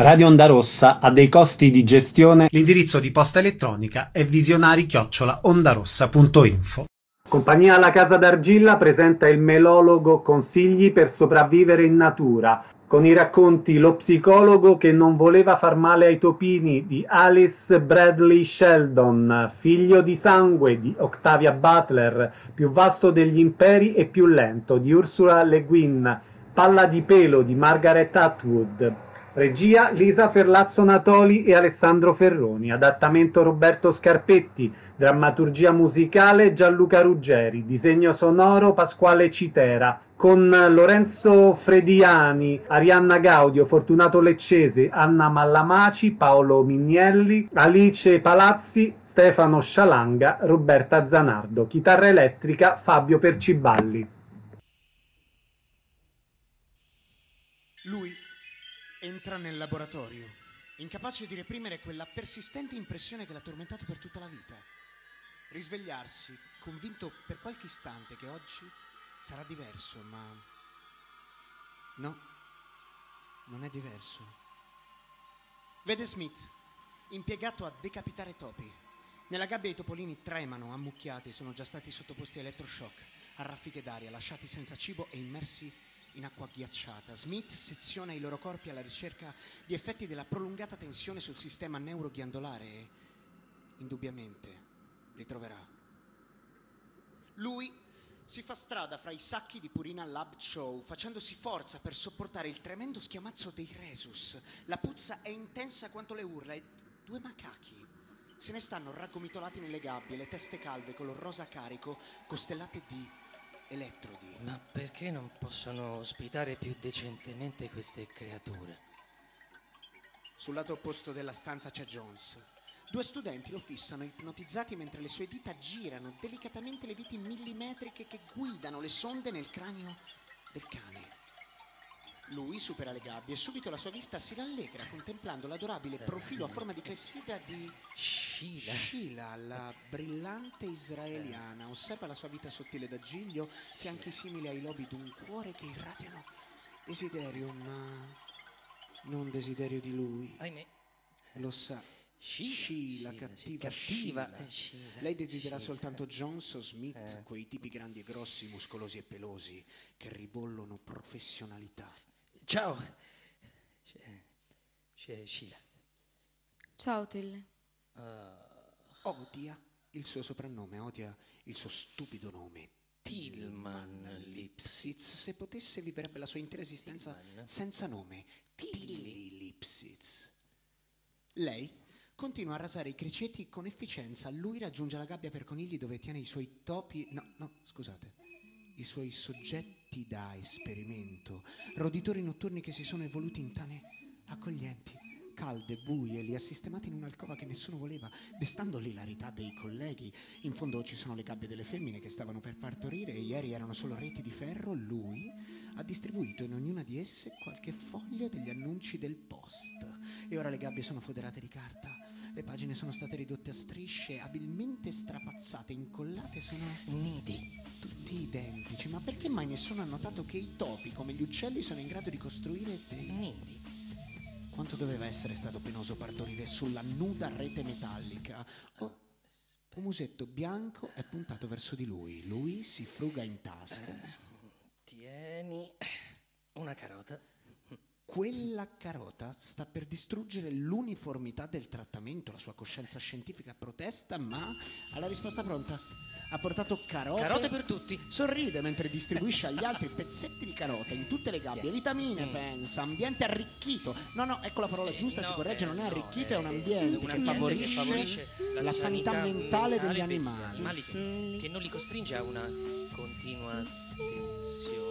Radio Onda Rossa ha dei costi di gestione. L'indirizzo di posta elettronica è visionari@ondarossa.info. Compagnia La Casa d'Argilla presenta il melologo Consigli per sopravvivere in natura, con i racconti Lo psicologo che non voleva far male ai topini di Alice Bradley Sheldon, Figlio di sangue di Octavia Butler, Più vasto degli imperi e più lento di Ursula Le Guin, Palla di pelo di Margaret Atwood. Regia Lisa Ferlazzo Natoli e Alessandro Ferroni. Adattamento Roberto Scarpetti. Drammaturgia musicale Gianluca Ruggeri. Disegno sonoro Pasquale Citera. Con Lorenzo Frediani, Arianna Gaudio, Fortunato Leccese, Anna Mallamaci, Paolo Mignelli, Alice Palazzi, Stefano Scialanga, Roberta Zanardo. Chitarra elettrica Fabio Perciballi. Lui entra nel laboratorio, incapace di reprimere quella persistente impressione che l'ha tormentato per tutta la vita. Risvegliarsi, convinto per qualche istante che oggi sarà diverso, ma no, non è diverso. Vede Smith, impiegato a decapitare topi. Nella gabbia i topolini tremano, ammucchiati, sono già stati sottoposti a elettroshock, a raffiche d'aria, lasciati senza cibo e immersi in acqua ghiacciata. Smith seziona i loro corpi alla ricerca di effetti della prolungata tensione sul sistema neuroghiandolare e indubbiamente li troverà. Lui si fa strada fra i sacchi di Purina Lab Show, facendosi forza per sopportare il tremendo schiamazzo dei Rhesus. La puzza è intensa quanto le urla e due macachi se ne stanno raggomitolati nelle gabbie, le teste calve color rosa carico, costellate di elettrodi. Ma perché non possono ospitare più decentemente queste creature? Sul lato opposto della stanza c'è Jones. Due studenti lo fissano ipnotizzati mentre le sue dita girano delicatamente le viti millimetriche che guidano le sonde nel cranio del cane. Lui supera le gabbie e subito la sua vista si rallegra contemplando l'adorabile profilo a forma di clessidra di Sheila, la brillante israeliana. Osserva la sua vita sottile da giglio, fianchi simili ai lobi d'un cuore che irradiano desiderio, ma non desiderio di lui. Ahimè. Lo sa. Sheila, cattiva Sheila. Lei desidera soltanto Jones o Smith, quei tipi grandi e grossi, muscolosi e pelosi che ribollono professionalità. Ciao. C'è Sheila. Ciao Till. Odia il suo soprannome, odia il suo stupido nome, Tillman Lipsitz. Se potesse vivrebbe la sua intera esistenza senza nome, Tilly Lipsitz. Lei continua a rasare i criceti con efficienza. Lui raggiunge la gabbia per conigli dove tiene i suoi topi, i suoi soggetti da esperimento, roditori notturni che si sono evoluti in tane accoglienti, calde, buie, li ha sistemati in un'alcova che nessuno voleva, destando l'ilarità dei colleghi. In fondo ci sono le gabbie delle femmine che stavano per partorire e ieri erano solo reti di ferro. Lui ha distribuito in ognuna di esse qualche foglio degli annunci del Post e ora le gabbie sono foderate di carta. Le pagine sono state ridotte a strisce, abilmente strapazzate, incollate, sono nidi. Tutti identici. Ma perché mai nessuno ha notato che i topi, come gli uccelli, sono in grado di costruire dei nidi? Quanto doveva essere stato penoso partorire sulla nuda rete metallica. Un musetto bianco è puntato verso di lui. Lui si fruga in tasca. Tieni una carota. Quella carota sta per distruggere l'uniformità del trattamento. La sua coscienza scientifica protesta, ma ha la risposta pronta. Ha portato carote per tutti. Sorride mentre distribuisce agli altri pezzetti di carota in tutte le gabbie. Vitamine, pensa, ambiente arricchito. No, ecco la parola giusta, si corregge, non è arricchito, è un ambiente che favorisce la sanità mentale degli animali. Che non li costringe a una continua tensione.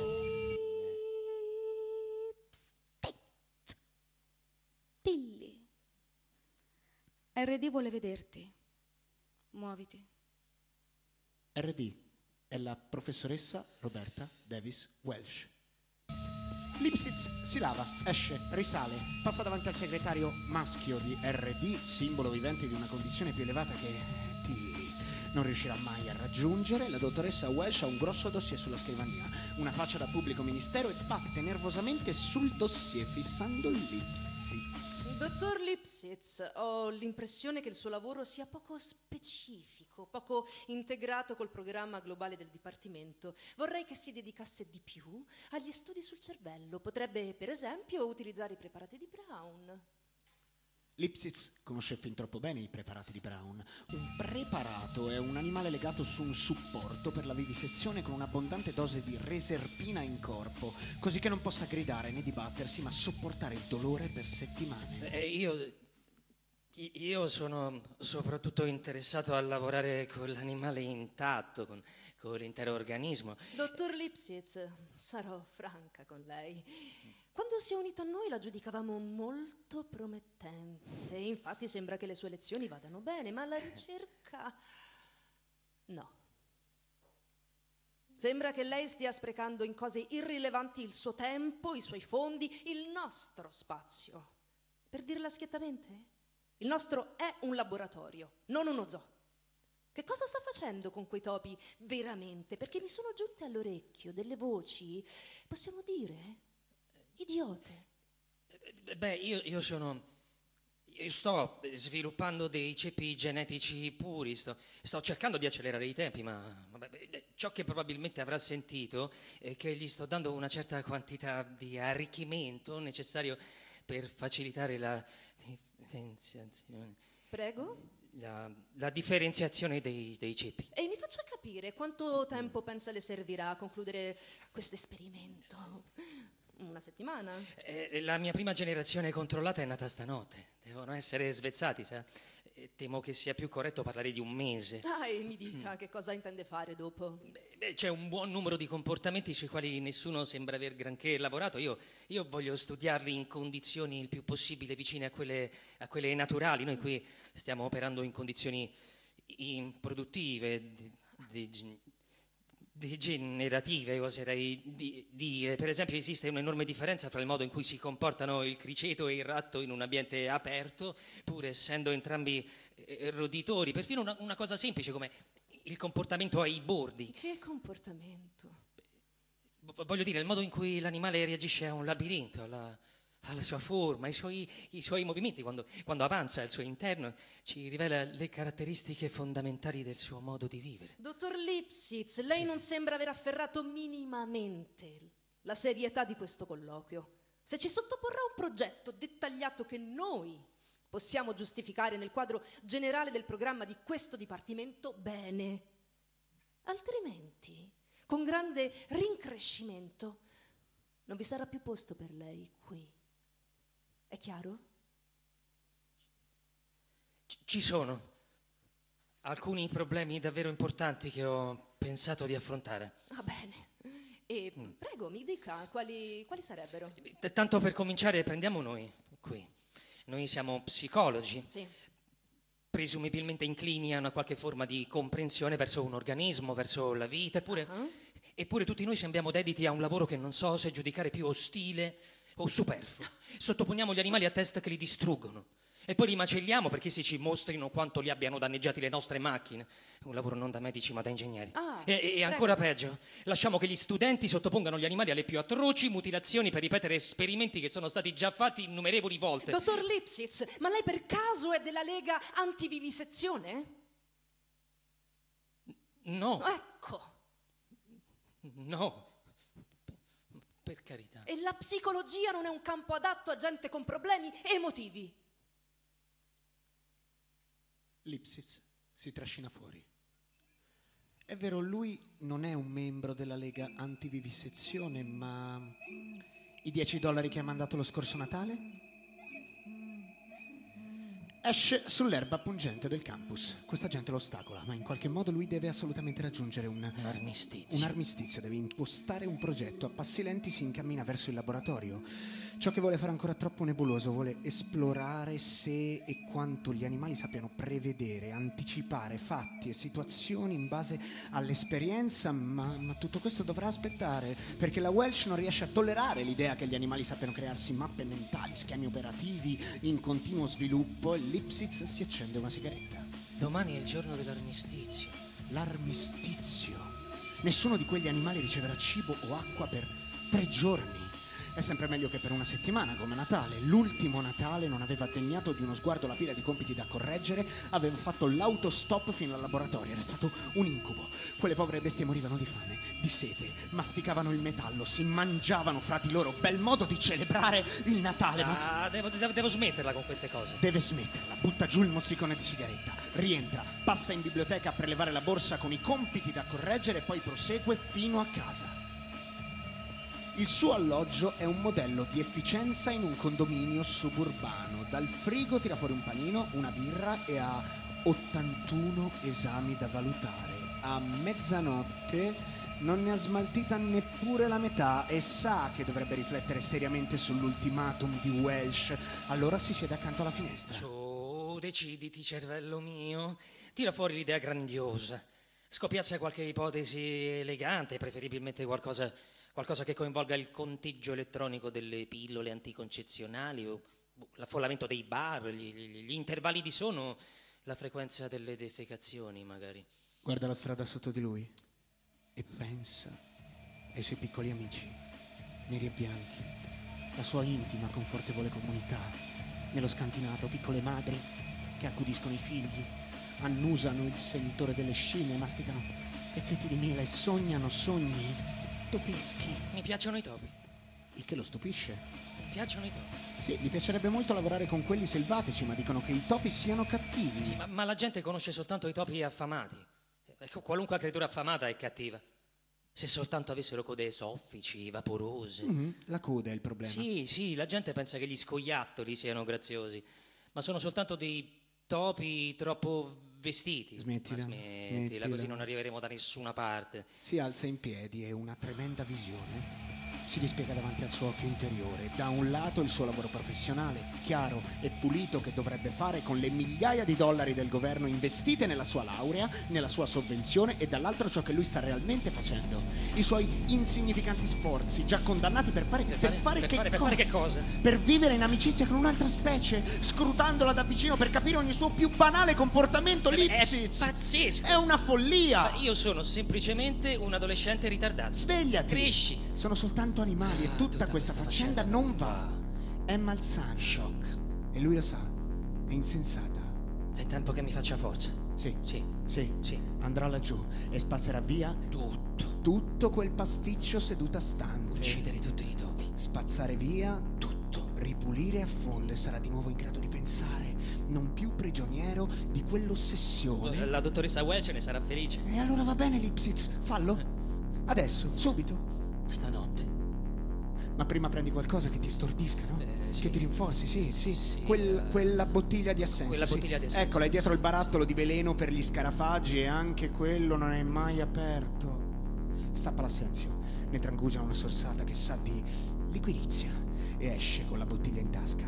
Tilly. RD vuole vederti. Muoviti. RD è la professoressa Roberta Davis Welsh. Lipsitz si lava, esce, risale, passa davanti al segretario maschio di RD, simbolo vivente di una condizione più elevata che Tilly non riuscirà mai a raggiungere. raggiungere, la dottoressa Welsh ha un grosso dossier sulla scrivania, una faccia da pubblico ministero e batte nervosamente sul dossier fissando Lipsitz. Dottor Lipsitz, ho l'impressione che il suo lavoro sia poco specifico, poco integrato col programma globale del Dipartimento. Vorrei che si dedicasse di più agli studi sul cervello. Potrebbe, per esempio, utilizzare i preparati di Brown. Lipsitz conosce fin troppo bene i preparati di Brown. Un preparato è un animale legato su un supporto per la vivisezione con un'abbondante dose di reserpina in corpo, così che non possa gridare né dibattersi, ma sopportare il dolore per settimane. Io sono soprattutto interessato a lavorare con l'animale intatto, con l'intero organismo. Dottor Lipsitz, sarò franca con lei. Quando si è unito a noi la giudicavamo molto promettente. Infatti sembra che le sue lezioni vadano bene, ma la ricerca... no. Sembra che lei stia sprecando in cose irrilevanti il suo tempo, i suoi fondi, il nostro spazio. Per dirla schiettamente, il nostro è un laboratorio, non uno zoo. Che cosa sta facendo con quei topi veramente? Perché mi sono giunte all'orecchio delle voci, possiamo dire, idiote. Io sto sviluppando dei ceppi genetici puri, sto cercando di accelerare i tempi, ma ciò che probabilmente avrà sentito è che gli sto dando una certa quantità di arricchimento necessario per facilitare la differenziazione. Prego? La differenziazione dei ceppi. E mi faccia capire quanto tempo pensa le servirà a concludere questo esperimento? Una settimana? La mia prima generazione controllata è nata stanotte. Devono essere svezzati, sa? Temo che sia più corretto parlare di un mese. E mi dica che cosa intende fare dopo. C'è un buon numero di comportamenti sui quali nessuno sembra aver granché lavorato. Io voglio studiarli in condizioni il più possibile vicine a quelle naturali. Noi qui stiamo operando in condizioni improduttive, degenerative, oserei dire. Per esempio, esiste un'enorme differenza fra il modo in cui si comportano il criceto e il ratto in un ambiente aperto, pur essendo entrambi roditori. Perfino una cosa semplice come il comportamento ai bordi. Che comportamento? Voglio dire, il modo in cui l'animale reagisce a un labirinto, alla sua forma, i suoi movimenti quando avanza al suo interno, ci rivela le caratteristiche fondamentali del suo modo di vivere. Dottor Lipsitz, lei non sembra aver afferrato minimamente la serietà di questo colloquio. Se ci sottoporrà un progetto dettagliato che noi possiamo giustificare nel quadro generale del programma di questo dipartimento, bene. Altrimenti, con grande rincrescimento, non vi sarà più posto per lei qui. È chiaro? Ci sono alcuni problemi davvero importanti che ho pensato di affrontare. Ah, bene. E prego, mi dica quali sarebbero. Tanto per cominciare, prendiamo noi qui. Noi siamo psicologi. Sì. Presumibilmente inclini a una qualche forma di comprensione verso un organismo, verso la vita, eppure tutti noi sembriamo dediti a un lavoro che non so se giudicare più ostile o superfluo. Sottoponiamo gli animali a test che li distruggono e poi li macelliamo perché si ci mostrino quanto li abbiano danneggiati le nostre macchine. Un lavoro non da medici ma da ingegneri. E ancora peggio, lasciamo che gli studenti sottopongano gli animali alle più atroci mutilazioni per ripetere esperimenti che sono stati già fatti innumerevoli volte. Dottor Lipsitz, ma lei per caso è della Lega Antivivisezione? No. Ecco. No. Per carità. E la psicologia non è un campo adatto a gente con problemi emotivi. Lipsitz si trascina fuori. È vero, lui non è un membro della Lega Antivivisezione, ma i $10 che ha mandato lo scorso Natale? Esce sull'erba pungente del campus. Questa gente lo ostacola, ma in qualche modo lui deve assolutamente raggiungere un armistizio. Un armistizio, deve impostare un progetto. A passi lenti si incammina verso il laboratorio. Ciò che vuole fare è ancora troppo nebuloso. Vuole esplorare se e quanto gli animali sappiano prevedere, anticipare fatti e situazioni in base all'esperienza, ma tutto questo dovrà aspettare, perché la Welsh non riesce a tollerare l'idea che gli animali sappiano crearsi mappe mentali, schemi operativi in continuo sviluppo. E Lipsitz si accende una sigaretta. Domani è il giorno dell'armistizio. L'armistizio. Nessuno di quegli animali riceverà cibo o acqua per 3 giorni. È sempre meglio che per una settimana, come Natale. L'ultimo Natale non aveva degnato di uno sguardo la pila di compiti da correggere, aveva fatto l'autostop fino al laboratorio. Era stato un incubo. Quelle povere bestie morivano di fame, di sete, masticavano il metallo, si mangiavano fra di loro. Bel modo di celebrare il Natale, ma... Devo smetterla con queste cose. Deve smetterla, butta giù il mozzicone di sigaretta, rientra, passa in biblioteca a prelevare la borsa con i compiti da correggere e poi prosegue fino a casa. Il suo alloggio è un modello di efficienza in un condominio suburbano. Dal frigo tira fuori un panino, una birra e ha 81 esami da valutare. A mezzanotte non ne ha smaltita neppure la metà e sa che dovrebbe riflettere seriamente sull'ultimatum di Welsh. Allora si siede accanto alla finestra. Su, deciditi, cervello mio. Tira fuori l'idea grandiosa. Scoppiazza qualche ipotesi elegante, preferibilmente qualcosa che coinvolga il conteggio elettronico delle pillole anticoncezionali o l'affollamento dei bar, gli intervalli di sonno, la frequenza delle defecazioni magari. Guarda la strada sotto di lui e pensa ai suoi piccoli amici, neri e bianchi, la sua intima, confortevole comunità, nello scantinato, piccole madri che accudiscono i figli, annusano il sentore delle scimmie, masticano pezzetti di mela e sognano sogni topischi. Mi piacciono i topi. Il che lo stupisce. Mi piacciono i topi. Sì, gli piacerebbe molto lavorare con quelli selvatici, ma dicono che i topi siano cattivi. Sì, ma la gente conosce soltanto i topi affamati. Ecco, qualunque creatura affamata è cattiva. Se soltanto avessero code soffici, vaporose. La coda è il problema. Sì, la gente pensa che gli scoiattoli siano graziosi, ma sono soltanto dei topi troppo vestiti. Smettila, così non arriveremo da nessuna parte. Si alza in piedi e una tremenda visione si rispiega davanti al suo occhio interiore. Da un lato il suo lavoro professionale, chiaro e pulito, che dovrebbe fare con le migliaia di dollari del governo investite nella sua laurea, nella sua sovvenzione, e dall'altro ciò che lui sta realmente facendo. I suoi insignificanti sforzi, già condannati per fare che cosa? Per vivere in amicizia con un'altra specie, scrutandola da vicino per capire ogni suo più banale comportamento. Lipsitz! È pazzesco! È una follia! Ma io sono semplicemente un adolescente ritardato. Svegliati! Cresci! Sono soltanto animali e tutta questa faccenda non va. È malsana. Shock. E lui lo sa. È insensata. È tempo che mi faccia forza. Sì. Andrà laggiù e spazzerà via tutto quel pasticcio seduta stante. Uccidere tutti i topi. Spazzare via tutto. Ripulire a fondo e sarà di nuovo in grado di pensare. Non più prigioniero di quell'ossessione. La dottoressa Welch ne sarà felice. E allora va bene, Lipsitz. Fallo. Adesso, subito. Stanotte. Ma prima prendi qualcosa che ti stordisca, no? Sì. Che ti rinforzi, sì. Quella bottiglia di Assenzio. Quella bottiglia di Assenzio. Eccola, è dietro il barattolo di veleno per gli scarafaggi e anche quello non è mai aperto. Stappa l'Assenzio, ne trangugia una sorsata che sa di liquirizia e esce con la bottiglia in tasca.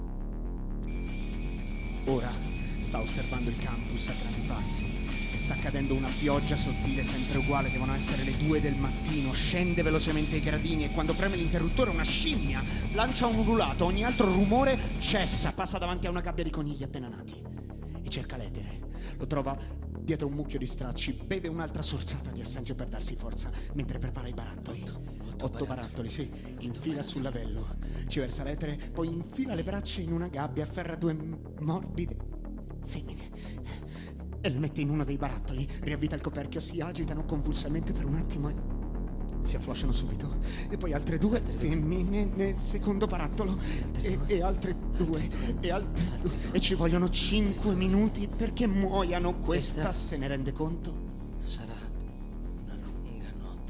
Ora sta osservando il campus a grandi passi. Sta cadendo una pioggia sottile sempre uguale, devono essere le 2 del mattino, scende velocemente i gradini e quando preme l'interruttore una scimmia lancia un ululato, ogni altro rumore cessa, passa davanti a una gabbia di conigli appena nati e cerca l'etere. Lo trova dietro un mucchio di stracci, beve un'altra sorsata di Assenzio per darsi forza mentre prepara i barattoli. 8 barattoli, sì, infila sul lavello, ci versa l'etere, poi infila le braccia in una gabbia, afferra 2 morbide femmine e le mette in uno dei barattoli, riavvita il coperchio, si agitano convulsamente per un attimo e si afflosciano subito. E poi altre 2 femmine nel secondo barattolo e altre 2 e altre 2 e ci vogliono 5 minuti perché muoiano. Questa se ne rende conto? Sarà una lunga notte.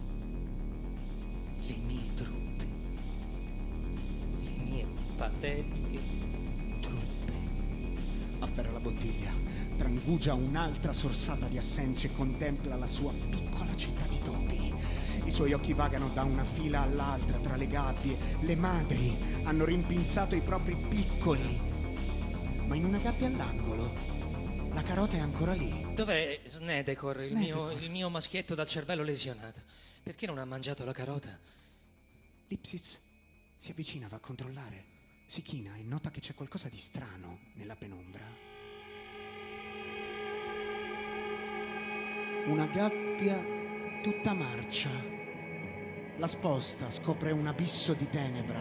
Le mie truppe, le mie patetiche truppe. Afferra la bottiglia, trangugia un'altra sorsata di Assenzio e contempla la sua piccola città di topi. I suoi occhi vagano da una fila all'altra tra le gabbie. Le madri hanno rimpinzato i propri piccoli, ma in una gabbia all'angolo la carota è ancora lì. Dov'è Snedecor, il mio maschietto dal cervello lesionato? Perché non ha mangiato la carota? Lipsitz si avvicina, va a controllare. Si china e nota che c'è qualcosa di strano nella penombra. Una gabbia tutta marcia. La sposta, scopre un abisso di tenebra.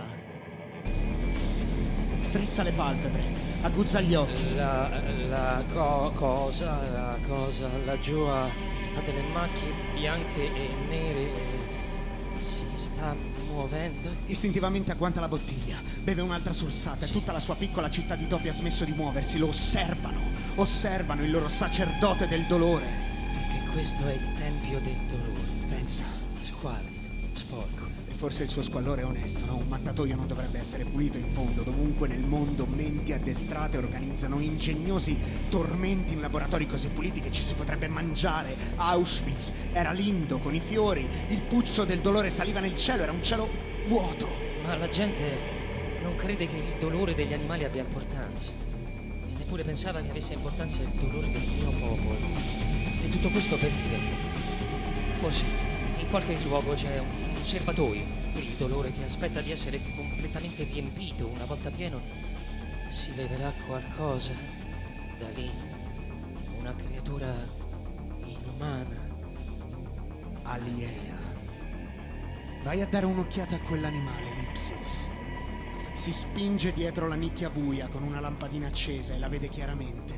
Strizza le palpebre, aguzza gli occhi. La cosa laggiù ha delle macchie bianche e nere. Si sta muovendo. Istintivamente agguanta la bottiglia, beve un'altra sorsata e tutta la sua piccola città di topi ha smesso di muoversi. Lo osservano il loro sacerdote del dolore. Perché questo è il tempio del dolore. Pensa, Squallido, sporco. e forse il suo squallore è onesto, no? Un mattatoio non dovrebbe essere pulito in fondo. Dovunque nel mondo menti addestrate organizzano ingegnosi tormenti in laboratori così puliti che ci si potrebbe mangiare. Auschwitz era lindo, con i fiori, il puzzo del dolore saliva nel cielo, era un cielo vuoto. Ma la gente non crede che il dolore degli animali abbia importanza. E neppure pensava che avesse importanza il dolore del mio popolo. E tutto questo perché? Forse in qualche luogo c'è un serbatoio per il dolore che aspetta di essere completamente riempito. Una volta pieno si leverà qualcosa da lì. Una creatura inumana. Aliena. Vai a dare un'occhiata a quell'animale, Lipsitz. Si spinge dietro la nicchia buia con una lampadina accesa e la vede chiaramente.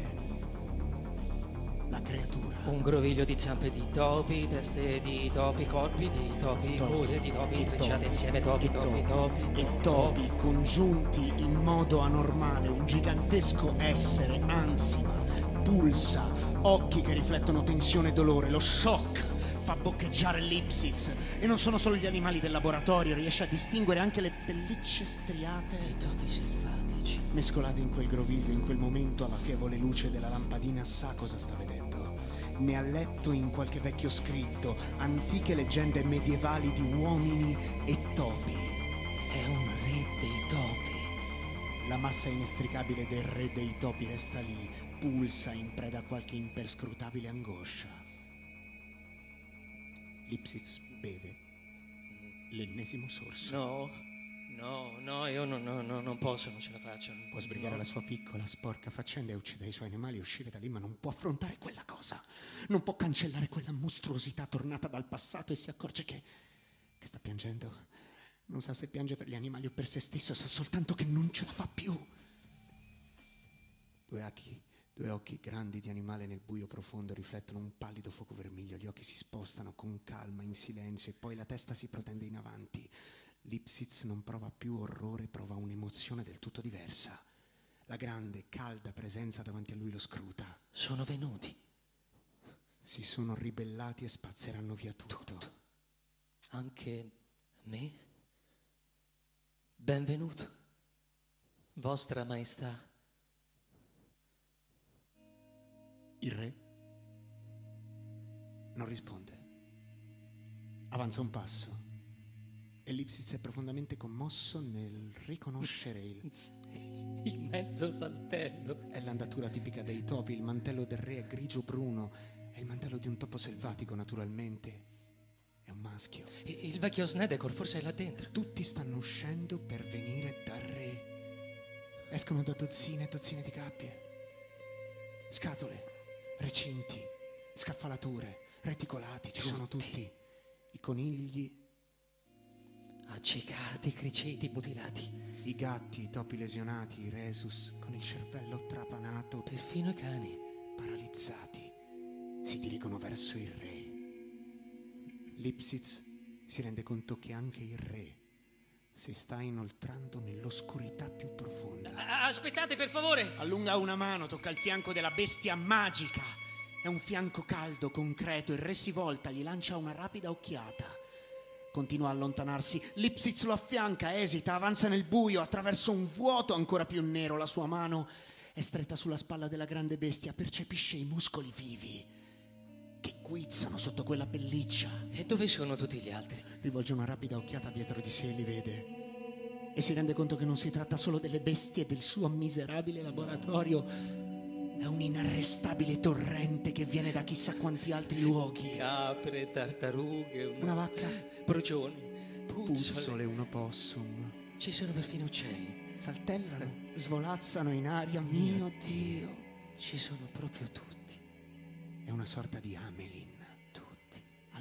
La creatura. Un groviglio di zampe di topi, teste di topi, corpi di topi, code di topi, intrecciate insieme, topi. E topi congiunti in modo anormale, un gigantesco essere, ansima, pulsa, occhi che riflettono tensione e dolore, lo shock fa boccheggiare Lipsitz. E non sono solo gli animali del laboratorio, riesce a distinguere anche le pellicce striate. I topi selvatici. Mescolate in quel groviglio, in quel momento, alla fievole luce della lampadina, sa cosa sta vedendo. Ne ha letto in qualche vecchio scritto antiche leggende medievali di uomini e topi. È un re dei topi. La massa inestricabile del re dei topi resta lì, pulsa in preda a qualche imperscrutabile angoscia. Lipsitz beve l'ennesimo sorso. No, io non posso, non ce la faccio. Può sbrigare la sua piccola, sporca faccenda e uccidere i suoi animali e uscire da lì, ma non può affrontare quella cosa. Non può cancellare quella mostruosità tornata dal passato e si accorge che sta piangendo. Non sa se piange per gli animali o per se stesso, sa soltanto che non ce la fa più. Due occhi grandi di animale nel buio profondo riflettono un pallido fuoco vermiglio. Gli occhi si spostano con calma, in silenzio, e poi la testa si protende in avanti. Lipsitz non prova più orrore, prova un'emozione del tutto diversa. La grande, calda presenza davanti a lui lo scruta. Sono venuti. Si sono ribellati e spazzeranno via tutto. Anche me? Benvenuto, Vostra Maestà. Il re non risponde. Avanza un passo. E Lipsitz è profondamente commosso nel riconoscere Il mezzo saltello. È l'andatura tipica dei topi, il mantello del re è grigio-bruno, è il mantello di un topo selvatico, naturalmente. È un maschio. Il vecchio Snedecor forse è là dentro. Tutti stanno uscendo per venire dal re. Escono da dozzine e dozzine di gabbie. Scatole, recinti, scaffalature, reticolati, ci sono tutti. I conigli, Accecati, criceti, mutilati. i gatti, i topi lesionati, i rhesus con il cervello trapanato, Perfino i cani. paralizzati, si dirigono verso il re. Lipsitz si rende conto che anche il re si sta inoltrando nell'oscurità più profonda. Aspettate, per favore. Allunga una mano, tocca il fianco della bestia magica. È un fianco caldo, concreto. Il re si volta, gli lancia una rapida occhiata. Continua a allontanarsi. Lipsitz lo affianca, esita, avanza nel buio, attraverso un vuoto ancora più nero. La sua mano è stretta sulla spalla della grande bestia. Percepisce i muscoli vivi che guizzano sotto quella pelliccia. E dove sono tutti gli altri? Rivolge una rapida occhiata dietro di sé e li vede. E si rende conto che non si tratta solo delle bestie del suo miserabile laboratorio. È un inarrestabile torrente che viene da chissà quanti altri luoghi. Capre, tartarughe, Una vacca, procioni, puzzole, un opossum. Ci sono perfino uccelli. Saltellano, svolazzano in aria. Mio Dio! Ci sono proprio tutti. È una sorta di Amelin.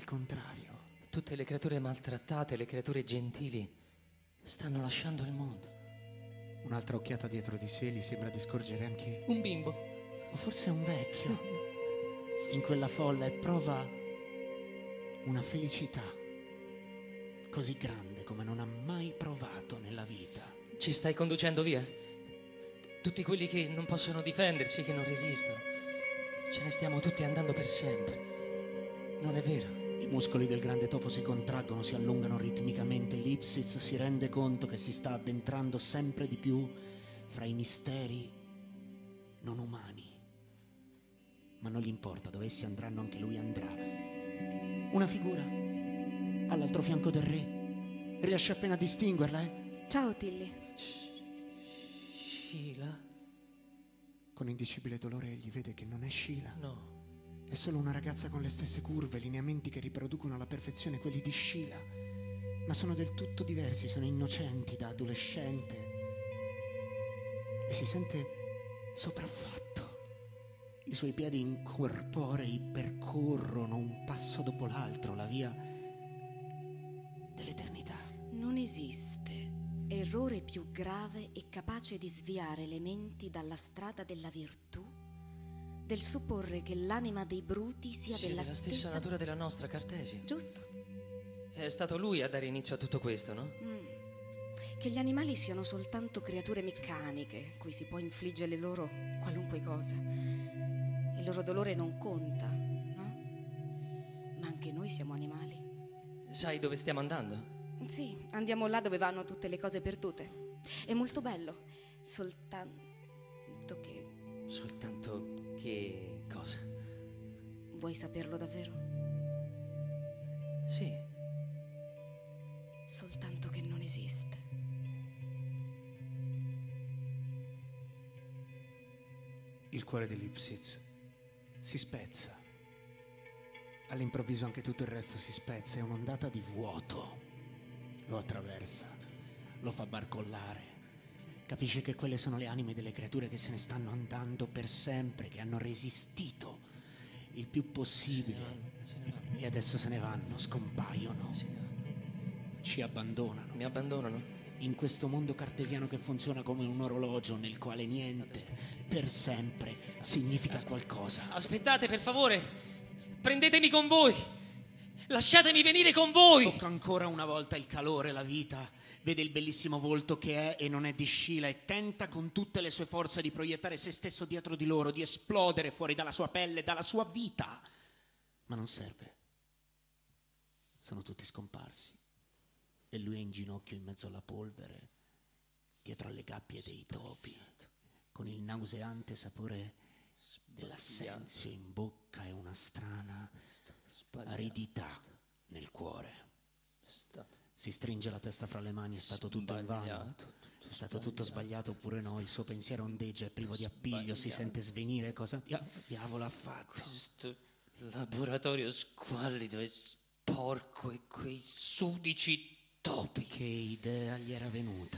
il contrario. Tutte le creature maltrattate, le creature gentili, stanno lasciando il mondo. Un'altra occhiata dietro di sé gli sembra di scorgere anche Un bimbo. o forse un vecchio in quella folla, e prova una felicità così grande come non ha mai provato nella vita. Ci stai conducendo via? Tutti quelli che non possono difendersi, che non resistono. Ce ne stiamo tutti andando per sempre. Non è vero? I muscoli del grande topo si contraggono, si allungano ritmicamente. Lipsitz si rende conto che si sta addentrando sempre di più fra i misteri non umani. Ma non gli importa, dove essi andranno anche lui andrà. Una figura all'altro fianco del re. Riesce appena a distinguerla, Ciao Tilly. Sheila? Con indicibile dolore egli vede che non è Sheila. No. È solo una ragazza con le stesse curve, lineamenti che riproducono alla perfezione quelli di Sheila. Ma sono del tutto diversi, sono innocenti da adolescente. E si sente sopraffatto. I suoi piedi incorporei percorrono un passo dopo l'altro la via dell'eternità. Non esiste errore più grave e capace di sviare le menti dalla strada della virtù del supporre che l'anima dei bruti sia Sì, della stessa natura della nostra, Cartesio. Giusto? È stato lui a dare inizio a tutto questo, no? Che gli animali siano soltanto creature meccaniche cui si può infliggere loro qualunque cosa. Il loro dolore non conta, no? Ma anche noi siamo animali. Sai dove stiamo andando? Sì, andiamo là dove vanno tutte le cose perdute. È molto bello, soltanto che... Soltanto che cosa? Vuoi saperlo davvero? Sì. Soltanto che non esiste. Il cuore di Lipsitz si spezza. All'improvviso anche tutto il resto si spezza. È un'ondata di vuoto. Lo attraversa, lo fa barcollare. Capisce che quelle sono le anime delle creature che se ne stanno andando per sempre, che hanno resistito il più possibile. Se ne vanno. E adesso se ne vanno, scompaiono, Se ne vanno. ci abbandonano. Mi abbandonano? In questo mondo cartesiano che funziona come un orologio nel quale niente, per sempre, significa qualcosa. Aspettate, per favore. Prendetemi con voi. Lasciatemi venire con voi. Tocca ancora una volta il calore, la vita. Vede il bellissimo volto che è e non è di Sheila e tenta con tutte le sue forze di proiettare se stesso dietro di loro, di esplodere fuori dalla sua pelle, dalla sua vita. Ma non serve. Sono tutti scomparsi. E lui è in ginocchio in mezzo alla polvere, dietro alle gabbie dei topi, con il nauseante sapore dell'assenzio in bocca e una strana aridità nel cuore. Si stringe la testa fra le mani, è stato tutto invano. È stato tutto sbagliato oppure no? Il suo pensiero ondeggia, è privo di appiglio, si sente svenire. Cosa diavolo ha fatto? Questo laboratorio squallido e sporco e quei sudici topi. Che idea gli era venuta?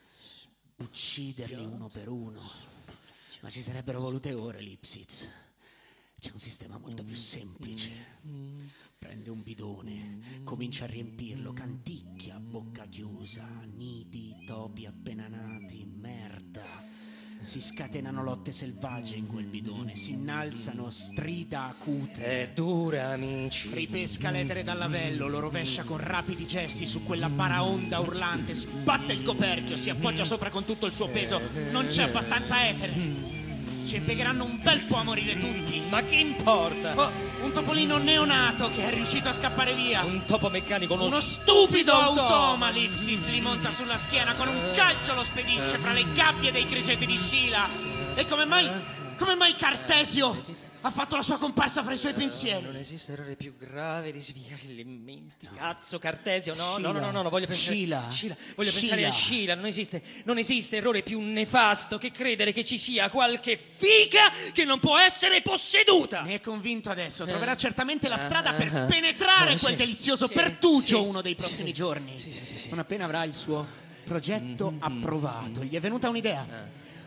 Ucciderli uno per uno. Ma ci sarebbero volute ore, Lipsitz. C'è un sistema molto più semplice. Prende un bidone, comincia a riempirlo, canticchia a bocca chiusa, nidi, topi appena nati, merda. Si scatenano lotte selvagge in quel bidone, si innalzano strida acute. È dura, amici. Ripesca l'etere dal lavello, lo rovescia con rapidi gesti su quella paraonda urlante, sbatte il coperchio, si appoggia sopra con tutto il suo peso. Non c'è abbastanza etere. Ci impiegheranno un bel po' a morire tutti. Ma che importa? Oh, un topolino neonato che è riuscito a scappare via. Un topo meccanico, Uno stupido automa. Lipsitz gli monta sulla schiena, con un calcio lo spedisce fra le gabbie dei criceti di Sheila. E come mai Cartesio ha fatto la sua comparsa fra i suoi pensieri? Non esiste errore più grave di sviare le menti. Cazzo, Cartesio, no, Sheila. no, voglio pensare. Sheila. Voglio pensare a Sheila. Non esiste errore più nefasto che credere che ci sia qualche figa che non può essere posseduta. Ne è convinto adesso. Troverà certamente la strada per penetrare quel delizioso pertugio uno dei prossimi giorni. Non appena avrà il suo progetto approvato. Gli è venuta un'idea.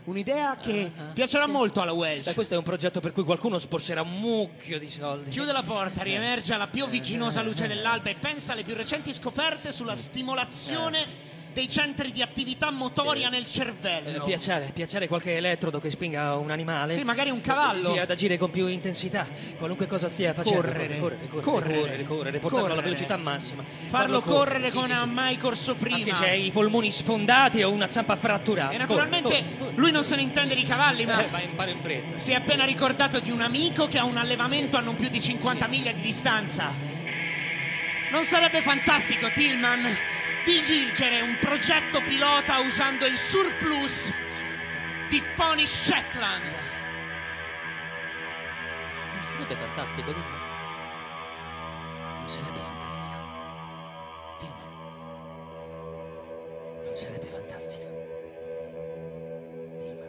Un'idea che piacerà molto alla Welsh. Questo è un progetto per cui qualcuno sborserà un mucchio di soldi. Chiude la porta, riemerge alla più vicinosa luce dell'alba e pensa alle più recenti scoperte sulla stimolazione dei centri di attività motoria nel cervello. Piacere qualche elettrodo che spinga un animale. Sì, magari un cavallo. Sì, ad agire con più intensità, qualunque cosa stia facendo. Correre, portarlo alla velocità massima. Farlo correre come non ha mai corso prima. Anche se hai i polmoni sfondati o una zampa fratturata. E naturalmente lui non se ne intende di cavalli, ma va impara in fretta. si è appena ricordato di un amico che ha un allevamento a non più di 50 miglia di distanza. Non sarebbe fantastico, Tillman, dirigere un progetto pilota usando il surplus di Pony Shetland? Non sarebbe fantastico, dimmi. Non sarebbe fantastico. Dimmi. Non sarebbe fantastico. Dimmi.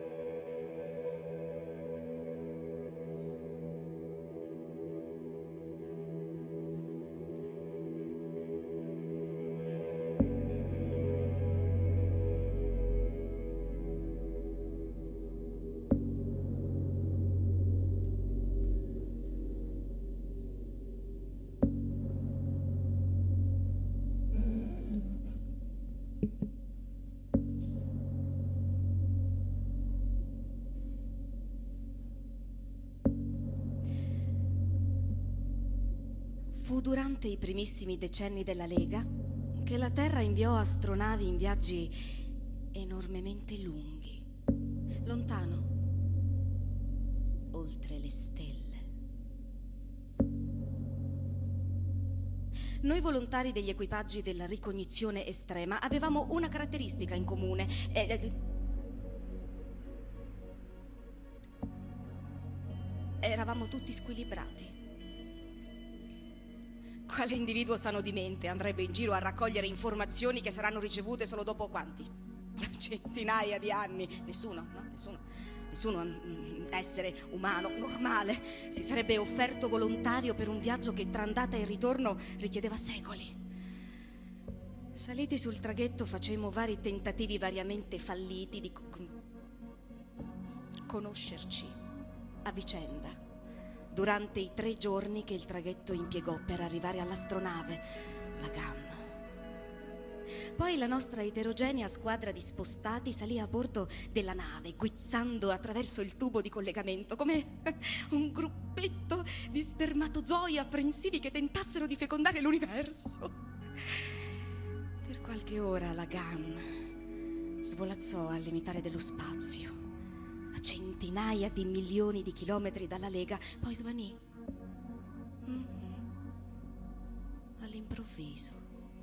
Fu durante i primissimi decenni della Lega che la Terra inviò astronavi in viaggi enormemente lunghi, lontano, oltre le stelle. Noi volontari degli equipaggi della ricognizione estrema avevamo una caratteristica in comune. Eravamo tutti squilibrati. Quale individuo sano di mente andrebbe in giro a raccogliere informazioni che saranno ricevute solo dopo quanti? Centinaia di anni. Nessuno, no? Nessuno essere umano, normale, si sarebbe offerto volontario per un viaggio che tra andata e ritorno richiedeva secoli. Saliti sul traghetto facemmo vari tentativi variamente falliti di conoscerci a vicenda durante i 3 giorni che il traghetto impiegò per arrivare all'astronave, la GAM. Poi la nostra eterogenea squadra di spostati salì a bordo della nave, guizzando attraverso il tubo di collegamento, come un gruppetto di spermatozoi apprensivi che tentassero di fecondare l'universo. Per qualche ora la GAM svolazzò al limitare dello spazio, a centinaia di milioni di chilometri dalla Lega, poi svanì. All'improvviso.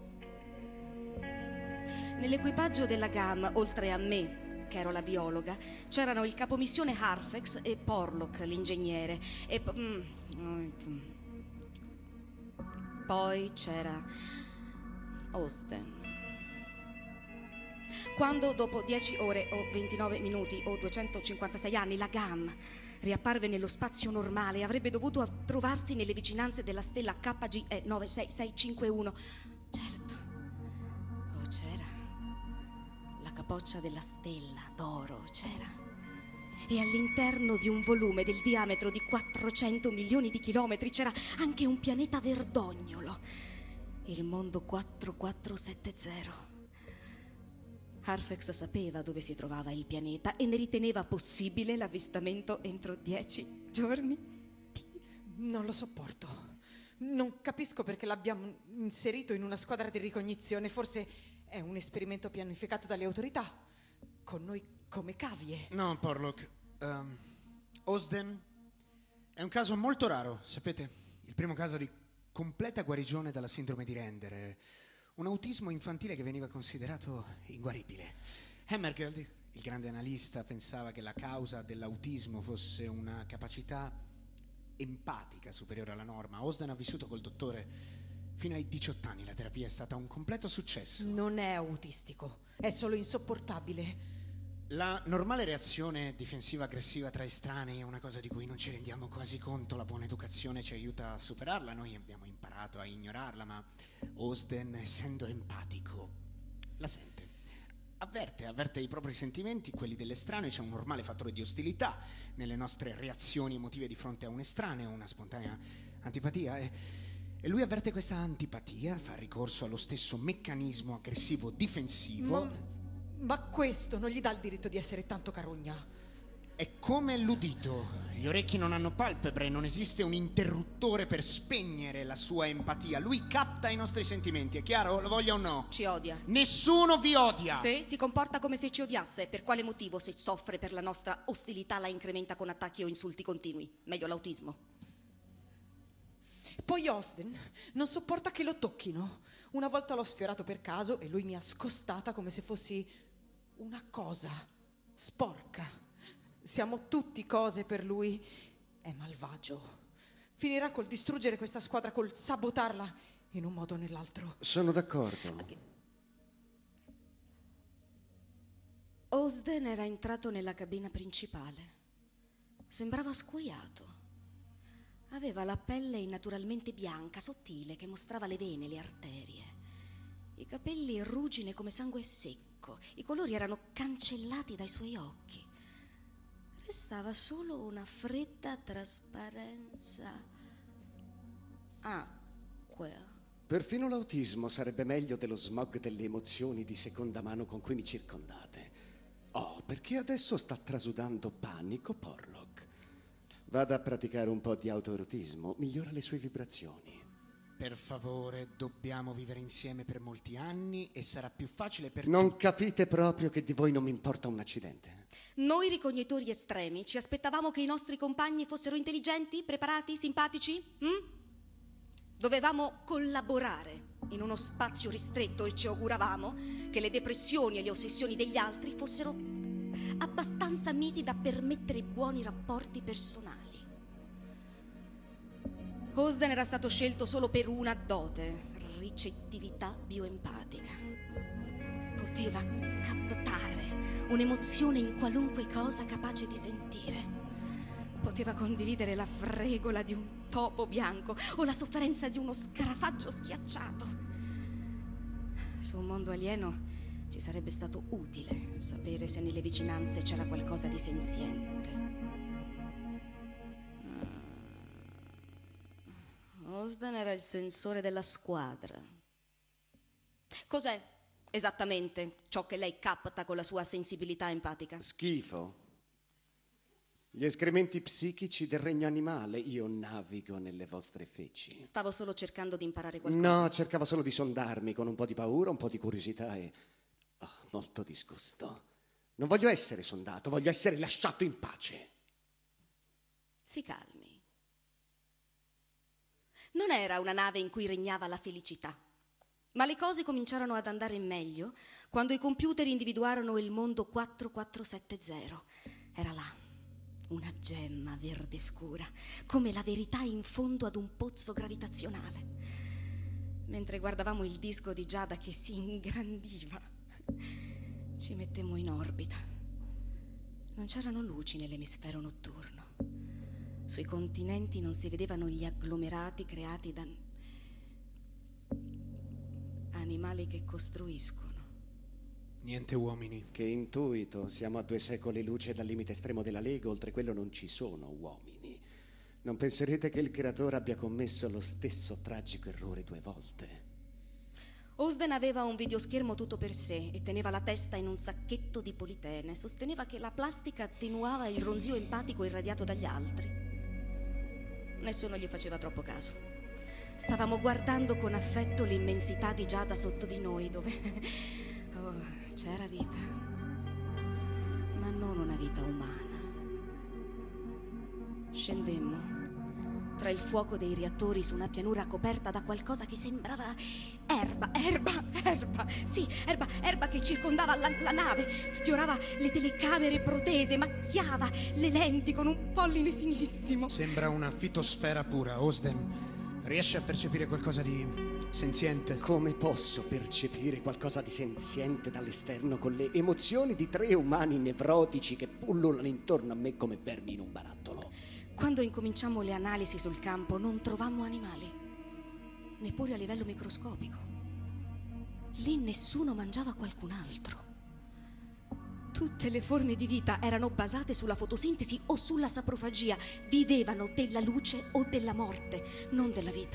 Nell'equipaggio della GAM, oltre a me, che ero la biologa, c'erano il capomissione Harfex e Porlock, l'ingegnere, e poi c'era Austen. Quando dopo 10 ore o 29 minuti o 256 anni la GAM riapparve nello spazio normale, avrebbe dovuto trovarsi nelle vicinanze della stella KGE 96651. Certo, c'era la capoccia della stella d'oro, c'era. E all'interno di un volume del diametro di 400 milioni di chilometri c'era anche un pianeta verdognolo, il mondo 4470. Harfex sapeva dove si trovava il pianeta e ne riteneva possibile l'avvistamento entro 10 giorni. Non lo sopporto. Non capisco perché l'abbiamo inserito in una squadra di ricognizione. Forse è un esperimento pianificato dalle autorità. Con noi come cavie. No, Porlock. Austen è un caso molto raro, sapete? Il primo caso di completa guarigione dalla sindrome di Render. Un autismo infantile che veniva considerato inguaribile. Hammergeld, il grande analista, pensava che la causa dell'autismo fosse una capacità empatica superiore alla norma. Austen ha vissuto col dottore fino ai 18 anni. La terapia è stata un completo successo. Non è autistico, è solo insopportabile. La normale reazione difensiva aggressiva tra estranei è una cosa di cui non ci rendiamo quasi conto. La buona educazione ci aiuta a superarla. Noi abbiamo imparato a ignorarla, ma Austen, essendo empatico, la sente. avverte i propri sentimenti, quelli dell'estraneo. C'è un normale fattore di ostilità nelle nostre reazioni emotive di fronte a un estraneo, una spontanea antipatia. E lui avverte questa antipatia, fa ricorso allo stesso meccanismo aggressivo difensivo. Ma questo non gli dà il diritto di essere tanto carogna. È come l'udito. Gli orecchi non hanno palpebre, non esiste un interruttore per spegnere la sua empatia. Lui capta i nostri sentimenti, è chiaro? Lo voglia o no? Ci odia. Nessuno vi odia! Sì, si comporta come se ci odiasse. Per quale motivo, se soffre per la nostra ostilità, la incrementa con attacchi o insulti continui? Meglio l'autismo. Poi Austin non sopporta che lo tocchino. Una volta l'ho sfiorato per caso e lui mi ha scostata come se fossi una cosa sporca. Siamo tutti cose per lui. È malvagio. Finirà col distruggere questa squadra, col sabotarla in un modo o nell'altro. Sono d'accordo. Austin era entrato nella cabina principale. Sembrava scuoiato. Aveva la pelle innaturalmente bianca, sottile, che mostrava le vene, le arterie. I capelli ruggine come sangue secco. I colori erano cancellati dai suoi occhi. Restava solo una fredda trasparenza acquea. Perfino l'autismo sarebbe meglio dello smog delle emozioni di seconda mano con cui mi circondate. Oh, perché adesso sta trasudando panico Porlock. Vada a praticare un po' di autoerotismo, migliora le sue vibrazioni. Per favore, dobbiamo vivere insieme per molti anni e sarà più facile per Non capite proprio che di voi non mi importa un accidente? Noi ricognitori estremi ci aspettavamo che i nostri compagni fossero intelligenti, preparati, simpatici? Dovevamo collaborare in uno spazio ristretto e ci auguravamo che le depressioni e le ossessioni degli altri fossero abbastanza miti da permettere buoni rapporti personali. Austin era stato scelto solo per una dote: ricettività bioempatica. Poteva captare un'emozione in qualunque cosa capace di sentire. Poteva condividere la fregola di un topo bianco o la sofferenza di uno scarafaggio schiacciato. Su un mondo alieno ci sarebbe stato utile sapere se nelle vicinanze c'era qualcosa di senziente. Austin era il sensore della squadra. Cos'è esattamente ciò che lei capta con la sua sensibilità empatica? Schifo. Gli escrementi psichici del regno animale. Io navigo nelle vostre feci. Stavo solo cercando di imparare qualcosa. No, cercavo solo di sondarmi con un po' di paura, un po' di curiosità e molto disgusto. Non voglio essere sondato, voglio essere lasciato in pace. Si calmi. Non era una nave in cui regnava la felicità, ma le cose cominciarono ad andare meglio quando i computer individuarono il mondo 4470. Era là, una gemma verde scura, come la verità in fondo ad un pozzo gravitazionale. Mentre guardavamo il disco di Giada che si ingrandiva, ci mettemmo in orbita. Non c'erano luci nell'emisfero notturno. Sui continenti non si vedevano gli agglomerati creati da animali che costruiscono. Niente uomini. Che intuito, siamo a 2 secoli luce dal limite estremo della Lega, oltre quello non ci sono uomini. Non penserete che il creatore abbia commesso lo stesso tragico errore 2 volte? Austin aveva un videoschermo tutto per sé e teneva la testa in un sacchetto di politene. Sosteneva che la plastica attenuava il ronzio empatico irradiato dagli altri. Nessuno gli faceva troppo caso. Stavamo guardando con affetto l'immensità di Giada sotto di noi, dove c'era vita, ma non una vita umana. Scendemmo tra il fuoco dei reattori su una pianura coperta da qualcosa che sembrava erba che circondava la nave, sfiorava le telecamere protese, macchiava le lenti con un polline finissimo. Sembra una fitosfera pura. Austin, riesce a percepire qualcosa di senziente? Come posso percepire qualcosa di senziente dall'esterno con le emozioni di 3 umani nevrotici che pullulano intorno a me come vermi in un barattolo? Quando incominciamo le analisi sul campo non trovammo animali, neppure a livello microscopico. Lì nessuno mangiava qualcun altro. Tutte le forme di vita erano basate sulla fotosintesi o sulla saprofagia. Vivevano della luce o della morte, non della vita.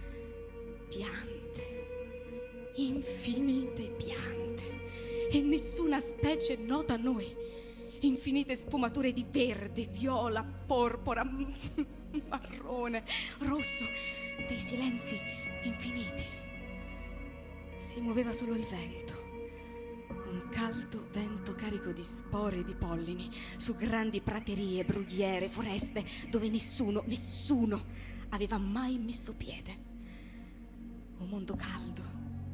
Piante, infinite piante, e nessuna specie nota a noi. Infinite sfumature di verde, viola, porpora, marrone, rosso, dei silenzi infiniti. Si muoveva solo il vento. Un caldo vento carico di spore e di pollini su grandi praterie, brughiere, foreste dove nessuno aveva mai messo piede. Un mondo caldo,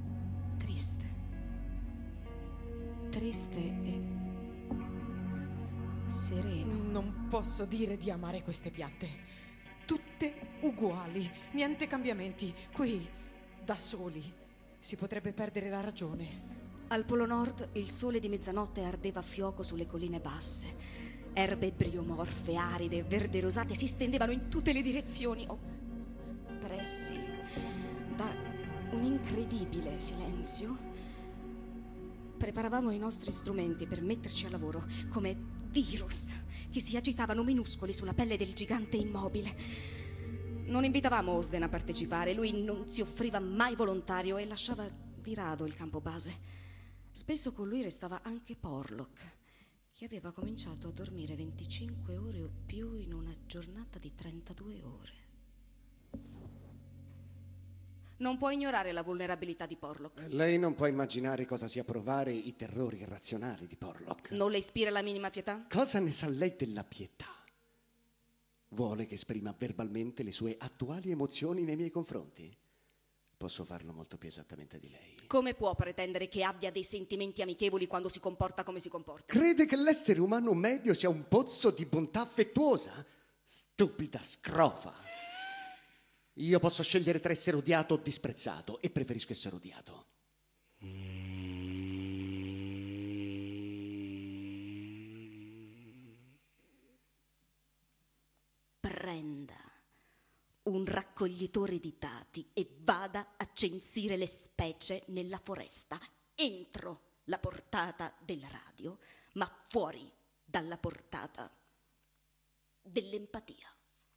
triste e sereno. Non posso dire di amare queste piante. Tutte uguali, niente cambiamenti. Qui, da soli, si potrebbe perdere la ragione. Al Polo Nord il sole di mezzanotte ardeva a fioco sulle colline basse. Erbe briomorfe, aride, verde rosate si stendevano in tutte le direzioni, oppressi da un incredibile silenzio. Preparavamo i nostri strumenti per metterci al lavoro come virus che si agitavano minuscoli sulla pelle del gigante immobile. Non invitavamo Osden a partecipare, lui non si offriva mai volontario e lasciava di rado il campo base. Spesso con lui restava anche Porlock, che aveva cominciato a dormire 25 ore o più in una giornata di 32 ore. Non può ignorare la vulnerabilità di Porlock. Lei non può immaginare cosa sia provare i terrori irrazionali di Porlock. Non le ispira la minima pietà? Cosa ne sa lei della pietà? Vuole che esprima verbalmente le sue attuali emozioni nei miei confronti? Posso farlo molto più esattamente di lei. Come può pretendere che abbia dei sentimenti amichevoli quando si comporta come si comporta? Crede che l'essere umano medio sia un pozzo di bontà affettuosa? Stupida scrofa. Io posso scegliere tra essere odiato o disprezzato e preferisco essere odiato. Prenda un raccoglitore di dati e vada a censire le specie nella foresta, entro la portata della radio, ma fuori dalla portata dell'empatia.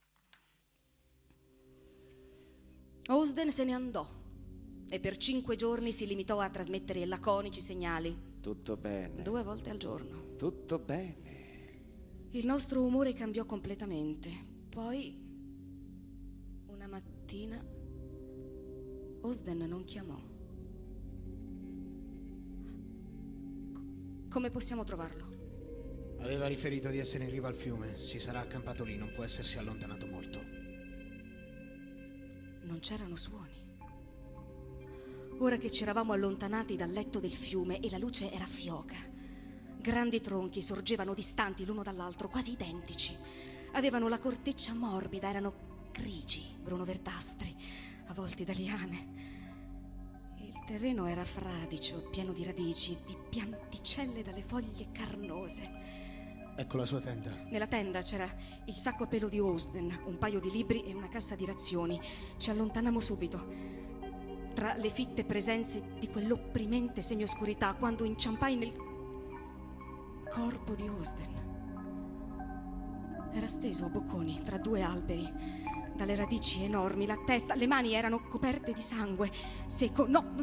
Osden se ne andò e per 5 giorni si limitò a trasmettere laconici segnali. Tutto bene. 2 volte al giorno. Tutto bene. Il nostro umore cambiò completamente. Poi, una mattina, Osden non chiamò. Come possiamo trovarlo? Aveva riferito di essere in riva al fiume. Si sarà accampato lì, non può essersi allontanato molto. Non c'erano suoni. Ora che ci eravamo allontanati dal letto del fiume e la luce era fioca, grandi tronchi sorgevano distanti l'uno dall'altro, quasi identici. Avevano la corteccia morbida, erano grigi, bruno-verdastri, avvolti da liane. Il terreno era fradicio, pieno di radici, di pianticelle dalle foglie carnose. Ecco la sua tenda. Nella tenda c'era il sacco a pelo di Osden, un paio di libri e una cassa di razioni. Ci allontanammo subito. Tra le fitte presenze di quell'opprimente semioscurità, quando inciampai nel corpo di Osden. Era steso a bocconi tra 2 alberi, dalle radici enormi, la testa, le mani erano coperte di sangue, secco. No,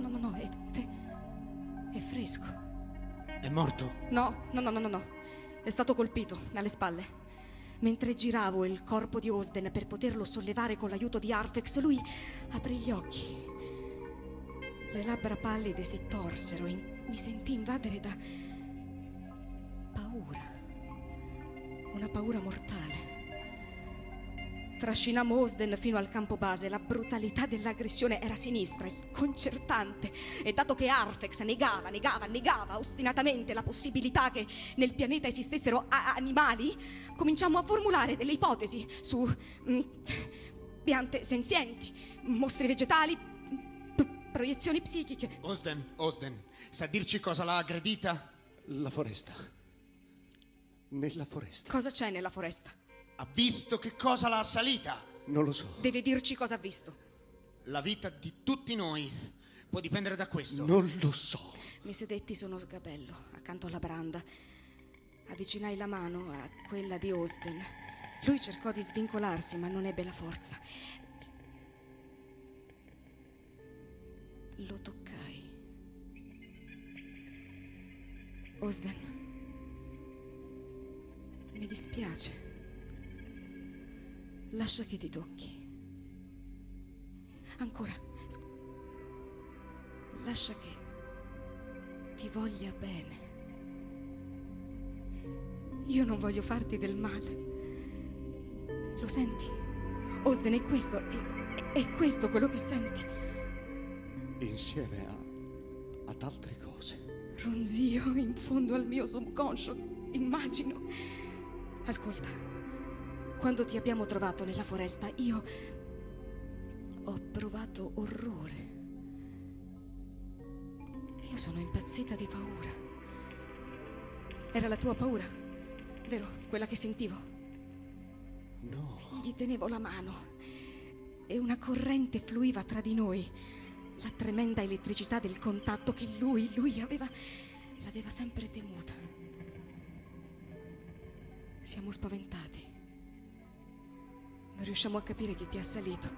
è fresco. È morto? No. È stato colpito alle spalle. Mentre giravo il corpo di Osden per poterlo sollevare con l'aiuto di Arfex, lui aprì gli occhi. Le labbra pallide si torsero e mi sentii invadere da paura. Una paura mortale. Trascinammo Osden fino al campo base. La brutalità dell'aggressione era sinistra e sconcertante. E dato che Arfex negava ostinatamente la possibilità che nel pianeta esistessero animali, cominciammo a formulare delle ipotesi su piante senzienti, mostri vegetali, proiezioni psichiche. Osden, sa dirci cosa l'ha aggredita? La foresta. Nella foresta. Cosa c'è nella foresta? Ha visto che cosa l'ha assalita? Non lo so. Deve dirci cosa ha visto. La vita di tutti noi può dipendere da questo. Non lo so. Mi sedetti su uno sgabello accanto alla branda. Avvicinai la mano a quella di Osden. Lui cercò di svincolarsi, ma non ebbe la forza. Lo toccai. Osden, mi dispiace. Lascia che ti tocchi. Ancora. Lascia che ti voglia bene. Io non voglio farti del male. Lo senti? Osden, è questo, è questo quello che senti. Insieme ad altre cose. Ronzio in fondo al mio subconscio, immagino. Ascolta, quando ti abbiamo trovato nella foresta, io ho provato orrore. Io sono impazzita di paura. Era la tua paura, vero? Quella che sentivo? No. Gli tenevo la mano e una corrente fluiva tra di noi. La tremenda elettricità del contatto che lui l'aveva sempre temuta. Siamo spaventati. Non riusciamo a capire chi ti ha assalito.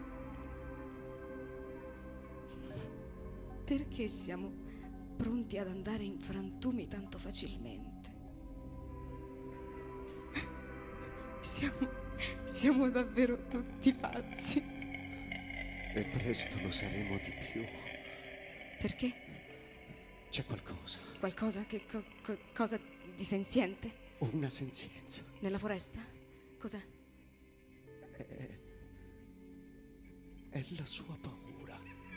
Perché siamo pronti ad andare in frantumi tanto facilmente? Siamo davvero tutti pazzi. E presto lo saremo di più. Perché? C'è qualcosa. Qualcosa? Cosa di senziente? Una senzienza. Nella foresta? Cos'è? È la sua paura.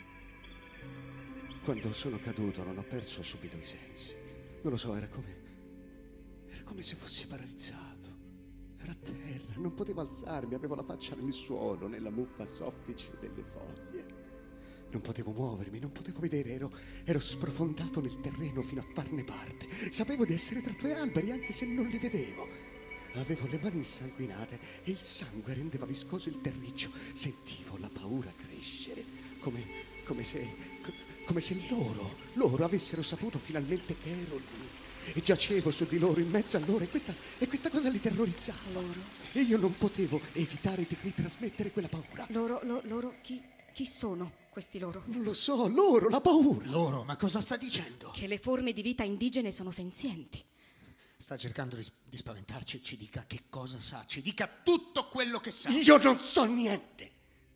Quando sono caduto non ho perso subito i sensi. Non lo so, era come se fossi paralizzato. Ero a terra, non potevo alzarmi, avevo la faccia nel suolo, nella muffa soffice delle foglie. Non potevo muovermi, non potevo vedere, ero sprofondato nel terreno fino a farne parte. Sapevo di essere tra due alberi anche se non li vedevo. Avevo le mani insanguinate e il sangue rendeva viscoso il terriccio. Sentivo la paura crescere, come se loro avessero saputo finalmente che ero lì. E giacevo su di loro, in mezzo a loro, e questa cosa li terrorizzava. Loro? E io non potevo evitare di ritrasmettere quella paura. Loro, chi sono questi loro? Non lo so, loro, la paura. Loro, ma cosa sta dicendo? Che le forme di vita indigene sono senzienti. Sta cercando di spaventarci. Ci dica che cosa sa, ci dica tutto quello che sa. Io non so niente.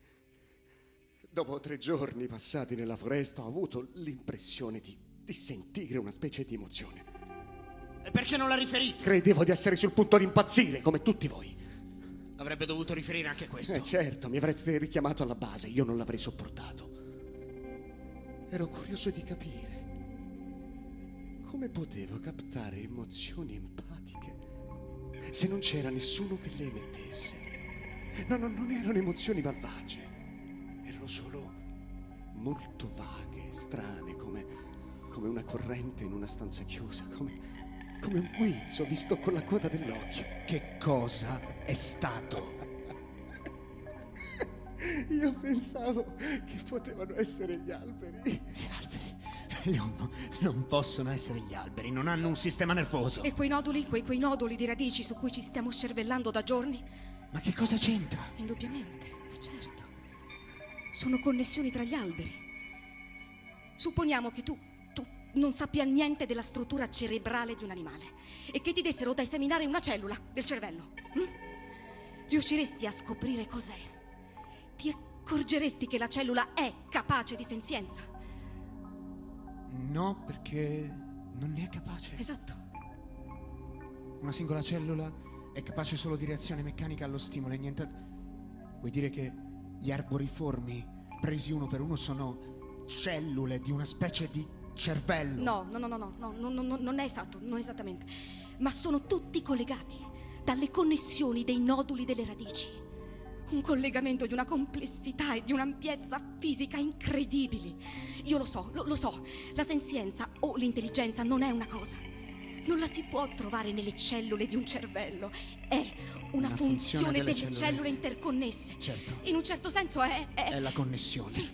Dopo 3 giorni passati nella foresta ho avuto l'impressione di sentire una specie di emozione. E perché non l'ha riferito? Credevo di essere sul punto di impazzire, come tutti voi. Avrebbe dovuto riferire anche questo. Certo, mi avreste richiamato alla base, io non l'avrei sopportato. Ero curioso di capire come potevo captare emozioni empatiche se non c'era nessuno che le emettesse. No, non erano emozioni malvagie, erano solo molto vaghe, strane, come una corrente in una stanza chiusa, come un guizzo visto con la coda dell'occhio. Che cosa è stato? Io pensavo che potevano essere gli alberi. Gli alberi? Non possono essere gli alberi, non hanno un sistema nervoso. E quei noduli di radici su cui ci stiamo scervellando da giorni? Ma che cosa c'entra? Indubbiamente, certo. Sono connessioni tra gli alberi. Supponiamo che tu non sappia niente della struttura cerebrale di un animale e che ti dessero da esaminare una cellula del cervello. Riusciresti a scoprire cos'è? Ti accorgeresti che la cellula è capace di senzienza? No, perché non ne è capace. Esatto. Una singola cellula è capace solo di reazione meccanica allo stimolo e niente. Vuoi dire che gli arboriformi, presi uno per uno, sono cellule di una specie di cervello? No, non è esatto, non esattamente. Ma sono tutti collegati dalle connessioni dei noduli delle radici. Un collegamento di una complessità e di un'ampiezza fisica incredibili. Io lo so. La senzienza o l'intelligenza non è una cosa. Non la si può trovare nelle cellule di un cervello. È una funzione delle cellule interconnesse. Certo. In un certo senso è la connessione. Sì.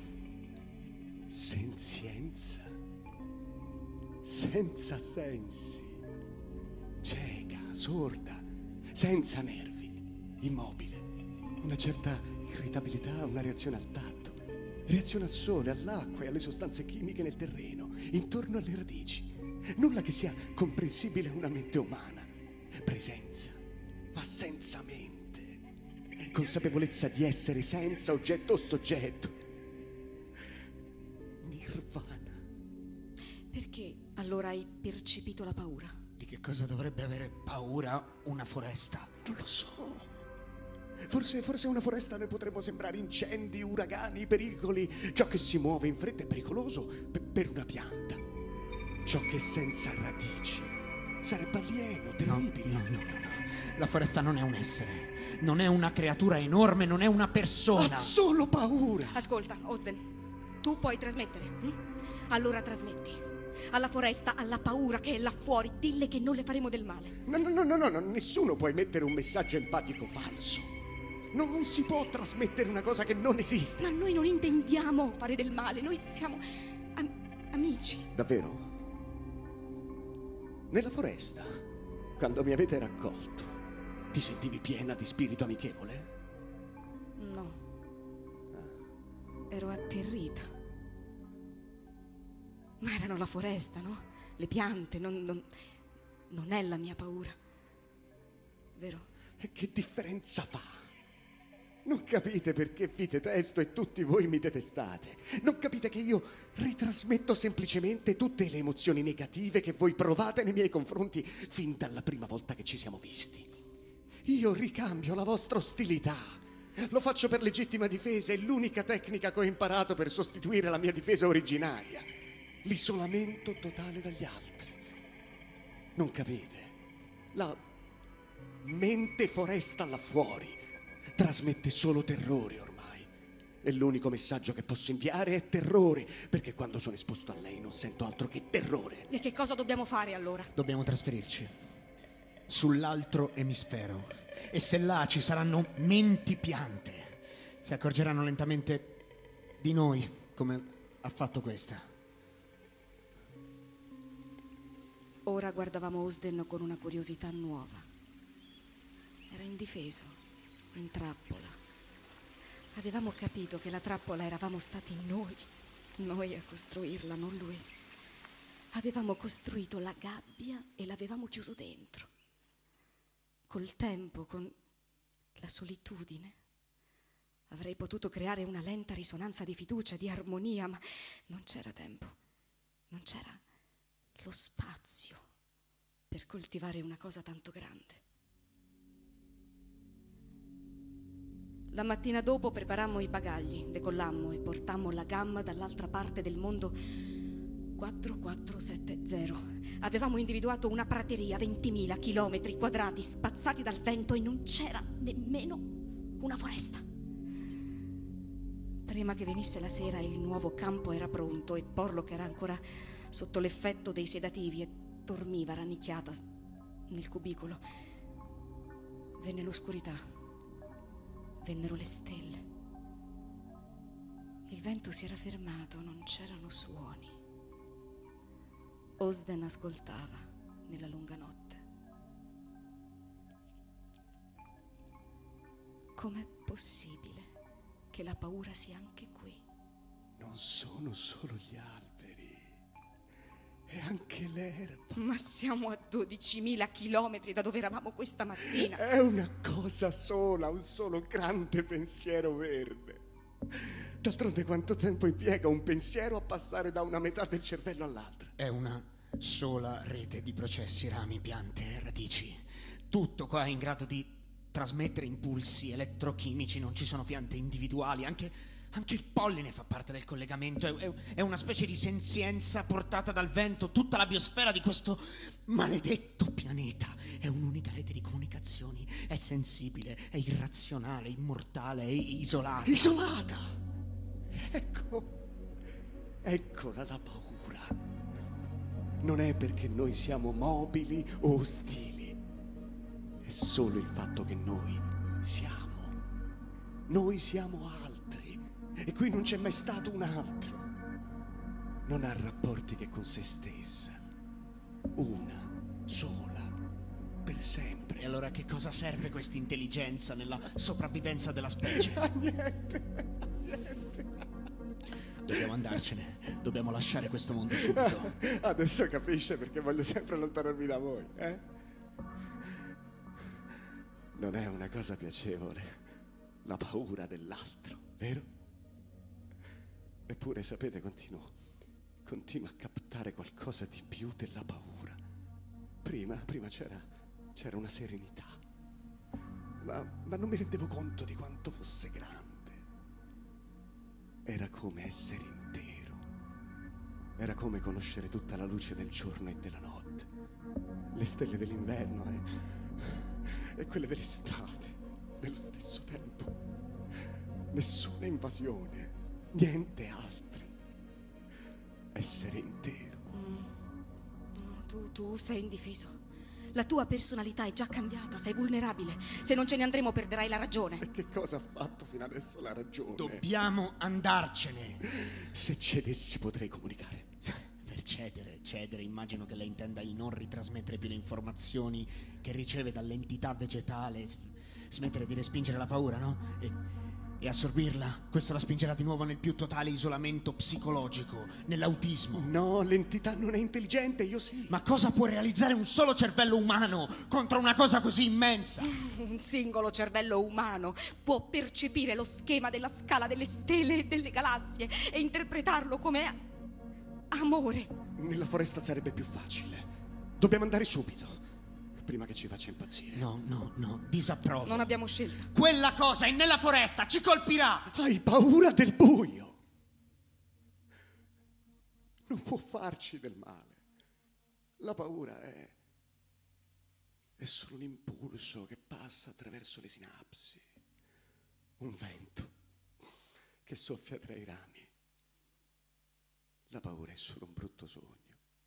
Senzienza. Senza sensi. Cieca. sorda, senza nervi, immobile. Una certa irritabilità, una reazione al tatto, reazione al sole, all'acqua e alle sostanze chimiche nel terreno, intorno alle radici. Nulla che sia comprensibile a una mente umana. Presenza, ma senza mente. Consapevolezza di essere senza oggetto o soggetto. Nirvana. Perché allora hai percepito la paura? Di che cosa dovrebbe avere paura una foresta? Non lo so. Forse una foresta noi potremmo sembrare incendi, uragani, pericoli. Ciò che si muove in fretta è pericoloso per una pianta. Ciò che è senza radici sarebbe alieno, terribile. No. La foresta non è un essere, non è una creatura enorme, non è una persona. Ha solo paura. Ascolta, Osden, tu puoi trasmettere. Allora trasmetti. Alla foresta, alla paura che è là fuori, dille che non le faremo del male. No, nessuno può emettere un messaggio empatico falso. Non si può trasmettere una cosa che non esiste. Ma noi non intendiamo fare del male, noi siamo amici. Davvero? Nella foresta, quando mi avete raccolto, ti sentivi piena di spirito amichevole? No. Ero atterrita. Ma erano la foresta, no? Le piante, non è la mia paura. Vero? E che differenza fa? Non capite perché vi detesto e tutti voi mi detestate. Non capite che io ritrasmetto semplicemente tutte le emozioni negative che voi provate nei miei confronti fin dalla prima volta che ci siamo visti. Io ricambio la vostra ostilità. Lo faccio per legittima difesa, è l'unica tecnica che ho imparato per sostituire la mia difesa originaria. L'isolamento totale dagli altri. Non capite? La mente foresta là fuori trasmette solo terrore ormai. E l'unico messaggio che posso inviare è terrore, perché quando sono esposto a lei non sento altro che terrore. E che cosa dobbiamo fare allora? Dobbiamo trasferirci sull'altro emisfero. E se là ci saranno menti piante, si accorgeranno lentamente di noi, come ha fatto questa. Ora guardavamo Osden con una curiosità nuova. Era indifeso, in trappola. Avevamo capito che la trappola eravamo stati noi a costruirla, non lui. Avevamo costruito la gabbia e l'avevamo chiuso dentro. Col tempo, con la solitudine, avrei potuto creare una lenta risonanza di fiducia, di armonia, ma non c'era tempo, non c'era lo spazio per coltivare una cosa tanto grande. La mattina dopo preparammo i bagagli, decollammo e portammo la gamma dall'altra parte del mondo 4470. Avevamo individuato una prateria, 20.000 chilometri quadrati spazzati dal vento e non c'era nemmeno una foresta. Prima che venisse la sera il nuovo campo era pronto e Porlock era ancora sotto l'effetto dei sedativi e dormiva rannicchiata nel cubicolo. Venne l'oscurità. Vennero le stelle. Il vento si era fermato, non c'erano suoni. Osden ascoltava nella lunga notte. Com'è possibile che la paura sia anche qui? Non sono solo gli alberi, è anche l'erba. Ma siamo a 12.000 chilometri da dove eravamo questa mattina. È una cosa sola, un solo grande pensiero verde. D'altronde quanto tempo impiega un pensiero a passare da una metà del cervello all'altra? È una sola rete di processi, rami, piante, radici. Tutto qua è in grado di trasmettere impulsi elettrochimici, non ci sono piante individuali, anche il polline fa parte del collegamento, è una specie di senzienza portata dal vento. Tutta la biosfera di questo maledetto pianeta è un'unica rete di comunicazioni, è sensibile, è irrazionale, immortale, è isolata. Isolata! Eccola la paura. Non è perché noi siamo mobili o ostili, è solo il fatto che noi siamo altri. E qui non c'è mai stato un altro. Non ha rapporti che con se stessa. Una sola per sempre. E allora che cosa serve questa intelligenza nella sopravvivenza della specie? Niente. Dobbiamo andarcene, dobbiamo lasciare questo mondo subito. Adesso capisce perché voglio sempre allontanarmi da voi, eh? Non è una cosa piacevole, la paura dell'altro, vero? Eppure, sapete, continuo a captare qualcosa di più della paura. Prima c'era una serenità, ma non mi rendevo conto di quanto fosse grande. Era come essere intero. Era come conoscere tutta la luce del giorno e della notte, le stelle dell'inverno e quelle dell'estate, nello stesso tempo. Nessuna invasione, niente altri. Essere intero. No, tu sei indifeso. La tua personalità è già cambiata, sei vulnerabile. Se non ce ne andremo perderai la ragione. E che cosa ha fatto fino adesso la ragione? Dobbiamo andarcene. Se cedessi potrei comunicare. Per cedere, immagino che lei intenda il non ritrasmettere più le informazioni che riceve dall'entità vegetale, smettere di respingere la paura, no? E assorbirla. Questo la spingerà di nuovo nel più totale isolamento psicologico, nell'autismo. No, l'entità non è intelligente, io sì. Ma cosa può realizzare un solo cervello umano contro una cosa così immensa? Un singolo cervello umano può percepire lo schema della scala delle stelle e delle galassie e interpretarlo come amore. Nella foresta sarebbe più facile. Dobbiamo andare subito, prima che ci faccia impazzire. No, disapprovo. Non abbiamo scelta. Quella cosa è nella foresta, ci colpirà. Hai paura del buio. Non può farci del male. La paura è solo un impulso che passa attraverso le sinapsi. Un vento che soffia tra i rami. La paura è solo un brutto sogno.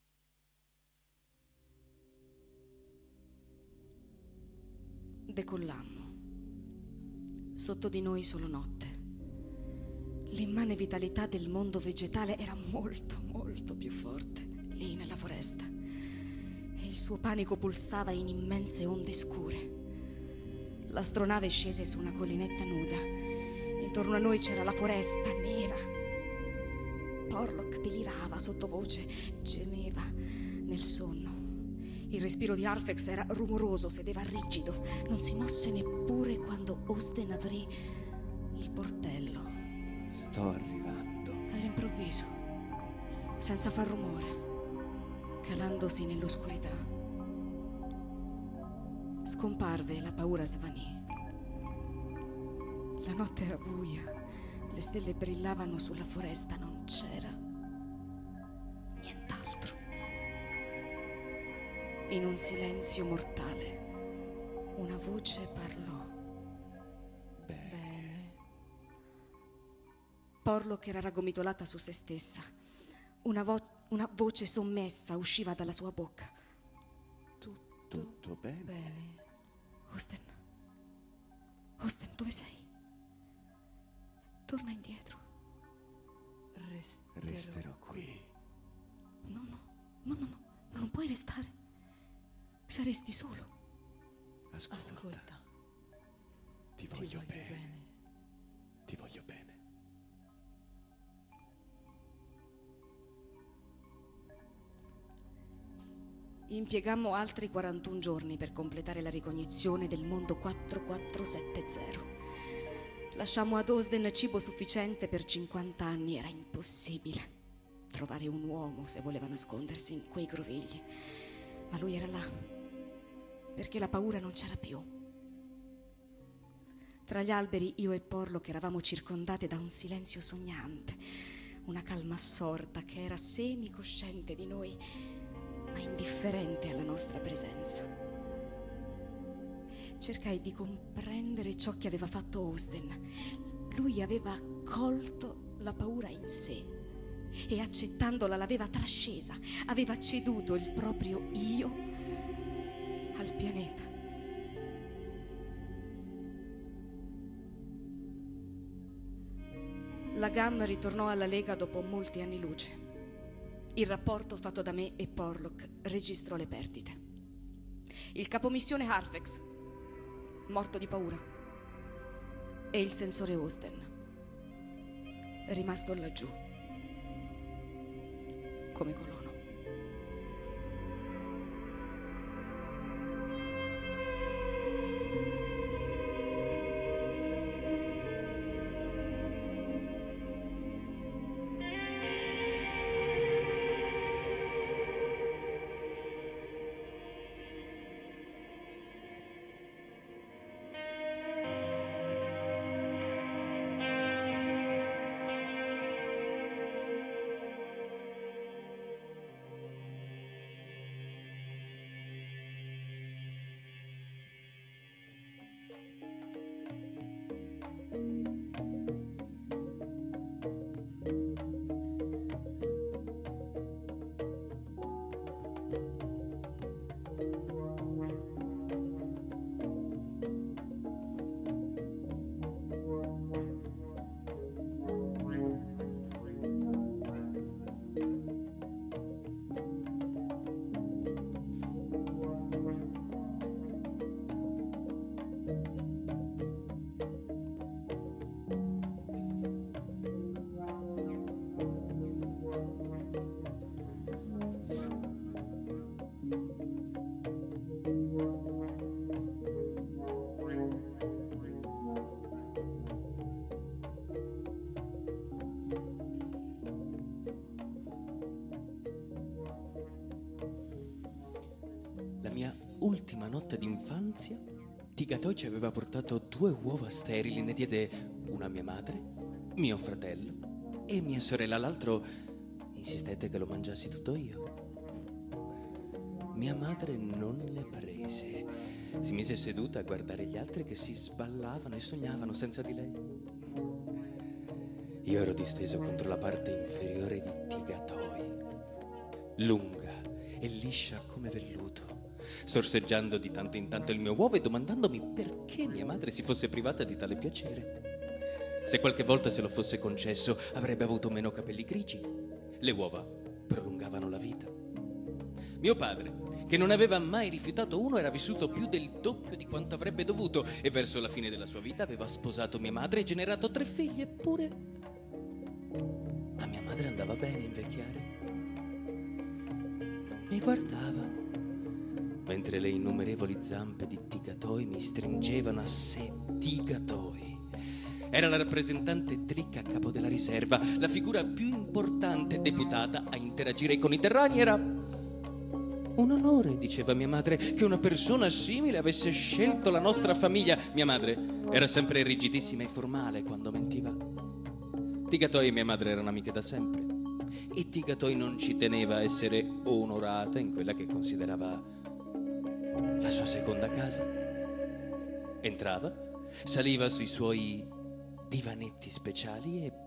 Decollammo. Sotto di noi solo notte. L'immane vitalità del mondo vegetale era molto, molto più forte lì nella foresta. E il suo panico pulsava in immense onde scure. L'astronave scese su una collinetta nuda. Intorno a noi c'era la foresta nera. Porlock delirava sottovoce, gemeva nel sonno. Il respiro di Arfex era rumoroso, sedeva rigido. Non si mosse neppure quando Osden aprì il portello. Sto arrivando. All'improvviso, senza far rumore, calandosi nell'oscurità. Scomparve e la paura svanì. La notte era buia, le stelle brillavano sulla foresta, non c'era nient'altro. In un silenzio mortale, una voce parlò. Bene. Porlock era raggomitolata su se stessa. Una voce sommessa usciva dalla sua bocca. Tutto bene? Osden, dove sei? Torna indietro. Resterò qui. No, non puoi restare. Saresti solo. Ascolta. Ti voglio bene. Ti voglio bene. Impiegammo altri 41 giorni per completare la ricognizione del mondo 4470. Lasciammo ad Osden cibo sufficiente per 50 anni. Era impossibile trovare un uomo se voleva nascondersi in quei grovigli. Ma lui era là, perché la paura non c'era più. Tra gli alberi io e Porlock eravamo circondate da un silenzio sognante, una calma assorta che era semicosciente di noi, ma indifferente alla nostra presenza. Cercai di comprendere ciò che aveva fatto Osden. Lui aveva accolto la paura in sé e accettandola l'aveva trascesa, aveva ceduto il proprio io al pianeta. La GAM ritornò alla Lega dopo molti anni luce. Il rapporto fatto da me e Porlock registrò le perdite. il capomissione Harvex, morto di paura, e il sensore Osden, rimasto laggiù, come colono. Ultima notte d'infanzia, Tigatoi ci aveva portato 2 uova sterili, ne diede una a mia madre, mio fratello e mia sorella. L'altro insistette che lo mangiassi tutto io. Mia madre non le prese. Si mise seduta a guardare gli altri che si sballavano e sognavano senza di lei. Io ero disteso contro la parte inferiore di Tigatoi, lunga e liscia come velluto, sorseggiando di tanto in tanto il mio uovo e domandandomi perché mia madre si fosse privata di tale piacere. Se qualche volta se lo fosse concesso, avrebbe avuto meno capelli grigi. Le uova prolungavano la vita. Mio padre, che non aveva mai rifiutato uno, era vissuto più del doppio di quanto avrebbe dovuto e verso la fine della sua vita aveva sposato mia madre e generato 3 figli, eppure a mia madre andava bene invecchiare. Mi guardava mentre le innumerevoli zampe di Tigatoi mi stringevano a sé. Tigatoi era la rappresentante Tlick a capo della riserva, la figura più importante deputata a interagire con i terrani. Era un onore, diceva mia madre, che una persona simile avesse scelto la nostra famiglia. Mia madre era sempre rigidissima e formale quando mentiva. Tigatoi e mia madre erano amiche da sempre e Tigatoi non ci teneva a essere onorata in quella che considerava la sua seconda casa. Entrava, saliva sui suoi divanetti speciali e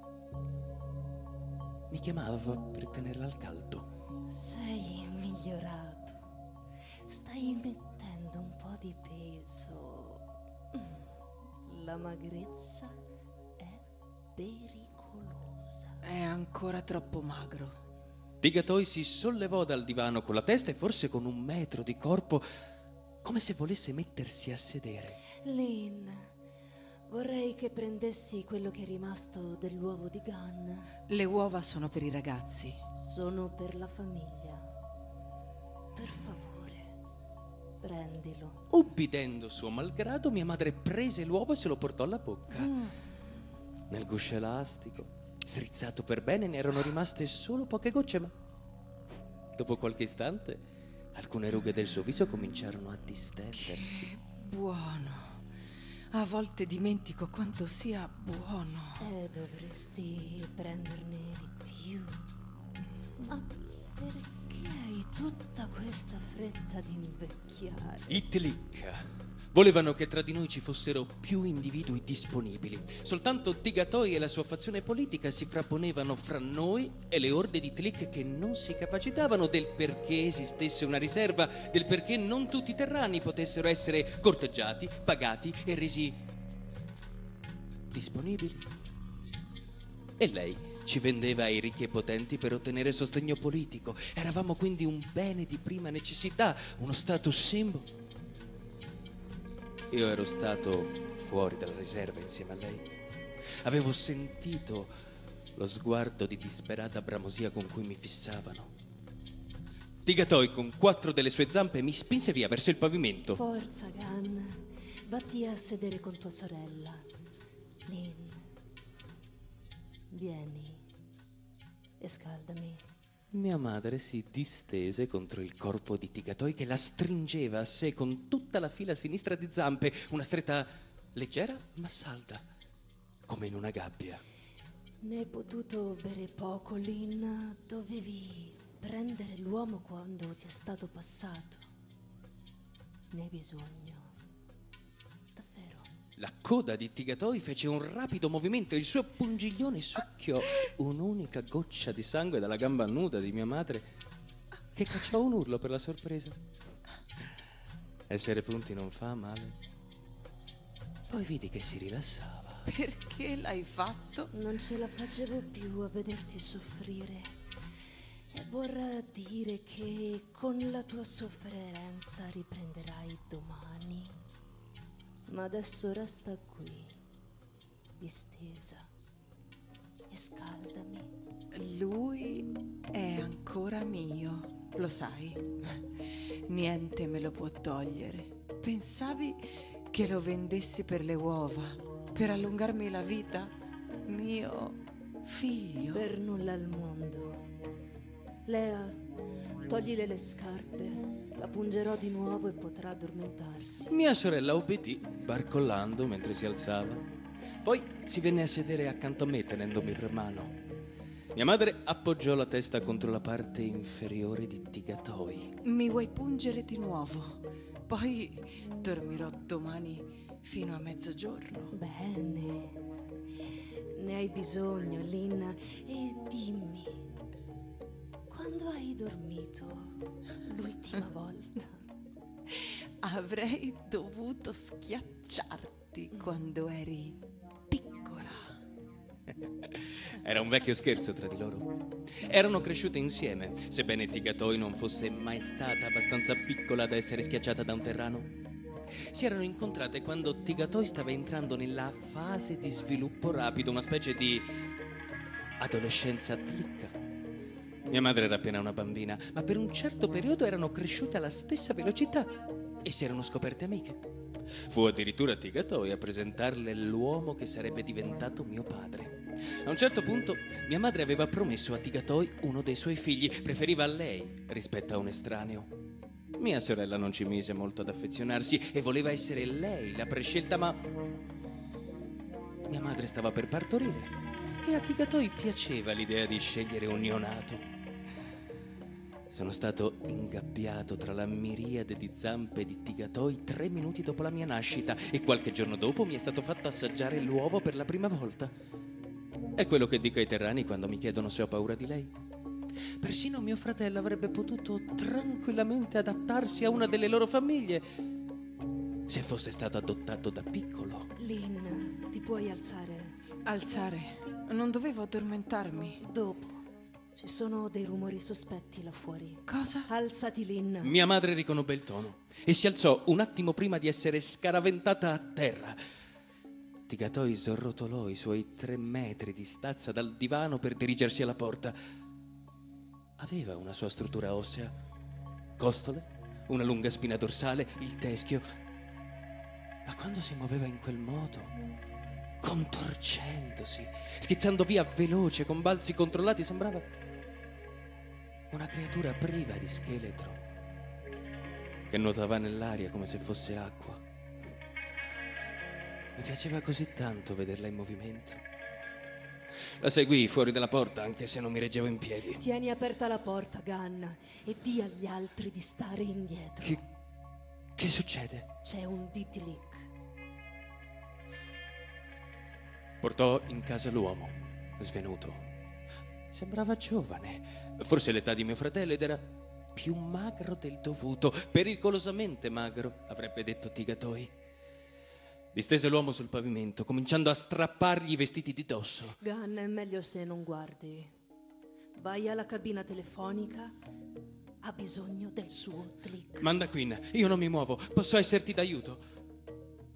mi chiamava per tenerla al caldo. Sei migliorato. Stai mettendo un po' di peso. La magrezza è pericolosa. È ancora troppo magro. Tigatoi si sollevò dal divano con la testa e forse con 1 metro di corpo, come se volesse mettersi a sedere. Lynn, vorrei che prendessi quello che è rimasto dell'uovo di Gunn. Le uova sono per i ragazzi. Sono per la famiglia. Per favore, prendilo. Ubbidendo suo malgrado, mia madre prese l'uovo e se lo portò alla bocca. Nel guscio elastico, strizzato per bene, ne erano rimaste solo poche gocce, ma dopo qualche istante alcune rughe del suo viso cominciarono a distendersi. Che buono. A volte dimentico quanto sia buono. Dovresti prenderne di più. Ma perché hai tutta questa fretta di invecchiare? I Tlick volevano che tra di noi ci fossero più individui disponibili. Soltanto Tigatoi e la sua fazione politica si frapponevano fra noi e le orde di Tlick che non si capacitavano del perché esistesse una riserva, del perché non tutti i terrani potessero essere corteggiati, pagati e resi disponibili. E lei ci vendeva ai ricchi e potenti per ottenere sostegno politico. Eravamo quindi un bene di prima necessità, uno status symbol. Io ero stato fuori dalla riserva insieme a lei. Avevo sentito lo sguardo di disperata bramosia con cui mi fissavano. Tigatoi con 4 delle sue zampe mi spinse via verso il pavimento. Forza, Gunn. Vatti a sedere con tua sorella. Lynn, vieni e scaldami. Mia madre si distese contro il corpo di Tigatoi che la stringeva a sé con tutta la fila sinistra di zampe, una stretta leggera ma salda, come in una gabbia. Ne hai potuto bere poco, Lynn. Dovevi prendere l'uomo quando ti è stato passato. Ne hai bisogno. La coda di Tigatoi fece un rapido movimento e il suo pungiglione succhiò un'unica goccia di sangue dalla gamba nuda di mia madre, che cacciò un urlo per la sorpresa. Essere pronti non fa male. Poi vidi che si rilassava. Perché l'hai fatto? Non ce la facevo più a vederti soffrire. E vorrà dire che con la tua sofferenza riprenderai domani. Ma adesso resta qui, distesa, e scaldami. Lui è ancora mio, lo sai. Niente me lo può togliere. Pensavi che lo vendessi per le uova, per allungarmi la vita? Mio figlio. Per nulla al mondo. Lea, toglile le scarpe. La pungerò di nuovo e potrà addormentarsi. Mia sorella obbedì, barcollando mentre si alzava. Poi si venne a sedere accanto a me tenendomi per mano. Mia madre appoggiò la testa contro la parte inferiore di Tigatoi. Mi vuoi pungere di nuovo? Poi dormirò domani fino a mezzogiorno. Bene. Ne hai bisogno, Lynn. E dimmi, quando hai dormito l'ultima volta? Avrei dovuto schiacciarti quando eri piccola. Era un vecchio scherzo tra di loro. Erano cresciute insieme, sebbene Tigatoi non fosse mai stata abbastanza piccola da essere schiacciata da un terrano. Si erano incontrate quando Tigatoi stava entrando nella fase di sviluppo rapido, una specie di adolescenza tlicca. Mia madre era appena una bambina, ma per un certo periodo erano cresciute alla stessa velocità e si erano scoperte amiche. Fu addirittura Tigatoi a presentarle l'uomo che sarebbe diventato mio padre. A un certo punto mia madre aveva promesso a Tigatoi uno dei suoi figli, preferiva a lei rispetto a un estraneo. Mia sorella non ci mise molto ad affezionarsi e voleva essere lei la prescelta, ma mia madre stava per partorire e a Tigatoi piaceva l'idea di scegliere un neonato. Sono stato ingabbiato tra la miriade di zampe di Tigatoi 3 minuti dopo la mia nascita e qualche giorno dopo mi è stato fatto assaggiare l'uovo per la prima volta. È quello che dico ai terrani quando mi chiedono se ho paura di lei. Persino mio fratello avrebbe potuto tranquillamente adattarsi a una delle loro famiglie se fosse stato adottato da piccolo. Lynn, ti puoi alzare? Alzare? Non dovevo addormentarmi. Dopo. Ci sono dei rumori sospetti là fuori. Cosa? Alzati, Lynn. Mia madre riconobbe il tono e si alzò un attimo prima di essere scaraventata a terra. Tigatoi srotolò i suoi 3 metri di stazza dal divano per dirigersi alla porta. Aveva una sua struttura ossea, costole, una lunga spina dorsale, il teschio. Ma quando si muoveva in quel modo, contorcendosi, schizzando via veloce con balzi controllati, sembrava una creatura priva di scheletro che nuotava nell'aria come se fosse acqua. Mi piaceva così tanto vederla in movimento. La seguii fuori dalla porta anche se non mi reggevo in piedi. Tieni aperta la porta, Gunn, e di agli altri di stare indietro. Che succede? C'è un Ditlik. Portò in casa l'uomo, svenuto. Sembrava giovane, forse l'età di mio fratello, ed era più magro del dovuto, pericolosamente magro, avrebbe detto Tigatoi. Distese l'uomo sul pavimento, cominciando a strappargli i vestiti di dosso. Gunn, è meglio se non guardi. Vai alla cabina telefonica. Ha bisogno del suo Tlik. Manda Queen, io non mi muovo, posso esserti d'aiuto.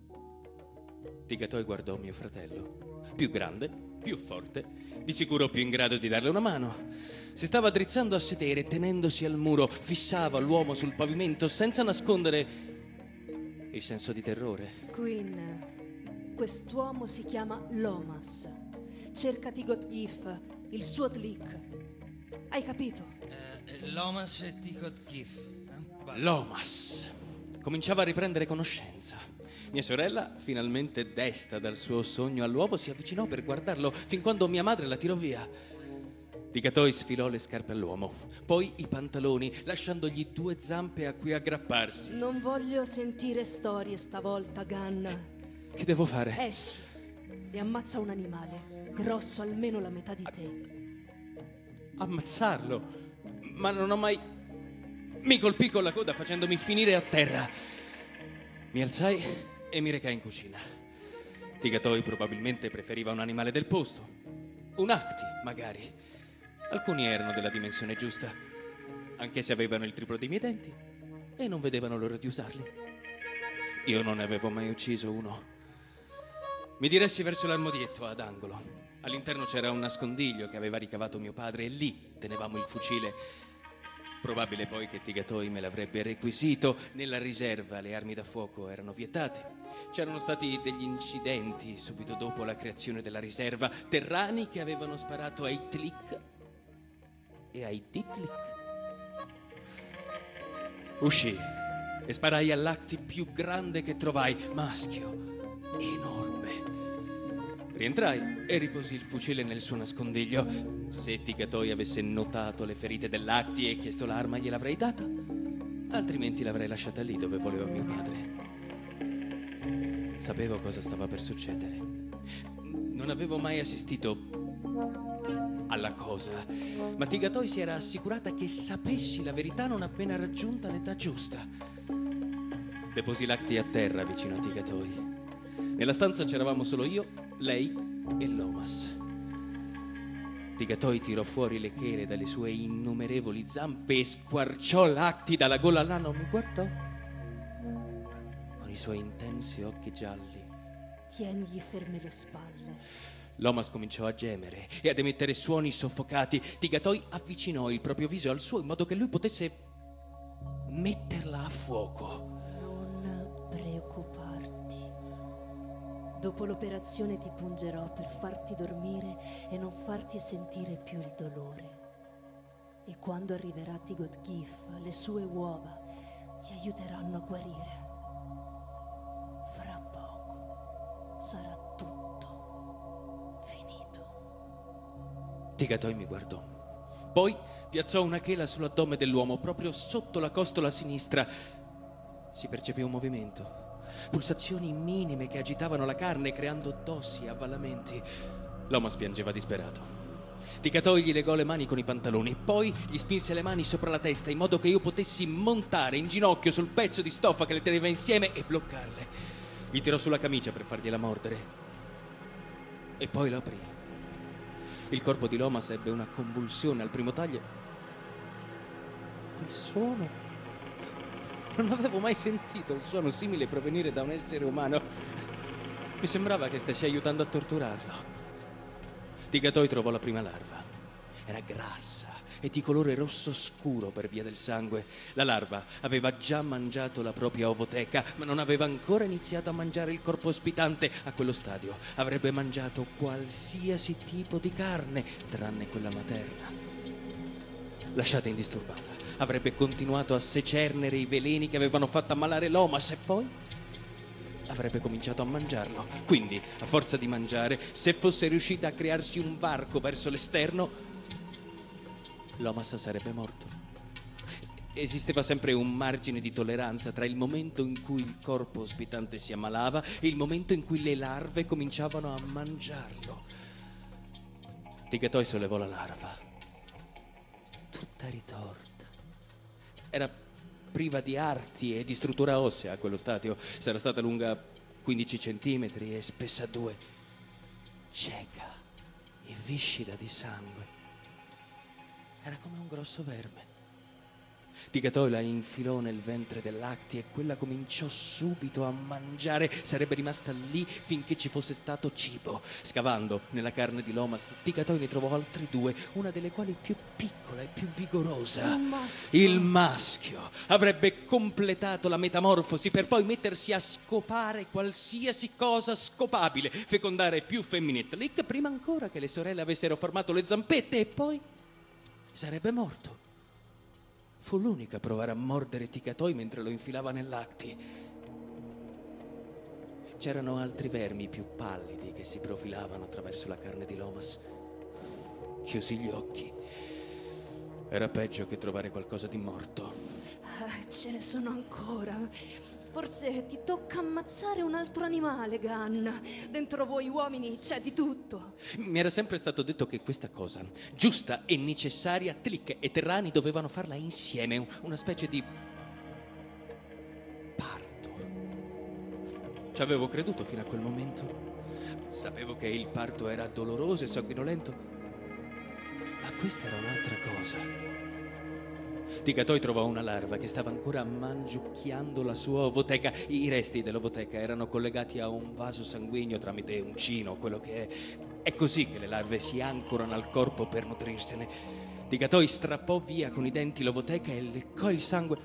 Tigatoi guardò mio fratello, più grande, più forte, di sicuro più in grado di darle una mano. Si stava drizzando a sedere, tenendosi al muro, fissava l'uomo sul pavimento senza nascondere il senso di terrore. Queen, quest'uomo si chiama Lomas. Cerca Tigot Gif, il suo Tlik. Hai capito? Lomas e Tigot Gif. Lomas cominciava a riprendere conoscenza. Mia sorella, finalmente desta dal suo sogno all'uovo, si avvicinò per guardarlo fin quando mia madre la tirò via. Tigatoi sfilò le scarpe all'uomo, poi i pantaloni, lasciandogli 2 zampe a cui aggrapparsi. Non voglio sentire storie stavolta, Gunn. Che devo fare? Esci e ammazza un animale, grosso almeno la metà di te. Ammazzarlo? Ma non ho mai... Mi colpì con la coda facendomi finire a terra. Mi alzai e mi recai in cucina. Tigatoi probabilmente preferiva un animale del posto. Un acti, magari. Alcuni erano della dimensione giusta, anche se avevano il triplo dei miei denti e non vedevano l'ora di usarli. Io non ne avevo mai ucciso uno. Mi diressi verso l'armadietto ad angolo. All'interno c'era un nascondiglio che aveva ricavato mio padre e lì tenevamo il fucile. Probabile poi che Tigatoi me l'avrebbe requisito. Nella riserva le armi da fuoco erano vietate. C'erano stati degli incidenti subito dopo la creazione della riserva. Terrani che avevano sparato ai Tlik e ai Titlik. Uscii e sparai all'acti più grande che trovai, maschio, enorme. Rientrai e riposi il fucile nel suo nascondiglio. Se Tigatoi avesse notato le ferite dell'acti e chiesto l'arma, gliel'avrei data, altrimenti l'avrei lasciata lì dove voleva mio padre. Sapevo cosa stava per succedere. Non avevo mai assistito alla cosa, ma Tigatoi si era assicurata che sapessi la verità non appena raggiunta l'età giusta. Deposi l'acti a terra vicino a Tigatoi. Nella stanza c'eravamo solo io, lei e Lomas. Tigatoi tirò fuori le chele dalle sue innumerevoli zampe e squarciò l'acti dalla gola là. Non mi guardò con i suoi intensi occhi gialli. Tienigli ferme le spalle. Lomas cominciò a gemere e ad emettere suoni soffocati. Tigatoi avvicinò il proprio viso al suo in modo che lui potesse metterla a fuoco. Non preoccuparti. Dopo l'operazione ti pungerò per farti dormire e non farti sentire più il dolore. E quando arriverà Tigot Gif, le sue uova ti aiuteranno a guarire. Fra poco sarà tutto finito. Tigatoi mi guardò. Poi piazzò una chela sull'addome dell'uomo, proprio sotto la costola sinistra. Si percepì un movimento. Pulsazioni minime che agitavano la carne creando dossi e avvallamenti. L'uomo piangeva disperato. Tigatoi gli legò le mani con i pantaloni, poi gli spinse le mani sopra la testa in modo che io potessi montare in ginocchio sul pezzo di stoffa che le teneva insieme e bloccarle. Gli tirò sulla camicia per fargliela mordere e poi la aprì. Il corpo di Lomas ebbe una convulsione al primo taglio. Quel suono... Non avevo mai sentito un suono simile provenire da un essere umano. Mi sembrava che stessi aiutando a torturarlo. Tigatoi trovò la prima larva. Era grassa e di colore rosso scuro per via del sangue. La larva aveva già mangiato la propria ovoteca, ma non aveva ancora iniziato a mangiare il corpo ospitante. A quello stadio avrebbe mangiato qualsiasi tipo di carne, tranne quella materna. Lasciata indisturbata, avrebbe continuato a secernere i veleni che avevano fatto ammalare Lomas e poi avrebbe cominciato a mangiarlo. Quindi, a forza di mangiare, se fosse riuscita a crearsi un varco verso l'esterno, Lomas sarebbe morto. Esisteva sempre un margine di tolleranza tra il momento in cui il corpo ospitante si ammalava e il momento in cui le larve cominciavano a mangiarlo. Tigatoi sollevò la larva, tutta ritorta. Era priva di arti e di struttura ossea a quello stadio. Sarà stata lunga 15 centimetri e spessa 2. Cieca e viscida di sangue. Era come un grosso verme. Tigatoi la infilò nel ventre dell'Acti e quella cominciò subito a mangiare. Sarebbe rimasta lì finché ci fosse stato cibo. Scavando nella carne di Lomas, Tigatoi ne trovò altri due, una delle quali più piccola e più vigorosa. Il maschio avrebbe completato la metamorfosi per poi mettersi a scopare qualsiasi cosa scopabile, fecondare più femmine e Tlick prima ancora che le sorelle avessero formato le zampette e poi sarebbe morto. Fu l'unica a provare a mordere Tigatoi mentre lo infilava nell'Acti. C'erano altri vermi più pallidi che si profilavano attraverso la carne di Lomas. Chiusi gli occhi. Era peggio che trovare qualcosa di morto. Ce ne sono ancora. Forse ti tocca ammazzare un altro animale, Gunn. Dentro voi uomini c'è di tutto. Mi era sempre stato detto che questa cosa, giusta e necessaria, Tlick e Terrani dovevano farla insieme, una specie di parto. Ci avevo creduto fino a quel momento. Sapevo che il parto era doloroso e sanguinolento, ma questa era un'altra cosa. Tigatoi trovò una larva che stava ancora mangiucchiando la sua ovoteca. I resti dell'ovoteca erano collegati a un vaso sanguigno tramite uncino, quello che è. È così che le larve si ancorano al corpo per nutrirsene. Tigatoi strappò via con i denti l'ovoteca e leccò il sangue.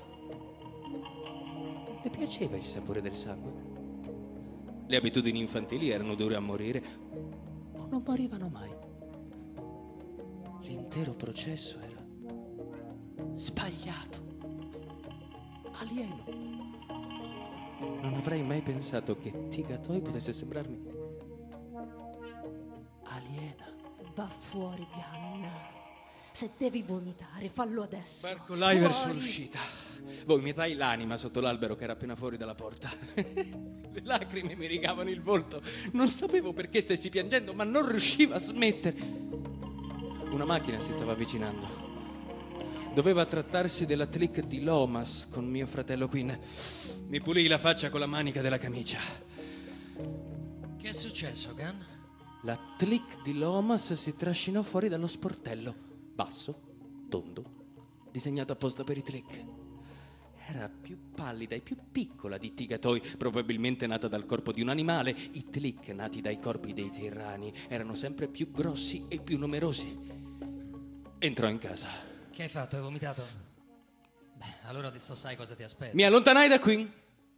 Le piaceva il sapore del sangue. Le abitudini infantili erano dure a morire, o non morivano mai. L'intero processo era sbagliato, alieno. Non avrei mai pensato che Tigatoi potesse sembrarmi aliena. Va fuori, Gunn. Se devi vomitare, fallo adesso. Barcolai verso l'uscita. Vomitai l'anima sotto l'albero che era appena fuori dalla porta. Le lacrime mi rigavano il volto. Non sapevo perché stessi piangendo, ma non riuscivo a smettere. Una macchina si stava avvicinando. Doveva trattarsi della Tlick di Lomas con mio fratello Quinn. Mi pulii la faccia con la manica della camicia. Che è successo, Gunn? La Tlick di Lomas si trascinò fuori dallo sportello. Basso, tondo, disegnato apposta per i Tlick. Era più pallida e più piccola di Tigatoi, probabilmente nata dal corpo di un animale. I Tlick, nati dai corpi dei Terrani, erano sempre più grossi e più numerosi. Entrò in casa. Che hai fatto? Hai vomitato? Beh, allora adesso sai cosa ti aspetta. Mi allontanai da qui.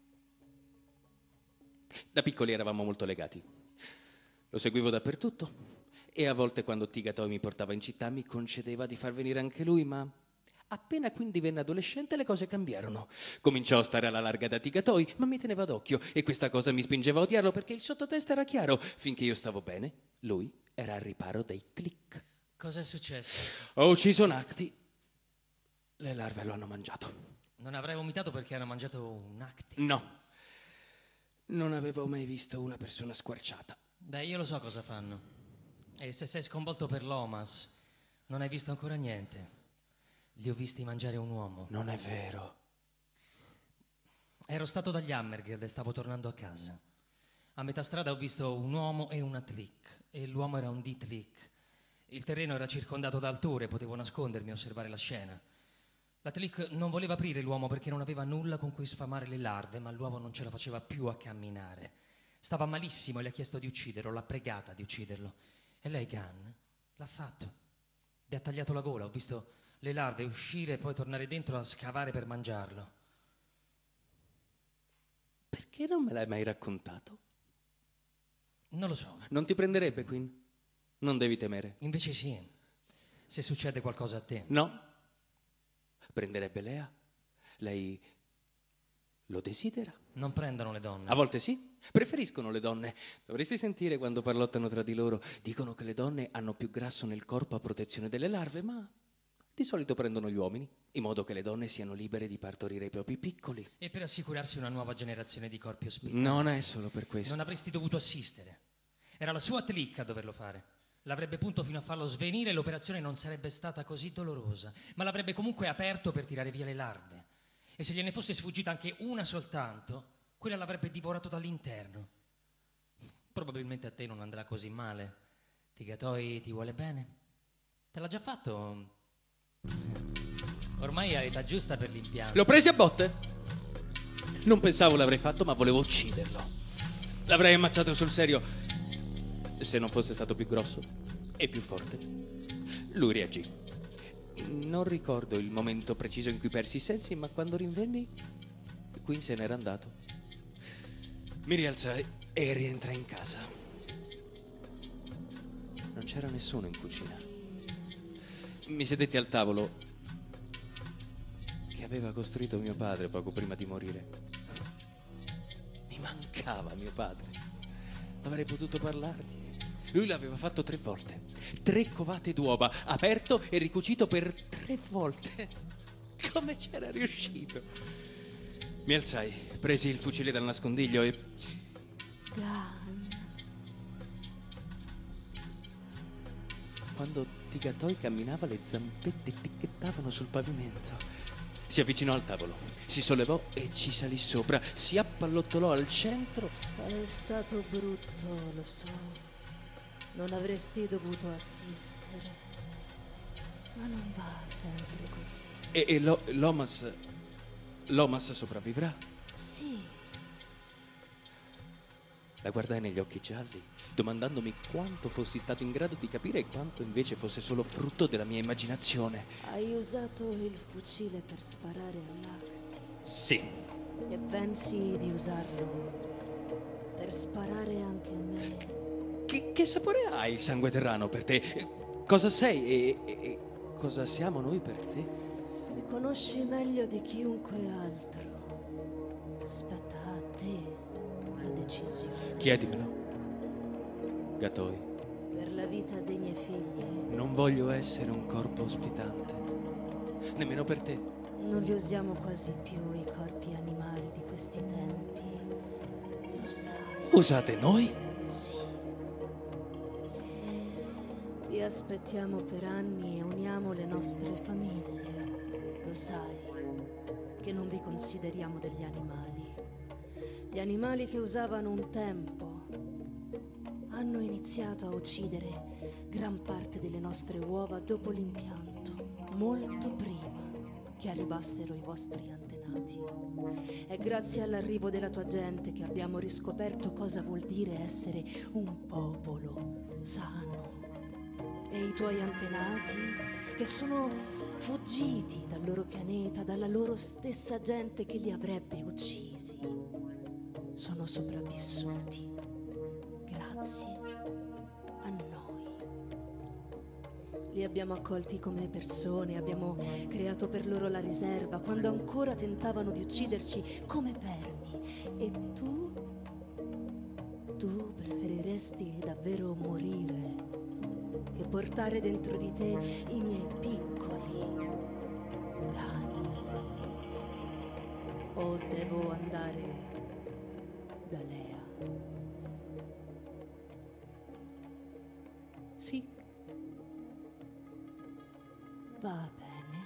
Da piccoli eravamo molto legati. Lo seguivo dappertutto e a volte quando Tigatoi mi portava in città mi concedeva di far venire anche lui, ma appena Quinn divenne adolescente le cose cambiarono. Cominciò a stare alla larga da Tigatoi, ma mi teneva d'occhio e questa cosa mi spingeva a odiarlo perché il sottotesto era chiaro. Finché io stavo bene, lui era al riparo dei Tlick. Cos'è successo? Ho ucciso Nacti. Le larve lo hanno mangiato. Non avrei vomitato perché hanno mangiato un Acti? No. Non avevo mai visto una persona squarciata. Beh, io lo so cosa fanno. E se sei sconvolto per Lomas, non hai visto ancora niente. Li ho visti mangiare un uomo. Non è vero. Ero stato dagli Hammergeld e stavo tornando a casa. A metà strada ho visto un uomo e una Tlick. E l'uomo era un D-Tlick. Il terreno era circondato da alture, potevo nascondermi e osservare la scena. La Tlick non voleva aprire l'uomo perché non aveva nulla con cui sfamare le larve, ma l'uomo non ce la faceva più a camminare. Stava malissimo e le ha chiesto di ucciderlo, l'ha pregata di ucciderlo. E lei, Gunn, l'ha fatto. Vi ha tagliato la gola, ho visto le larve uscire e poi tornare dentro a scavare per mangiarlo. Perché non me l'hai mai raccontato? Non lo so. Non ti prenderebbe, Quinn? Non devi temere. Invece sì, se succede qualcosa a te. No. Prenderebbe Lea? Lei lo desidera? Non prendono le donne. A volte sì, preferiscono le donne. Dovresti sentire quando parlottano tra di loro. Dicono che le donne hanno più grasso nel corpo a protezione delle larve, ma di solito prendono gli uomini, in modo che le donne siano libere di partorire i propri piccoli. E per assicurarsi una nuova generazione di corpi ospitali. Non è solo per questo. Non avresti dovuto assistere. Era la sua Tlick a doverlo fare. L'avrebbe punto fino a farlo svenire e l'operazione non sarebbe stata così dolorosa, ma l'avrebbe comunque aperto per tirare via le larve. E se gliene fosse sfuggita anche una soltanto, quella l'avrebbe divorato dall'interno. Probabilmente a te non andrà così male. Tigatoi ti vuole bene? Te l'ha già fatto? Ormai hai l'età giusta per l'impianto. L'ho preso a botte. Non pensavo l'avrei fatto, ma volevo ucciderlo. L'avrei ammazzato sul serio se non fosse stato più grosso e più forte. Lui reagì. Non ricordo il momento preciso in cui persi i sensi, ma quando rinvenni, Quinn se n'era andato. Mi rialzai e rientrai in casa. Non c'era nessuno in cucina. Mi sedetti al tavolo che aveva costruito mio padre poco prima di morire. Mi mancava mio padre. Avrei potuto parlargli. Lui l'aveva fatto 3 volte. 3 covate d'uova, aperto e ricucito per 3 volte. Come c'era riuscito? Mi alzai, presi il fucile dal nascondiglio e... Gunn. Quando Tigatoi camminava, le zampette ticchettavano sul pavimento. Si avvicinò al tavolo, si sollevò e ci salì sopra. Si appallottolò al centro. È stato brutto, lo so. Non avresti dovuto assistere. Ma non va sempre così. E Lomas sopravvivrà? Sì. La guardai negli occhi gialli, domandandomi quanto fossi stato in grado di capire e quanto invece fosse solo frutto della mia immaginazione. Hai usato il fucile per sparare all'Acti. Sì. E pensi di usarlo per sparare anche a me? Che sapore ha il sangue terrano per te? Cosa sei e cosa siamo noi per te? Mi conosci meglio di chiunque altro. Spetta a te la decisione. Chiedimelo, Gatoi. Per la vita dei miei figli. Non voglio essere un corpo ospitante, nemmeno per te. Non li usiamo quasi più i corpi animali di questi tempi. Lo sai. Usate noi? Sì. Vi aspettiamo per anni e uniamo le nostre famiglie. Lo sai che non vi consideriamo degli animali. Gli animali che usavano un tempo hanno iniziato a uccidere gran parte delle nostre uova dopo l'impianto, molto prima che arrivassero i vostri antenati. È grazie all'arrivo della tua gente che abbiamo riscoperto cosa vuol dire essere un popolo sano. E i tuoi antenati, che sono fuggiti dal loro pianeta, dalla loro stessa gente che li avrebbe uccisi, sono sopravvissuti grazie a noi. Li abbiamo accolti come persone, abbiamo creato per loro la riserva quando ancora tentavano di ucciderci come vermi. E tu preferiresti davvero morire che portare dentro di te i miei piccoli Gunn. O devo andare da Lea? Sì. Va bene.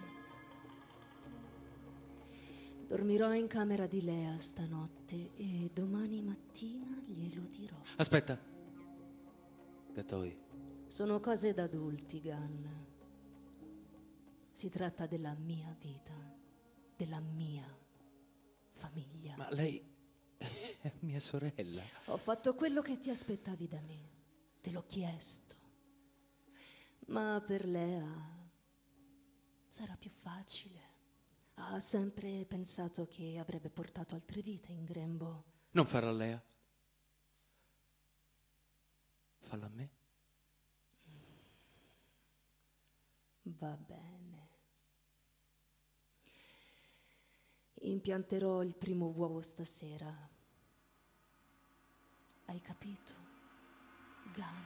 Dormirò in camera di Lea stanotte e domani mattina glielo dirò. Aspetta, Gatoi. Sono cose da adulti, Gunn. Si tratta della mia vita, della mia famiglia. Ma lei è mia sorella. Ho fatto quello che ti aspettavi da me. Te l'ho chiesto. Ma per Lea sarà più facile. Ha sempre pensato che avrebbe portato altre vite in grembo. Non farà Lea. Falla a me. Va bene. Impianterò il primo uovo stasera. Hai capito? Gunn.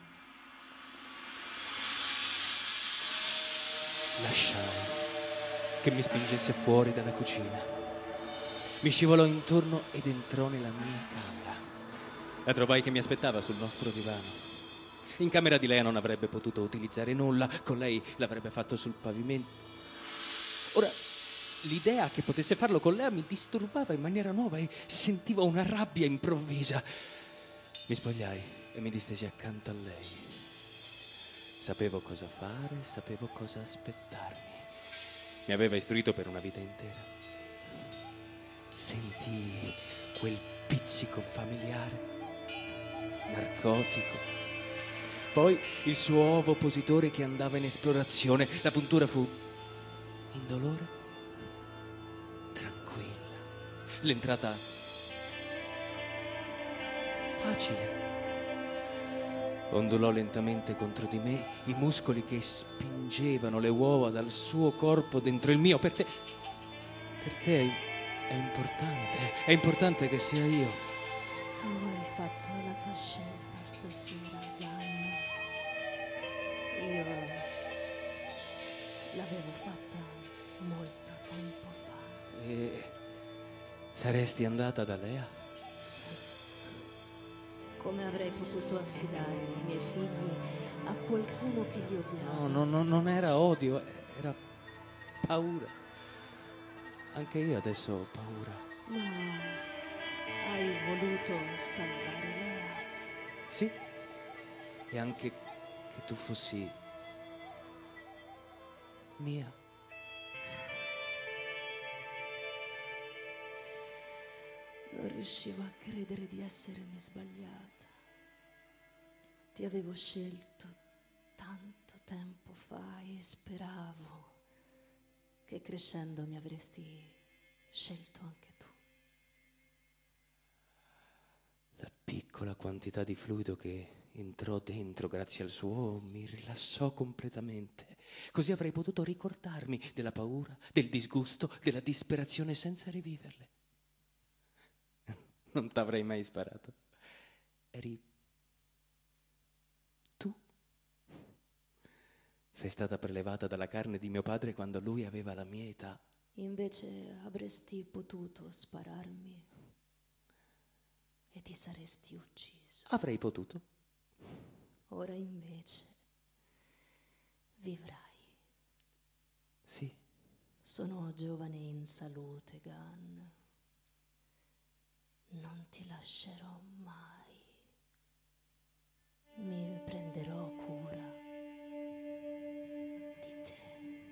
Lasciai che mi spingesse fuori dalla cucina. Mi scivolò intorno ed entrò nella mia camera. La trovai che mi aspettava sul nostro divano. In camera di Lea non avrebbe potuto utilizzare nulla, con lei l'avrebbe fatto sul pavimento. Ora, l'idea che potesse farlo con Lea mi disturbava in maniera nuova e sentivo una rabbia improvvisa. Mi spogliai e mi distesi accanto a lei. Sapevo cosa fare, sapevo cosa aspettarmi. mi aveva istruito per una vita intera. Sentii quel pizzico familiare, narcotico. Poi il suo ovo oppositore che andava in esplorazione. La puntura fu indolore, tranquilla. L'entrata facile. Ondulò lentamente contro di me i muscoli che spingevano le uova dal suo corpo dentro il mio. Per te è importante che sia io. Tu hai fatto la tua scelta stasera, Gunn. Io l'avevo fatta molto tempo fa. E saresti andata da Lea? Come avrei potuto affidare i miei figli a qualcuno che li odiava? No, non era odio, era paura. Anche io adesso ho paura. No, hai voluto salvare Lea. Sì, e anche che tu fossi mia. Non riuscivo a credere di essermi sbagliata. Ti avevo scelto tanto tempo fa e speravo che crescendo mi avresti scelto anche tu. La piccola quantità di fluido che entrò dentro grazie al suo mi rilassò completamente. Così avrei potuto ricordarmi della paura, del disgusto, della disperazione senza riviverle. Non t'avrei mai sparato. Eri tu. Sei stata prelevata dalla carne di mio padre quando lui aveva la mia età. Invece avresti potuto spararmi e ti saresti ucciso. Avrei potuto. Ora invece vivrai. Sì. Sono giovane e in salute, Gunn. Non ti lascerò mai. Mi prenderò cura di te.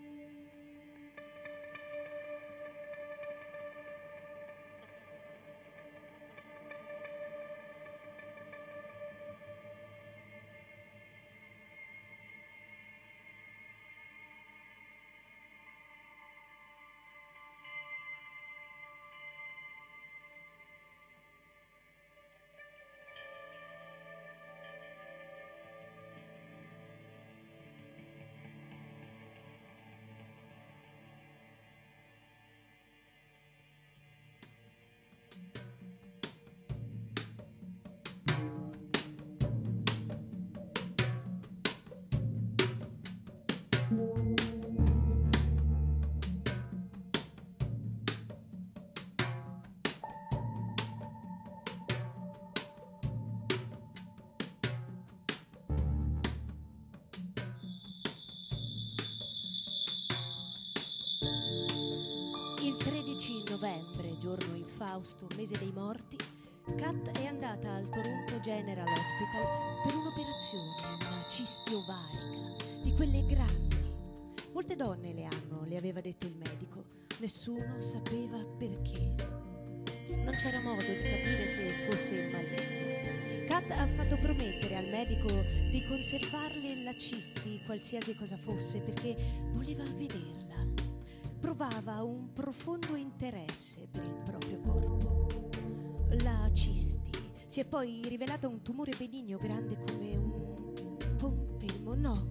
Il 13 novembre, giorno infausto, mese dei morti, Kat è andata al Toronto General Hospital per un'operazione, una cisti ovarica, di quelle grandi. Molte donne le aveva detto il medico. Nessuno sapeva perché. Non c'era modo di capire se fosse maligno. Kat ha fatto promettere al medico di conservarle la cisti, qualsiasi cosa fosse, perché voleva vederla. Provava un profondo interesse per il proprio corpo. La cisti si è poi rivelata un tumore benigno grande come un pompelmo, no,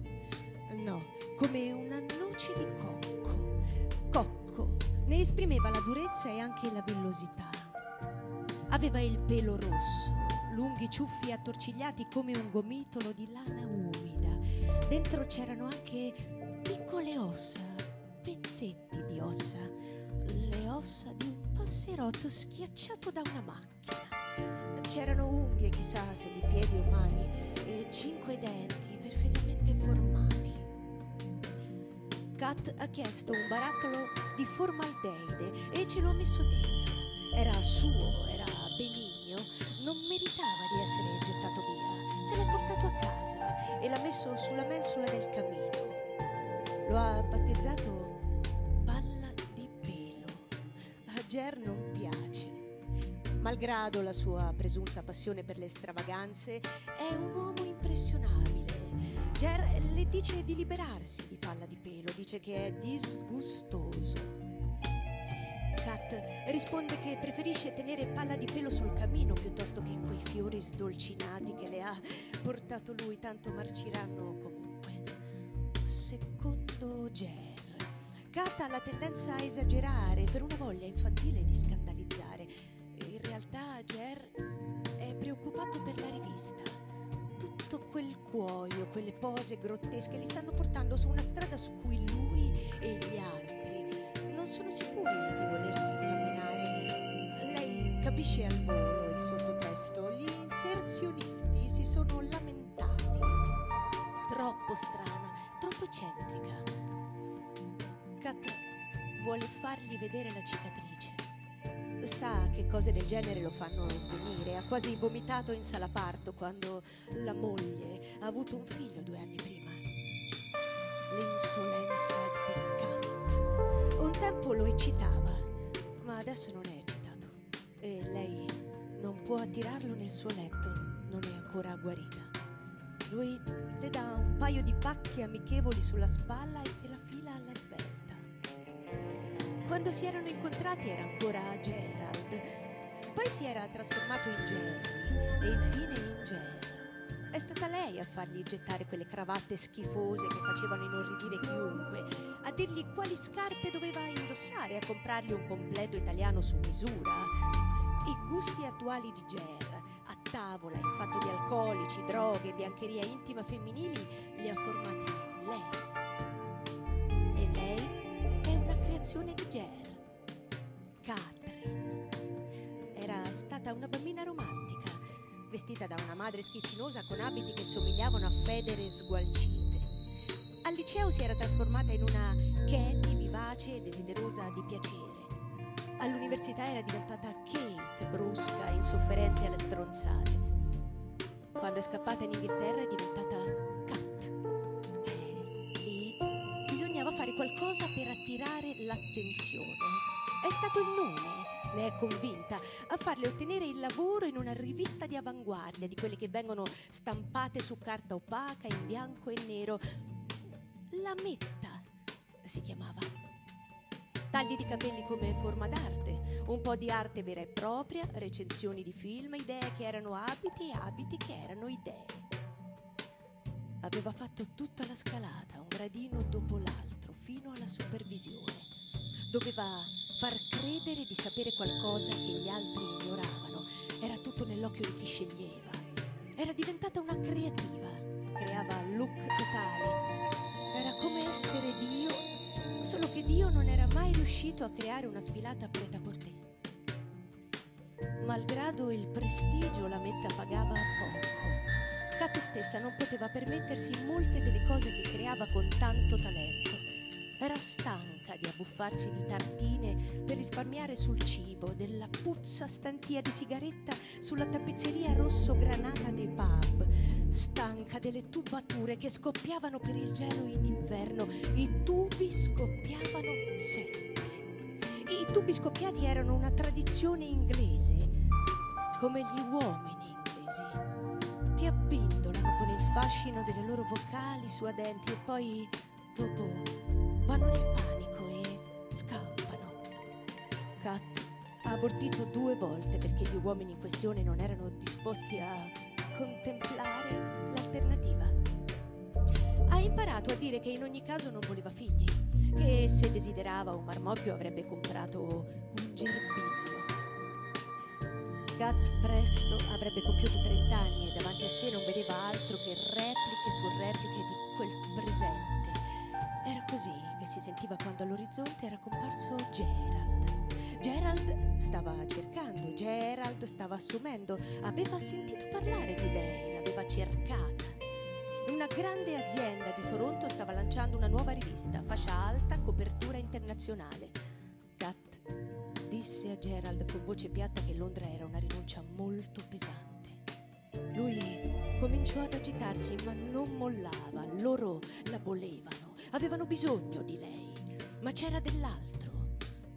come una noce di cocco. Ne esprimeva la durezza e anche la villosità. Aveva il pelo rosso, lunghi ciuffi attorcigliati come un gomitolo di lana umida. Dentro c'erano anche piccole ossa, pezzetti di ossa, le ossa di un passerotto schiacciato da una macchina. C'erano unghie, chissà se di piedi o mani, e 5 denti perfettamente formati. Kat ha chiesto un barattolo di formaldeide e ce l'ho messo dentro. Era suo, era benigno, non meritava di essere gettato via. Se l'ha portato a casa e l'ha messo sulla mensola del camino. Lo ha battezzato palla Ger non piace. Malgrado la sua presunta passione per le stravaganze, è un uomo impressionabile. Ger le dice di liberarsi di Palla di Pelo, dice che è disgustoso. Kat risponde che preferisce tenere Palla di Pelo sul camino piuttosto che quei fiori sdolcinati che le ha portato lui, tanto marciranno comunque. Secondo Ger, Kat ha la tendenza a esagerare per una voglia infantile di scandalizzare. In realtà Ger è preoccupato per la rivista. Tutto quel cuoio, quelle pose grottesche li stanno portando su una strada su cui lui e gli altri non sono sicuri di volersi camminare. Lei capisce al volo il sottotesto. Gli inserzionisti si sono lamentati. Troppo strana, troppo eccentrica. Kat vuole fargli vedere la cicatrice. Sa che cose del genere lo fanno svenire. Ha quasi vomitato in sala parto quando la moglie ha avuto un figlio 2 anni prima. L'insolenza di Kat. Un tempo lo eccitava, ma adesso non è eccitato. E lei non può attirarlo nel suo letto, non è ancora guarita. Lui le dà un paio di pacche amichevoli sulla spalla e se la fila alla svelta. Quando si erano incontrati era ancora Gerald, poi si era trasformato in Jerry e infine in Ger. È stata lei a fargli gettare quelle cravatte schifose che facevano inorridire chiunque, a dirgli quali scarpe doveva indossare, a comprargli un completo italiano su misura. I gusti attuali di Ger, a tavola, in fatto di alcolici, droghe, biancheria intima femminili, li ha formati lei. E lei è una creazione di Ger. Catherine era stata una bambina romantica, vestita da una madre schizzinosa con abiti che somigliavano a federe sgualcite. Al liceo si era trasformata in una Katie vivace e desiderosa di piacere. All'università era diventata Kate, brusca e insofferente alle stronzate. Quando è scappata in Inghilterra è diventata Kat. Lì bisognava fare qualcosa per attirare l'attenzione. È stato il nome, ne è convinta, a farle ottenere il lavoro in una rivista di avanguardia, di quelle che vengono stampate su carta opaca in bianco e nero. La Metta si chiamava. Tagli di capelli come forma d'arte, un po' di arte vera e propria, recensioni di film, idee che erano abiti e abiti che erano idee. Aveva fatto tutta la scalata, un gradino dopo l'altro, fino alla supervisione. Doveva far credere di sapere qualcosa che gli altri ignoravano. Era tutto nell'occhio di chi sceglieva. Era diventata una creativa, creava look totali. Era come essere Dio, solo che Dio non era mai riuscito a creare una sfilata prêt-à-porter. Malgrado il prestigio, la Metta pagava poco. Kat stessa non poteva permettersi molte delle cose che creava con tanto talento. Era stanca di abbuffarsi di tartine per risparmiare sul cibo, della puzza stantia di sigaretta sulla tappezzeria rosso granata dei pub, stanca delle tubature che scoppiavano per il gelo in inverno. I tubi scoppiavano sempre. I tubi scoppiati erano una tradizione inglese, come gli uomini inglesi. Ti abbindolano con il fascino delle loro vocali suadenti e poi, dopo, vanno nel panico e scappano. Kat ha abortito 2 volte perché gli uomini in questione non erano disposti a contemplare l'alternativa. Ha imparato a dire che in ogni caso non voleva figli, che se desiderava un marmocchio avrebbe comprato un gerbiglio. Kat presto avrebbe compiuto 30 anni e davanti a sé non vedeva altro che repliche su repliche di quel presente. Era così che si sentiva quando all'orizzonte era comparso Gerald. Gerald stava cercando, Gerald stava assumendo, aveva sentito parlare di lei, l'aveva cercata. Una grande azienda di Toronto stava lanciando una nuova rivista, fascia alta, copertura internazionale. Kat disse a Gerald con voce piatta che Londra era una rinuncia molto pesante. Lui cominciò ad agitarsi, ma non mollava. Loro la volevano, avevano bisogno di lei, ma c'era dell'altro.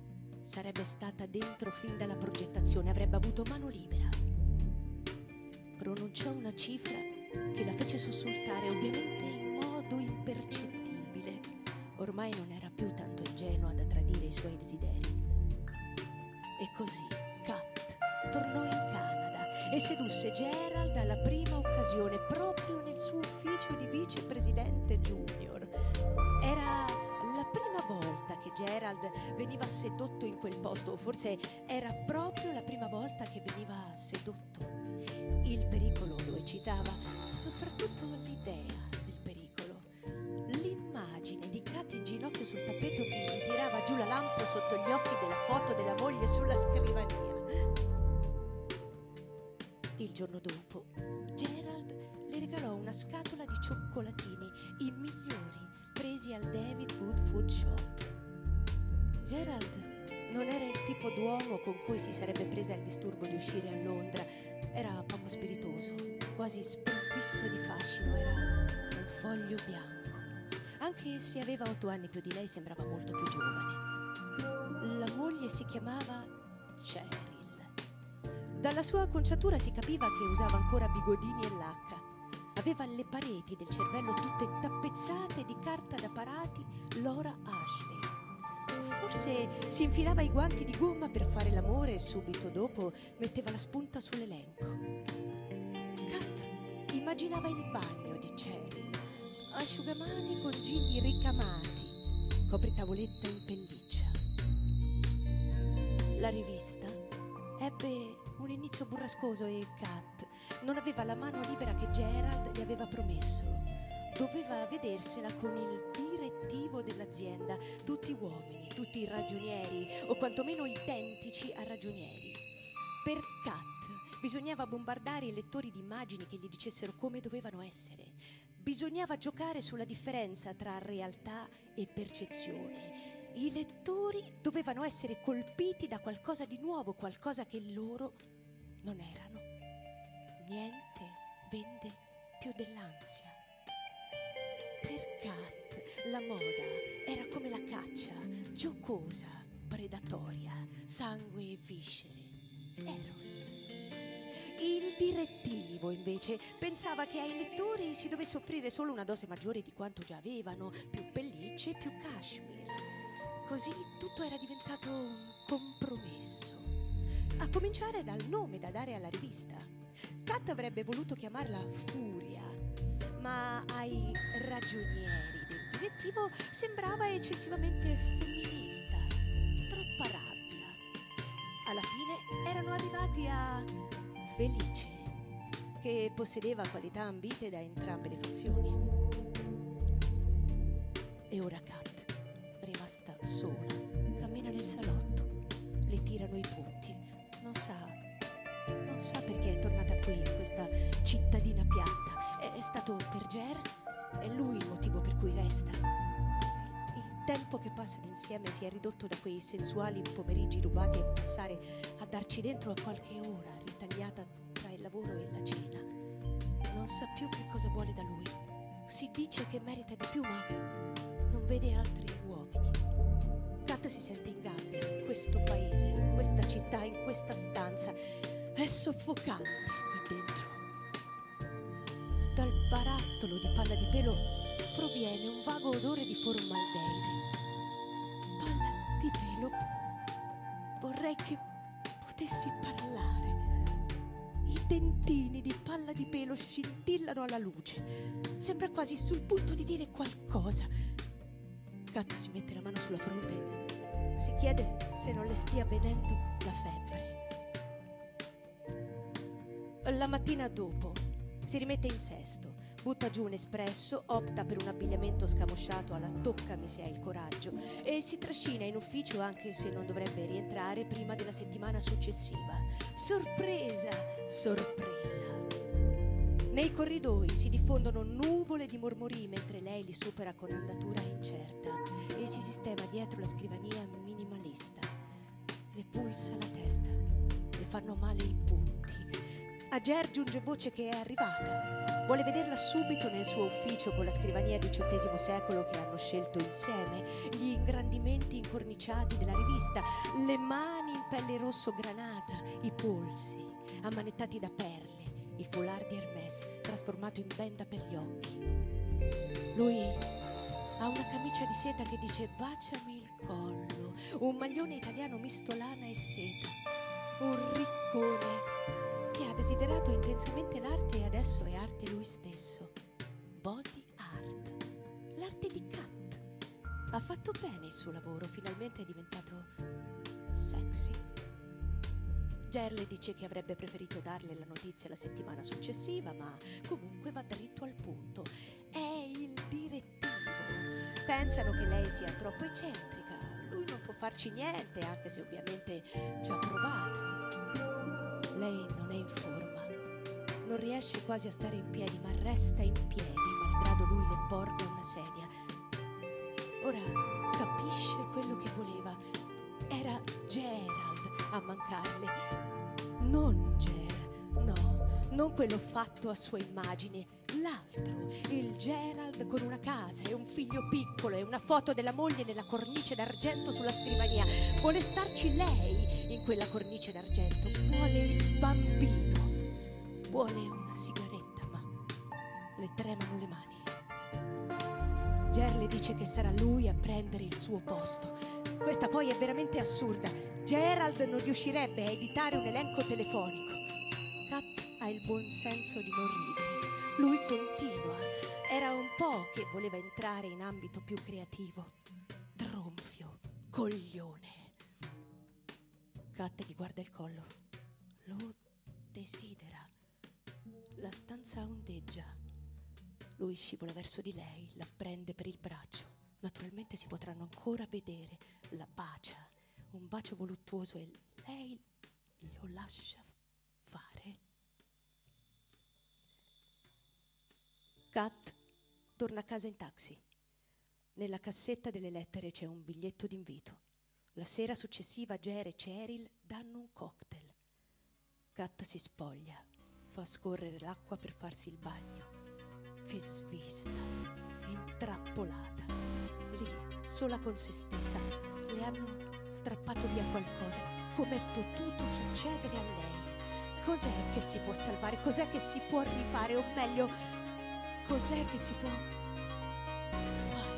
sarebbe stata dentro fin dalla progettazione, avrebbe avuto mano libera. Pronunciò una cifra che la fece sussultare, ovviamente in modo impercettibile. Ormai non era più tanto ingenua da tradire i suoi desideri. E così Kat tornò in Canada e sedusse Gerald alla prima occasione, proprio nel suo ufficio di vicepresidente junior. Era la prima volta che Gerald veniva sedotto in quel posto, o forse era proprio la prima volta che veniva sedotto. Il pericolo lo eccitava, soprattutto l'idea del pericolo. L'immagine di Kat in ginocchio sul tappeto che gli tirava giù la lampo sotto gli occhi della foto della moglie sulla scrivania. Il giorno dopo, Gerald le regalò una scatola di cioccolatini, i migliori, presi al David Wood Food Shop. Gerald non era il tipo d'uomo con cui si sarebbe presa il disturbo di uscire a Londra. Era poco spiritoso, quasi sprovvisto di fascino, era un foglio bianco. Anche se aveva 8 anni più di lei, sembrava molto più giovane. La moglie si chiamava Cheryl. Dalla sua acconciatura si capiva che usava ancora bigodini e lacca. Aveva le pareti del cervello tutte tappezzate di carta da parati Laura Ashley. Forse si infilava i guanti di gomma per fare l'amore e subito dopo metteva la spunta sull'elenco. Kat immaginava il bagno di Cheryl, asciugamani con gigli ricamati, copritavoletta in pelliccia. La rivista ebbe un inizio burrascoso e Kat non aveva la mano libera che Gerald gli aveva promesso. Doveva vedersela con il direttivo dell'azienda, tutti uomini, tutti ragionieri, o quantomeno identici a ragionieri. Per Kat bisognava bombardare i lettori di immagini che gli dicessero come dovevano essere. Bisognava giocare sulla differenza tra realtà e percezione. I lettori dovevano essere colpiti da qualcosa di nuovo, qualcosa che loro non erano. Niente vende più dell'ansia. Per Kat la moda era come la caccia, giocosa, predatoria, sangue e viscere, Eros. Il direttivo, invece, pensava che ai lettori si dovesse offrire solo una dose maggiore di quanto già avevano, più pellicce, più cashmere. Così tutto era diventato un compromesso. A cominciare dal nome da dare alla rivista. Kat avrebbe voluto chiamarla Furia, ma ai ragionieri del direttivo sembrava eccessivamente femminista, troppa rabbia. Alla fine erano arrivati a Felice, che possedeva qualità ambite da entrambe le fazioni. E ora Kat, rimasta sola, cammina nel salotto, le tirano i punti, non sa perché è tornata qui, in questa cittadina piatta. È stato per Ger? È lui il motivo per cui resta. Il tempo che passano insieme si è ridotto da quei sensuali pomeriggi rubati a passare a darci dentro a qualche ora ritagliata tra il lavoro e la cena. Non sa più che cosa vuole da lui. Si dice che merita di più, ma non vede altri uomini. Kat si sente in gabbia in questo paese, in questa città, in questa stanza. È soffocante qui dentro. Dal barattolo di palla di pelo proviene un vago odore di formaldeide. Palla di pelo? Vorrei che potessi parlare. I dentini di palla di pelo scintillano alla luce. Sembra quasi sul punto di dire qualcosa. Kat si mette la mano sulla fronte. Si chiede se non le stia venendo la febbre. La mattina dopo si rimette in sesto, butta giù un espresso, opta per un abbigliamento scamosciato alla toccami se hai il coraggio e si trascina in ufficio anche se non dovrebbe rientrare prima della settimana successiva. Sorpresa, sorpresa! Nei corridoi si diffondono nuvole di mormorii mentre lei li supera con andatura incerta e si sistema dietro la scrivania minimalista. Le pulsa la testa, le fanno male i punti. A Ger giunge voce che è arrivata. Vuole vederla subito nel suo ufficio con la scrivania XVIII secolo che hanno scelto insieme, gli ingrandimenti incorniciati della rivista, le mani in pelle rosso granata, i polsi ammanettati da perle, il foulard di Hermès trasformato in benda per gli occhi. Lui ha una camicia di seta che dice baciami il collo, un maglione italiano misto lana e seta, un riccone che ha desiderato intensamente l'arte e adesso è arte lui stesso. Body art, l'arte di Kat. Ha fatto bene il suo lavoro, finalmente è diventato sexy. Ger le dice che avrebbe preferito darle la notizia la settimana successiva, ma comunque va dritto al punto. È il direttivo. Pensano che lei sia troppo eccentrica. Lui non può farci niente, anche se ovviamente ci ha provato. Lei non è in forma, non riesce quasi a stare in piedi, ma resta in piedi, malgrado lui le porga una sedia. Ora capisce quello che voleva. Era Gerald a mancarle. Non Ger, no, non quello fatto a sua immagine, l'altro, il Gerald con una casa e un figlio piccolo e una foto della moglie nella cornice d'argento sulla scrivania. Vuole starci lei in quella cornice d'argento, vuole il bambino, vuole una sigaretta, ma le tremano le mani. Ger le dice che sarà lui a prendere il suo posto. Questa poi è veramente assurda. Gerald non riuscirebbe a editare un elenco telefonico. Kat ha il buon senso di non ridere. Lui continua. Era un po' che voleva entrare in ambito più creativo. Tronfio, coglione. Kat gli guarda il collo. Lo desidera. La stanza ondeggia. Lui scivola verso di lei, la prende per il braccio. Naturalmente si potranno ancora vedere. La bacia, un bacio voluttuoso e lei lo lascia fare. Kat torna a casa in taxi. Nella cassetta delle lettere c'è un biglietto d'invito. La sera successiva Ger e Cheryl danno un cocktail. Kat si spoglia, fa scorrere l'acqua per farsi il bagno. Che svista, intrappolata. Lì, sola con se stessa, le hanno strappato via qualcosa. Com'è potuto succedere a lei? Cos'è che si può salvare? Cos'è che si può rifare? O meglio, cos'è che si può fare?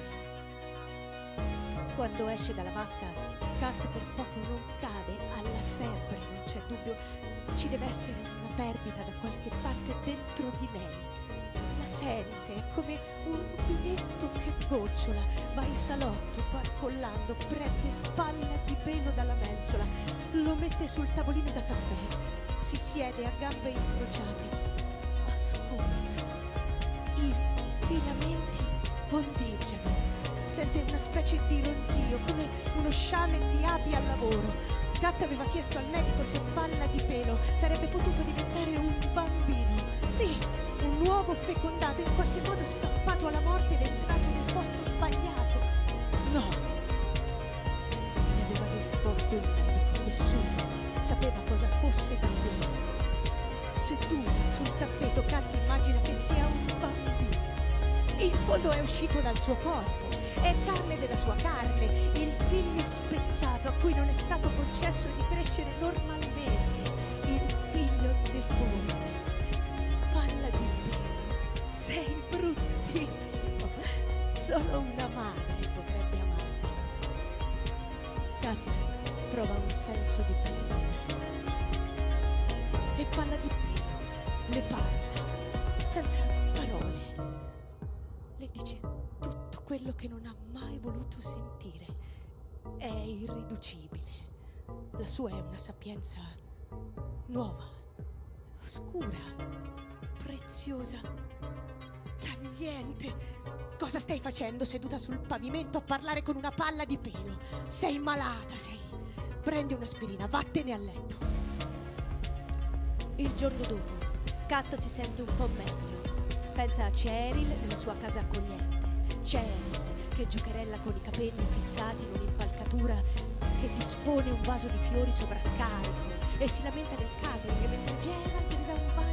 Quando esce dalla vasca, Kat per poco non cade, alla febbre, non c'è dubbio. Ci deve essere una perdita da qualche parte dentro di lei. La sente, è come un rubinetto che gocciola. Va in salotto, barcollando, prende palla di pelo dalla mensola, lo mette sul tavolino da caffè, si siede a gambe incrociate, ascolta. I filamenti ondeggiano, sente una specie di ronzio, come uno sciame di api al lavoro. Kat aveva chiesto al medico se palla di pelo sarebbe potuto diventare un bambino. Sì, un uovo fecondato, in qualche modo scappato alla morte ed è entrato nel posto sbagliato. No, le aveva risposto il medico, nessuno sapeva cosa fosse bambino. Seduta sul tappeto, Kat immagina che sia un bambino. In fondo è uscito dal suo corpo, è carne della sua carne, il figlio spezzato a cui non è stato concesso di crescere normalmente, il figlio deforme. Palla di pelo, sei bruttissimo, solo una madre potrebbe amarti. Kat prova un senso di perdita. E palla di pelo, le parla, senza parole. Le dice tutto quello che non ha mai voluto sentire. È irriducibile. La sua è una sapienza nuova, oscura, preziosa, tagliente. Cosa stai facendo seduta sul pavimento a parlare con una palla di pelo? Sei malata, sei. Prendi un'aspirina, vattene a letto. Il giorno dopo, Kat si sente un po' meglio. Pensa a Cheryl nella sua casa accogliente. Cheryl che giocherella con i capelli fissati in un'impalcatura, che dispone un vaso di fiori sovraccarico e si lamenta del catering mentre Gerald le dà un bacio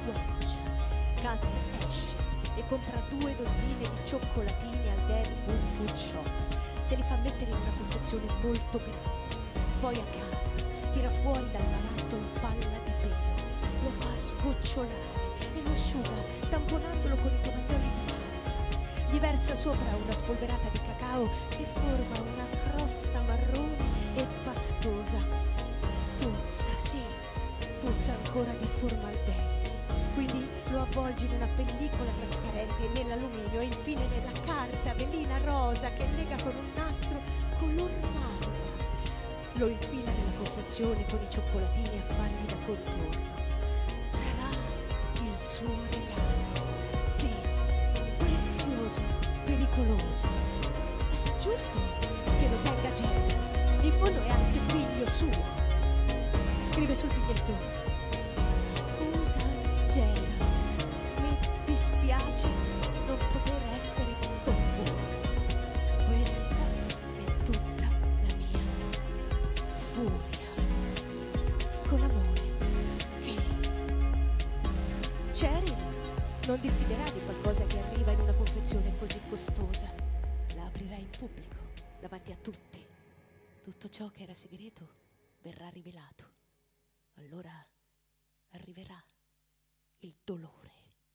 pioggia. Kat esce e compra 2 dozzine di cioccolatini al Danny Boone Food Shop. Se li fa mettere in una confezione molto grande. Poi a casa tira fuori dal barattolo palla di pelo, lo fa sgocciolare e lo asciuga tamponandolo con i tomaglioli di carta. Gli versa sopra una spolverata di cacao che forma una crosta marrone e pastosa. Puzza, sì, puzza ancora di formaldeide. Quindi lo avvolgi in una pellicola trasparente e nell'alluminio e infine nella carta velina rosa che lega con un nastro color malva. Lo infila nella confezione con i cioccolatini a fargli da contorno. Sarà il suo regalo. Sì, prezioso, pericoloso. È giusto che lo tenga Jerry. In fondo è anche figlio suo. Scrive sul biglietto: scusa Gerald, mi dispiace non poter essere con voi. Questa è tutta la mia furia. Con amore, Kay. Cheryl non diffiderà di qualcosa che arriva in una confezione così costosa. La aprirà in pubblico, davanti a tutti. Tutto ciò che era segreto verrà rivelato. Allora arriverà il dolore.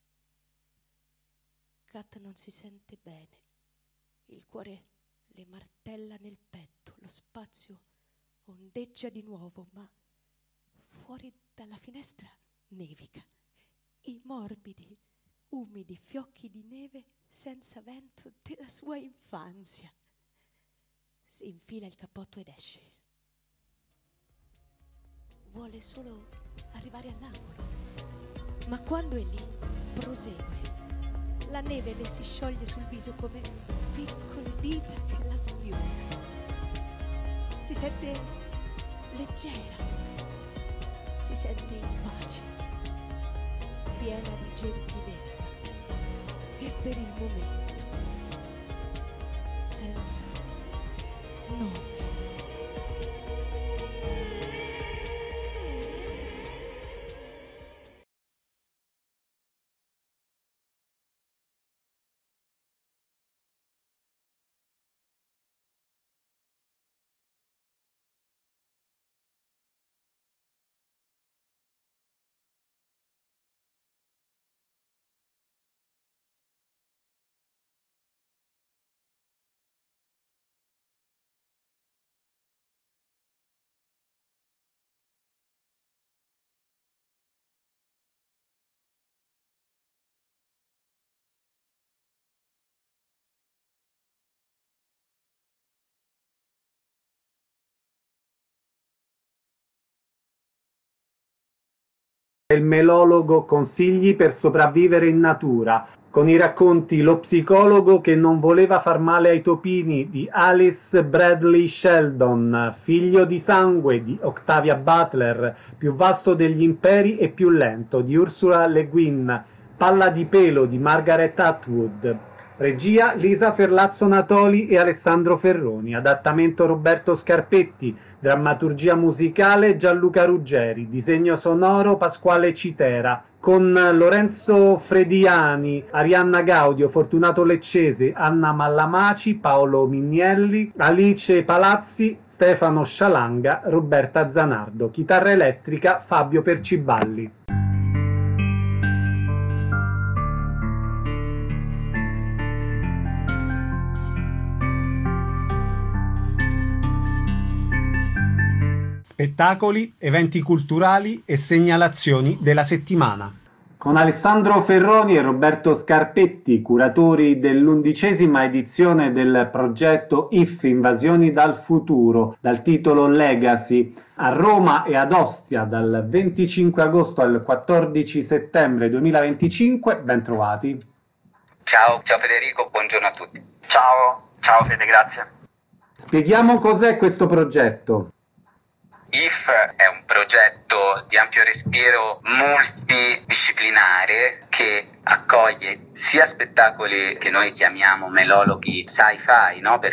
Kat non si sente bene. Il cuore le martella nel petto. Lo spazio ondeggia di nuovo, ma fuori dalla finestra nevica. I morbidi, umidi fiocchi di neve senza vento della sua infanzia. Si infila il cappotto ed esce. Vuole solo arrivare all'angolo. Ma quando è lì, prosegue. La neve le si scioglie sul viso come piccole dita che la sfiorano. Si sente leggera. Si sente in pace. Piena di gentilezza. E per il momento, senza nome. Il melologo Consigli per sopravvivere in natura, con i racconti Lo psicologo che non voleva far male ai topini di Alice Bradley Sheldon, Figlio di sangue di Octavia Butler, Più vasto degli imperi e più lento di Ursula Le Guin, Palla di pelo di Margaret Atwood. Regia Lisa Ferlazzo Natoli e Alessandro Ferroni. Adattamento Roberto Scarpetti. Drammaturgia musicale Gianluca Ruggeri. Disegno sonoro Pasquale Citera. Con Lorenzo Frediani, Arianna Gaudio, Fortunato Leccese, Anna Mallamaci, Paolo Minielli, Alice Palazzi, Stefano Scialanga, Roberta Zanardo. Chitarra elettrica Fabio Perciballi. Spettacoli, eventi culturali e segnalazioni della settimana. Con Alessandro Ferroni e Roberto Scarpetti, curatori dell'11ª edizione del progetto IF Invasioni dal futuro, dal titolo Legacy, a Roma e ad Ostia dal 25 agosto al 14 settembre 2025. Ben trovati. Ciao Federico, buongiorno a tutti. Ciao Fede, grazie. Spieghiamo cos'è questo progetto. IF è un progetto di ampio respiro multidisciplinare che accoglie sia spettacoli che noi chiamiamo melologhi sci-fi, no? Perché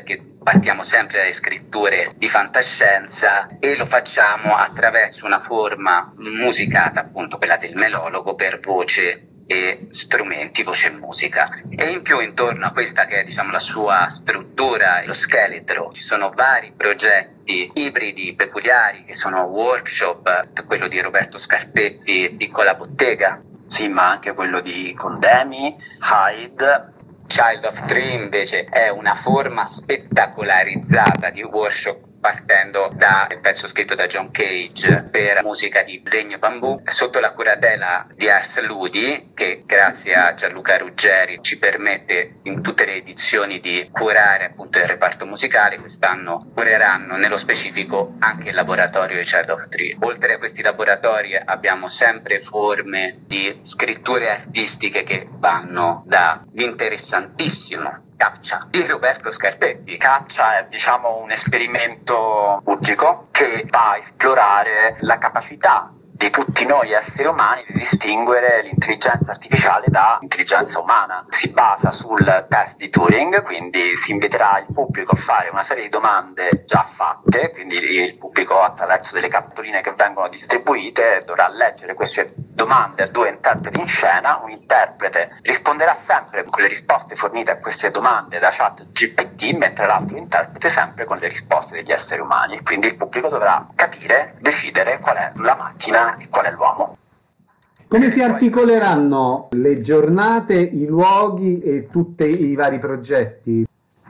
partiamo sempre dalle scritture di fantascienza e lo facciamo attraverso una forma musicata, appunto quella del melologo, per voce e strumenti, voce e musica. E in più intorno a questa che è, diciamo, la sua struttura e lo scheletro ci sono vari progetti ibridi peculiari che sono workshop, quello di Roberto Scarpetti, Piccola Bottega, sì, ma anche quello di Condemi, Hyde. Child of Tree invece è una forma spettacolarizzata di workshop partendo dal pezzo scritto da John Cage per musica di legno e bambù, sotto la curatela di Ars Ludi, che grazie a Gianluca Ruggeri ci permette in tutte le edizioni di curare appunto il reparto musicale. Quest'anno cureranno nello specifico anche il laboratorio di Child of Tree. Oltre a questi laboratori abbiamo sempre forme di scritture artistiche che vanno dall'interessantissimo Caccia di Roberto Scarpetti. Caccia è, diciamo, un esperimento urgico che va a esplorare la capacità di tutti noi esseri umani di distinguere l'intelligenza artificiale da intelligenza umana. Si basa sul test di Turing, quindi si inviterà il pubblico a fare una serie di domande già fatte, quindi il pubblico attraverso delle cartoline che vengono distribuite dovrà leggere queste domande a due interpreti in scena. Un interprete risponderà sempre con le risposte fornite a queste domande da ChatGPT, mentre l'altro interprete sempre con le risposte degli esseri umani. Quindi il pubblico dovrà capire, decidere qual è la macchina e qual è l'uomo. Come si articoleranno le giornate, i luoghi e tutti i vari progetti?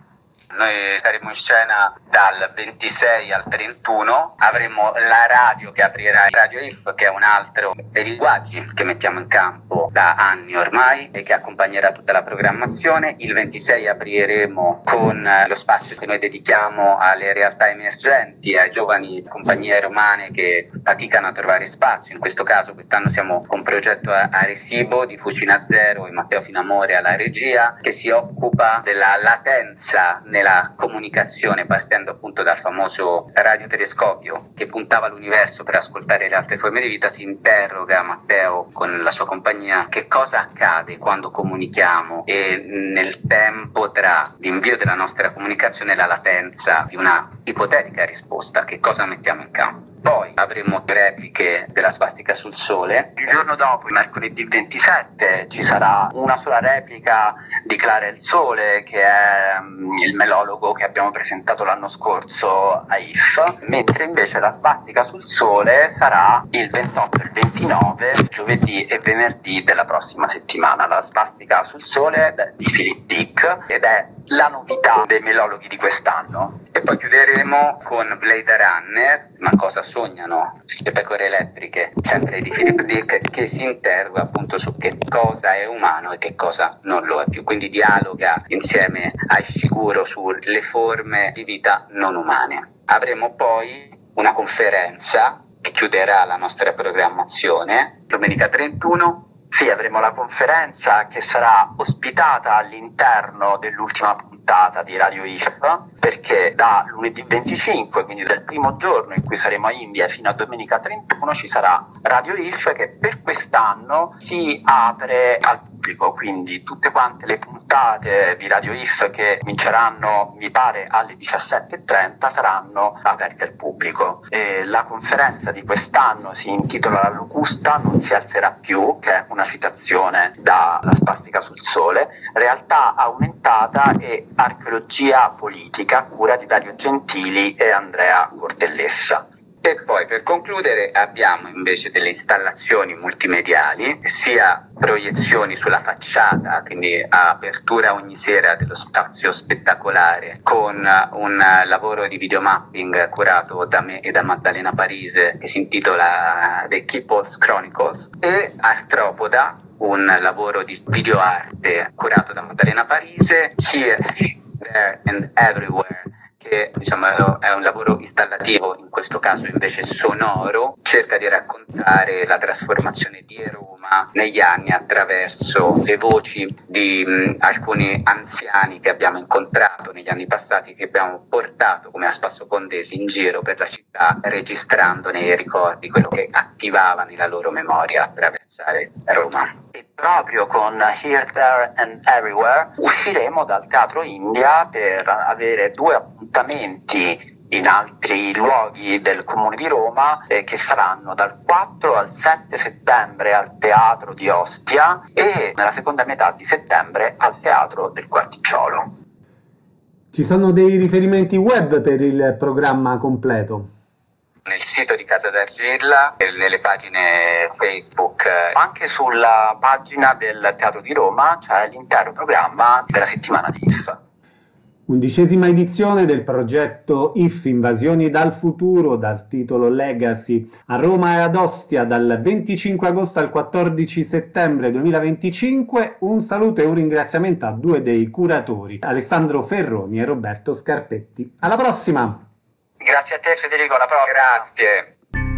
Noi saremo in scena dal 26 al 31, avremo la radio che aprirà Radio IF, che è un altro dei linguaggi che mettiamo in campo da anni ormai e che accompagnerà tutta la programmazione. Il 26 apriremo con lo spazio che noi dedichiamo alle realtà emergenti, ai giovani compagnie romane che faticano a trovare spazio. In questo caso quest'anno siamo con un progetto Arecibo di Fucina Zero e Matteo Finamore alla regia, che si occupa della latenza nella comunicazione, partendo appunto dal famoso radiotelescopio che puntava l'universo per ascoltare le altre forme di vita. Si interroga Matteo con la sua compagnia che cosa accade quando comunichiamo e nel tempo tra l'invio della nostra comunicazione e la latenza di una ipotetica risposta, che cosa mettiamo in campo. Poi avremo repliche della svastica sul sole. Il giorno dopo, mercoledì 27, ci sarà una sola replica di Clara e il Sole, che è il melologo che abbiamo presentato l'anno scorso a IF, mentre invece la svastica sul sole sarà il 28 e il 29, giovedì e venerdì della prossima settimana. La svastica sul sole è di Philip Dick ed è la novità dei melologhi di quest'anno. E poi chiuderemo con Blade Runner, ma cosa sognano le pecore elettriche, sempre di Philip Dick, che si interroga appunto su che cosa è umano e che cosa non lo è più, quindi dialoga insieme a Ishiguro sulle forme di vita non umane. Avremo poi una conferenza che chiuderà la nostra programmazione domenica 31. Sì, avremo la conferenza che sarà ospitata all'interno dell'ultima puntata di Radio IF, perché da lunedì 25, quindi del primo giorno in cui saremo a India, fino a domenica 31, ci sarà Radio IF, che per quest'anno si apre al pubblico, quindi tutte quante le puntate di Radio IF che cominceranno, mi pare, alle 17:30 saranno aperte al pubblico. E la conferenza di quest'anno si intitola La locusta non si alzerà più, che è una citazione dalla Spastica sul Sole, realtà aumentata e archeologia politica, a cura di Dario Gentili e Andrea Cortellessa. E poi per concludere abbiamo invece delle installazioni multimediali, sia proiezioni sulla facciata, quindi apertura ogni sera dello spazio spettacolare con un lavoro di videomapping curato da me e da Maddalena Parise che si intitola The Keepers Chronicles, e Artropoda, un lavoro di videoarte curato da Maddalena Parise, Here, There and Everywhere, che diciamo è un lavoro installativo, in questo caso invece sonoro, cerca di raccontare la trasformazione di Roma negli anni attraverso le voci di alcuni anziani che abbiamo incontrato negli anni passati, che abbiamo portato come a spasso condesi in giro per la città, registrandone i ricordi, quello che attivava nella loro memoria attraversare Roma. E proprio con Here, There and Everywhere usciremo dal Teatro India per avere 2 appuntamenti appuntamenti in altri luoghi del Comune di Roma che saranno dal 4 al 7 settembre al Teatro di Ostia e nella seconda metà di settembre al Teatro del Quarticciolo. Ci sono dei riferimenti web per il programma completo? Nel sito di Casa d'Argilla, nelle pagine Facebook, anche sulla pagina del Teatro di Roma c'è l'intero programma della settimana di IF. 11ª edizione del progetto IF Invasioni dal futuro, dal titolo Legacy, a Roma e ad Ostia dal 25 agosto al 14 settembre 2025. Un saluto e un ringraziamento a due dei curatori, Alessandro Ferroni e Roberto Scarpetti. Alla prossima! Grazie a te Federico, alla prossima. Grazie.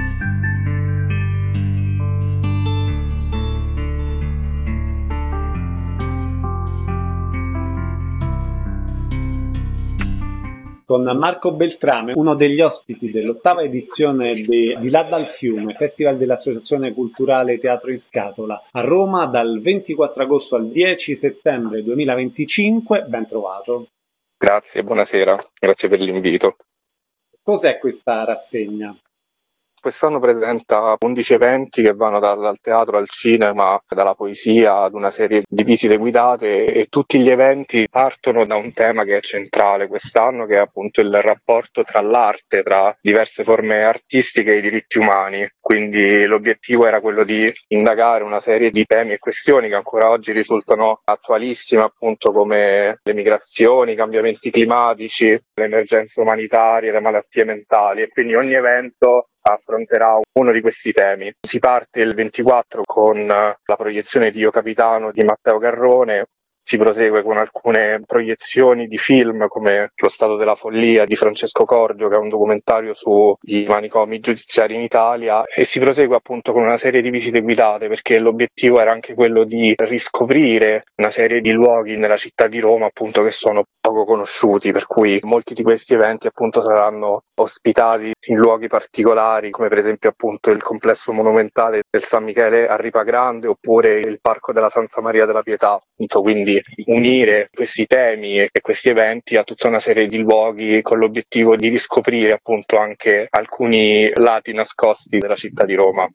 Con Marco Beltrame, uno degli ospiti dell'8ª edizione di Là dal Fiume, Festival dell'Associazione Culturale Teatro in Scatola, a Roma dal 24 agosto al 10 settembre 2025. Ben trovato. Grazie, buonasera, grazie per l'invito. Cos'è questa rassegna? Quest'anno presenta 11 eventi che vanno dal teatro al cinema, dalla poesia ad una serie di visite guidate, e tutti gli eventi partono da un tema che è centrale quest'anno, che è appunto il rapporto tra l'arte, tra diverse forme artistiche e i diritti umani. Quindi l'obiettivo era quello di indagare una serie di temi e questioni che ancora oggi risultano attualissime, appunto come le migrazioni, i cambiamenti climatici, le emergenze umanitarie, le malattie mentali, e quindi ogni evento affronterà uno di questi temi. Si parte il 24 con la proiezione di Io Capitano di Matteo Garrone, si prosegue con alcune proiezioni di film come Lo Stato della Follia di Francesco Cordio, che è un documentario sui manicomi giudiziari in Italia, e si prosegue appunto con una serie di visite guidate, perché l'obiettivo era anche quello di riscoprire una serie di luoghi nella città di Roma appunto che sono poco conosciuti, per cui molti di questi eventi appunto saranno ospitati in luoghi particolari, come per esempio appunto il complesso monumentale del San Michele a Ripa Grande, oppure il parco della Santa Maria della Pietà. Quindi unire questi temi e questi eventi a tutta una serie di luoghi con l'obiettivo di riscoprire appunto anche alcuni lati nascosti della città di Roma.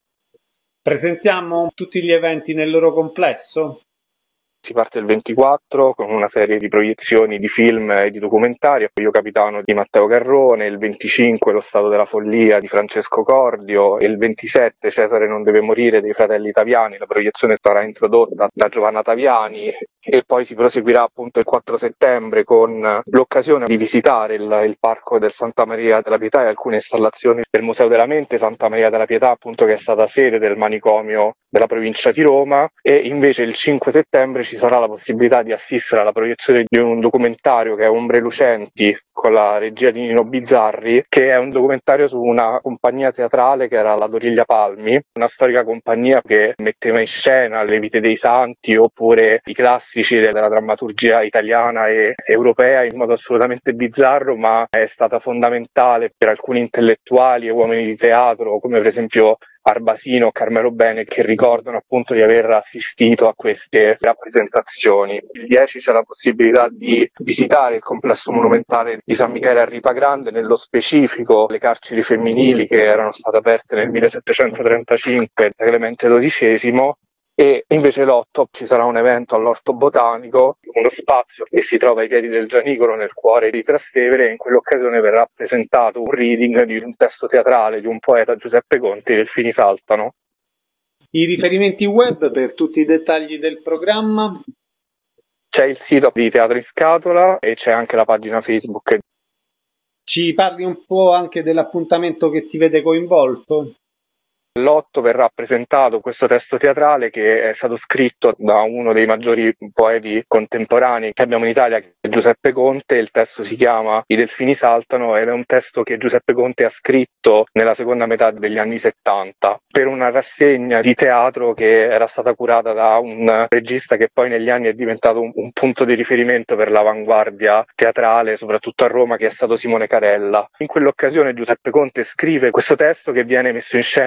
Presentiamo tutti gli eventi nel loro complesso? Si parte il 24 con una serie di proiezioni di film e di documentari, Io Capitano di Matteo Garrone, il 25 Lo Stato della Follia di Francesco Cordio, e il 27 Cesare non deve morire dei fratelli Taviani. La proiezione sarà introdotta da Giovanna Taviani, e poi si proseguirà appunto il 4 settembre con l'occasione di visitare il parco del Santa Maria della Pietà e alcune installazioni del Museo della Mente Santa Maria della Pietà, appunto, che è stata sede del manicomio della provincia di Roma. E invece il 5 settembre ci sarà la possibilità di assistere alla proiezione di un documentario che è Ombre Lucenti, con la regia di Nino Bizzarri, che è un documentario su una compagnia teatrale che era la Doriglia Palmi, una storica compagnia che metteva in scena le vite dei santi oppure i classici della drammaturgia italiana e europea in modo assolutamente bizzarro, ma è stata fondamentale per alcuni intellettuali e uomini di teatro, come per esempio Arbasino o Carmelo Bene, che ricordano appunto di aver assistito a queste rappresentazioni. Il 10 c'è la possibilità di visitare il complesso monumentale di San Michele a Ripa Grande, nello specifico le carceri femminili che erano state aperte nel 1735 da Clemente XII. E invece l'8 ci sarà un evento all'Orto Botanico, uno spazio che si trova ai piedi del Gianicolo nel cuore di Trastevere, e in quell'occasione verrà presentato un reading di un testo teatrale di un poeta, Giuseppe Conti, I Delfini Saltano. I riferimenti web per tutti i dettagli del programma? C'è il sito di Teatro in Scatola e c'è anche la pagina Facebook. Ci parli un po' anche dell'appuntamento che ti vede coinvolto? L'8 verrà presentato questo testo teatrale che è stato scritto da uno dei maggiori poeti contemporanei che abbiamo in Italia, che è Giuseppe Conte. Il testo si chiama I Delfini Saltano ed è un testo che Giuseppe Conte ha scritto nella seconda metà degli anni 70 per una rassegna di teatro che era stata curata da un regista che poi negli anni è diventato un punto di riferimento per l'avanguardia teatrale, soprattutto a Roma, che è stato Simone Carella. In quell'occasione Giuseppe Conte scrive questo testo che viene messo in scena con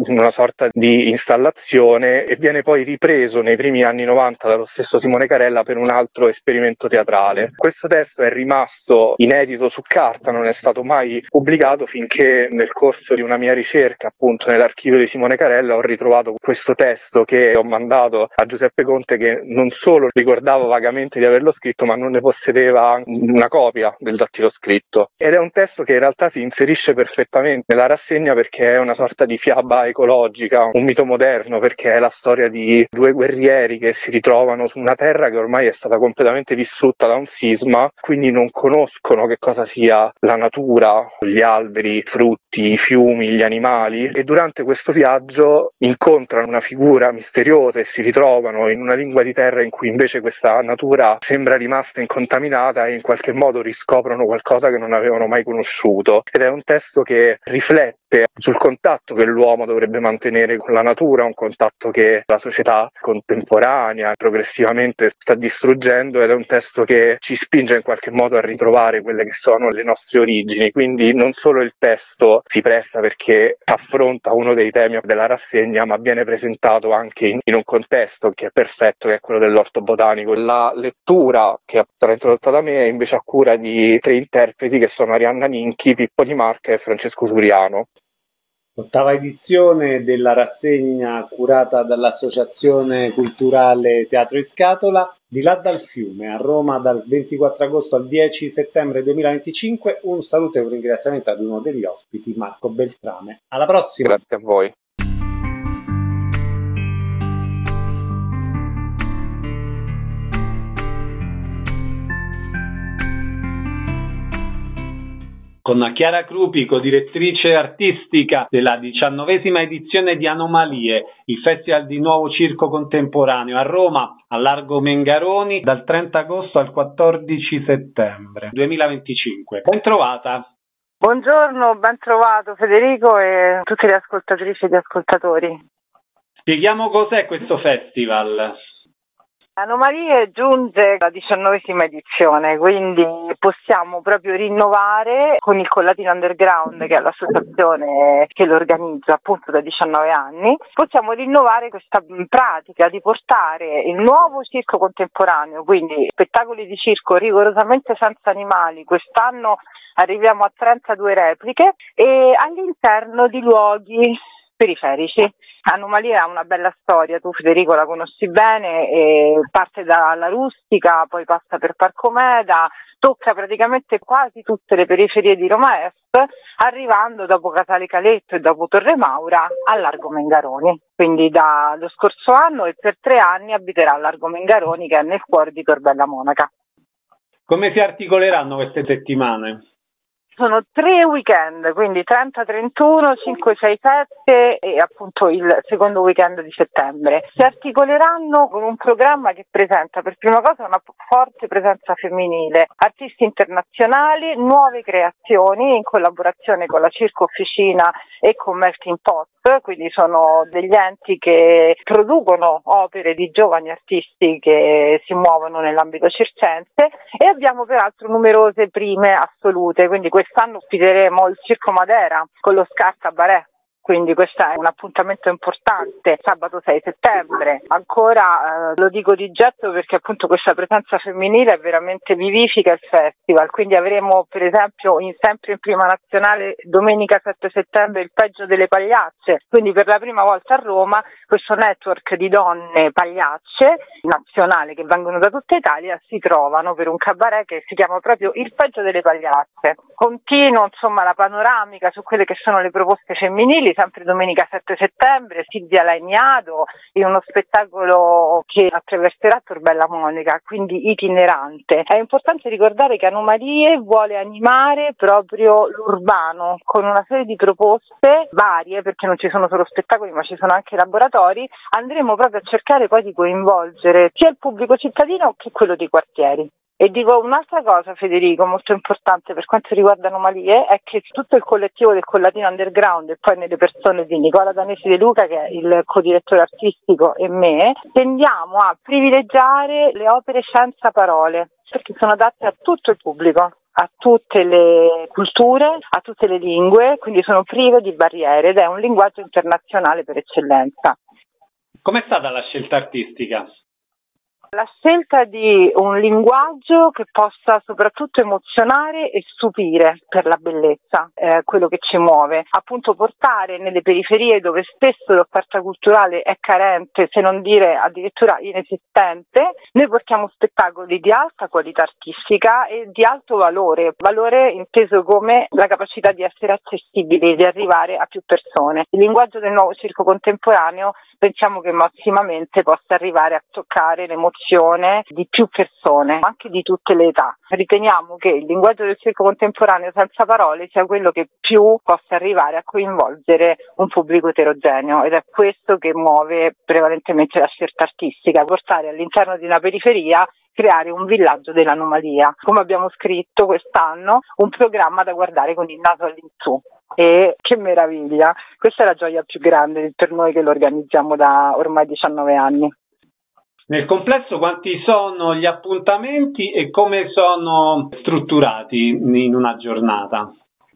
in una sorta di installazione e viene poi ripreso nei primi anni 90 dallo stesso Simone Carella per un altro esperimento teatrale. Questo testo è rimasto inedito su carta, non è stato mai pubblicato finché nel corso di una mia ricerca appunto nell'archivio di Simone Carella ho ritrovato questo testo che ho mandato a Giuseppe Conte, che non solo ricordava vagamente di averlo scritto ma non ne possedeva una copia del dattiloscritto, ed è un testo che in realtà si inserisce perfettamente nella rassegna perché è una sorta di fiaba ecologica, un mito moderno, perché è la storia di due guerrieri che si ritrovano su una terra che ormai è stata completamente distrutta da un sisma, quindi non conoscono che cosa sia la natura, gli alberi, i frutti, i fiumi, gli animali, e durante questo viaggio incontrano una figura misteriosa e si ritrovano in una lingua di terra in cui invece questa natura sembra rimasta incontaminata e in qualche modo riscoprono qualcosa che non avevano mai conosciuto. Ed è un testo che riflette sul contatto che l'uomo dovrebbe mantenere con la natura, un contatto che la società contemporanea progressivamente sta distruggendo, ed è un testo che ci spinge in qualche modo a ritrovare quelle che sono le nostre origini. Quindi non solo il testo si presta perché affronta uno dei temi della rassegna, ma viene presentato anche in un contesto che è perfetto, che è quello dell'orto botanico. La lettura che sarà introdotta da me è invece a cura di 3 interpreti che sono Arianna Ninchi, Pippo Di Marca e Francesco Suriano. L'ottava edizione della rassegna curata dall'Associazione Culturale Teatro in Scatola, di là dal fiume, a Roma dal 24 agosto al 10 settembre 2025. Un saluto e un ringraziamento ad uno degli ospiti, Marco Beltrame. Alla prossima! Grazie a voi. Con Chiara Crupi, co-direttrice artistica della 19ª edizione di Anomalie, il Festival di Nuovo Circo Contemporaneo a Roma, a Largo Mengaroni, dal 30 agosto al 14 settembre 2025. Ben trovata! Buongiorno, ben trovato Federico e tutte le ascoltatrici e gli ascoltatori. Spieghiamo cos'è questo festival. Anomalie giunge la 19ª edizione, quindi possiamo proprio rinnovare con il Collatino Underground, che è l'associazione che lo organizza appunto da 19 anni, possiamo rinnovare questa pratica di portare il nuovo circo contemporaneo, quindi spettacoli di circo rigorosamente senza animali. Quest'anno arriviamo a 32 repliche e all'interno di luoghi periferici. Anomalia ha una bella storia, tu Federico la conosci bene, e parte dalla Rustica, poi passa per Parco Meda, tocca praticamente quasi tutte le periferie di Roma Est, arrivando dopo Casale Caletto e dopo Torre Maura a Largo Mengaroni. Quindi dallo scorso anno e per 3 anni abiterà a Largo Mengaroni, che è nel cuore di Corbella Monaca. Come si articoleranno queste settimane? Sono 3 weekend, quindi 30, 31, 5, 6, 7 e appunto il secondo weekend di settembre. Si articoleranno con un programma che presenta per prima cosa una forte presenza femminile, artisti internazionali, nuove creazioni in collaborazione con la Circo Officina e con Melting Pot, quindi sono degli enti che producono opere di giovani artisti che si muovono nell'ambito circense, e abbiamo peraltro numerose prime assolute, quindi quest'anno ospiteremo il Circo Madera con lo Ska Cabaret. Quindi questo è un appuntamento importante, sabato 6 settembre. Ancora lo dico di getto perché appunto questa presenza femminile veramente vivifica il festival, quindi avremo per esempio sempre in prima nazionale domenica 7 settembre il Peggio delle Pagliacce, quindi per la prima volta a Roma questo network di donne pagliacce nazionale che vengono da tutta Italia si trovano per un cabaret che si chiama proprio il Peggio delle Pagliacce. Continuo insomma la panoramica su quelle che sono le proposte femminili. Sempre domenica 7 settembre Silvia Lainiado in uno spettacolo che attraverserà Torbella Monica, quindi itinerante. È importante ricordare che Anomalie vuole animare proprio l'urbano con una serie di proposte varie, perché non ci sono solo spettacoli ma ci sono anche laboratori. Andremo proprio a cercare poi di coinvolgere sia il pubblico cittadino che quello dei quartieri. E dico un'altra cosa Federico, molto importante per quanto riguarda Anomalie, è che tutto il collettivo del Collatino Underground e poi nelle persone di Nicola Danesi De Luca, che è il co-direttore artistico, e me, tendiamo a privilegiare le opere senza parole, perché sono adatte a tutto il pubblico. a tutte le culture, a tutte le lingue, quindi sono prive di barriere ed è un linguaggio internazionale per eccellenza. Com'è stata la scelta artistica? La scelta di un linguaggio che possa soprattutto emozionare e stupire per la bellezza, quello che ci muove, appunto portare nelle periferie dove spesso l'offerta culturale è carente, se non dire addirittura inesistente, noi portiamo spettacoli di alta qualità artistica e di alto valore inteso come la capacità di essere accessibili, di arrivare a più persone. Il linguaggio del nuovo circo contemporaneo pensiamo che massimamente possa arrivare a toccare l'emozione di più persone, anche di tutte le età. Riteniamo che il linguaggio del circo contemporaneo senza parole sia quello che più possa arrivare a coinvolgere un pubblico eterogeneo ed è questo che muove prevalentemente la scelta artistica, portare all'interno di una periferia creare un villaggio dell'anomalia. Come abbiamo scritto quest'anno, un programma da guardare con il naso all'insù. E che meraviglia! Questa è la gioia più grande per noi che lo organizziamo da ormai 19 anni. Nel complesso quanti sono gli appuntamenti e come sono strutturati in una giornata?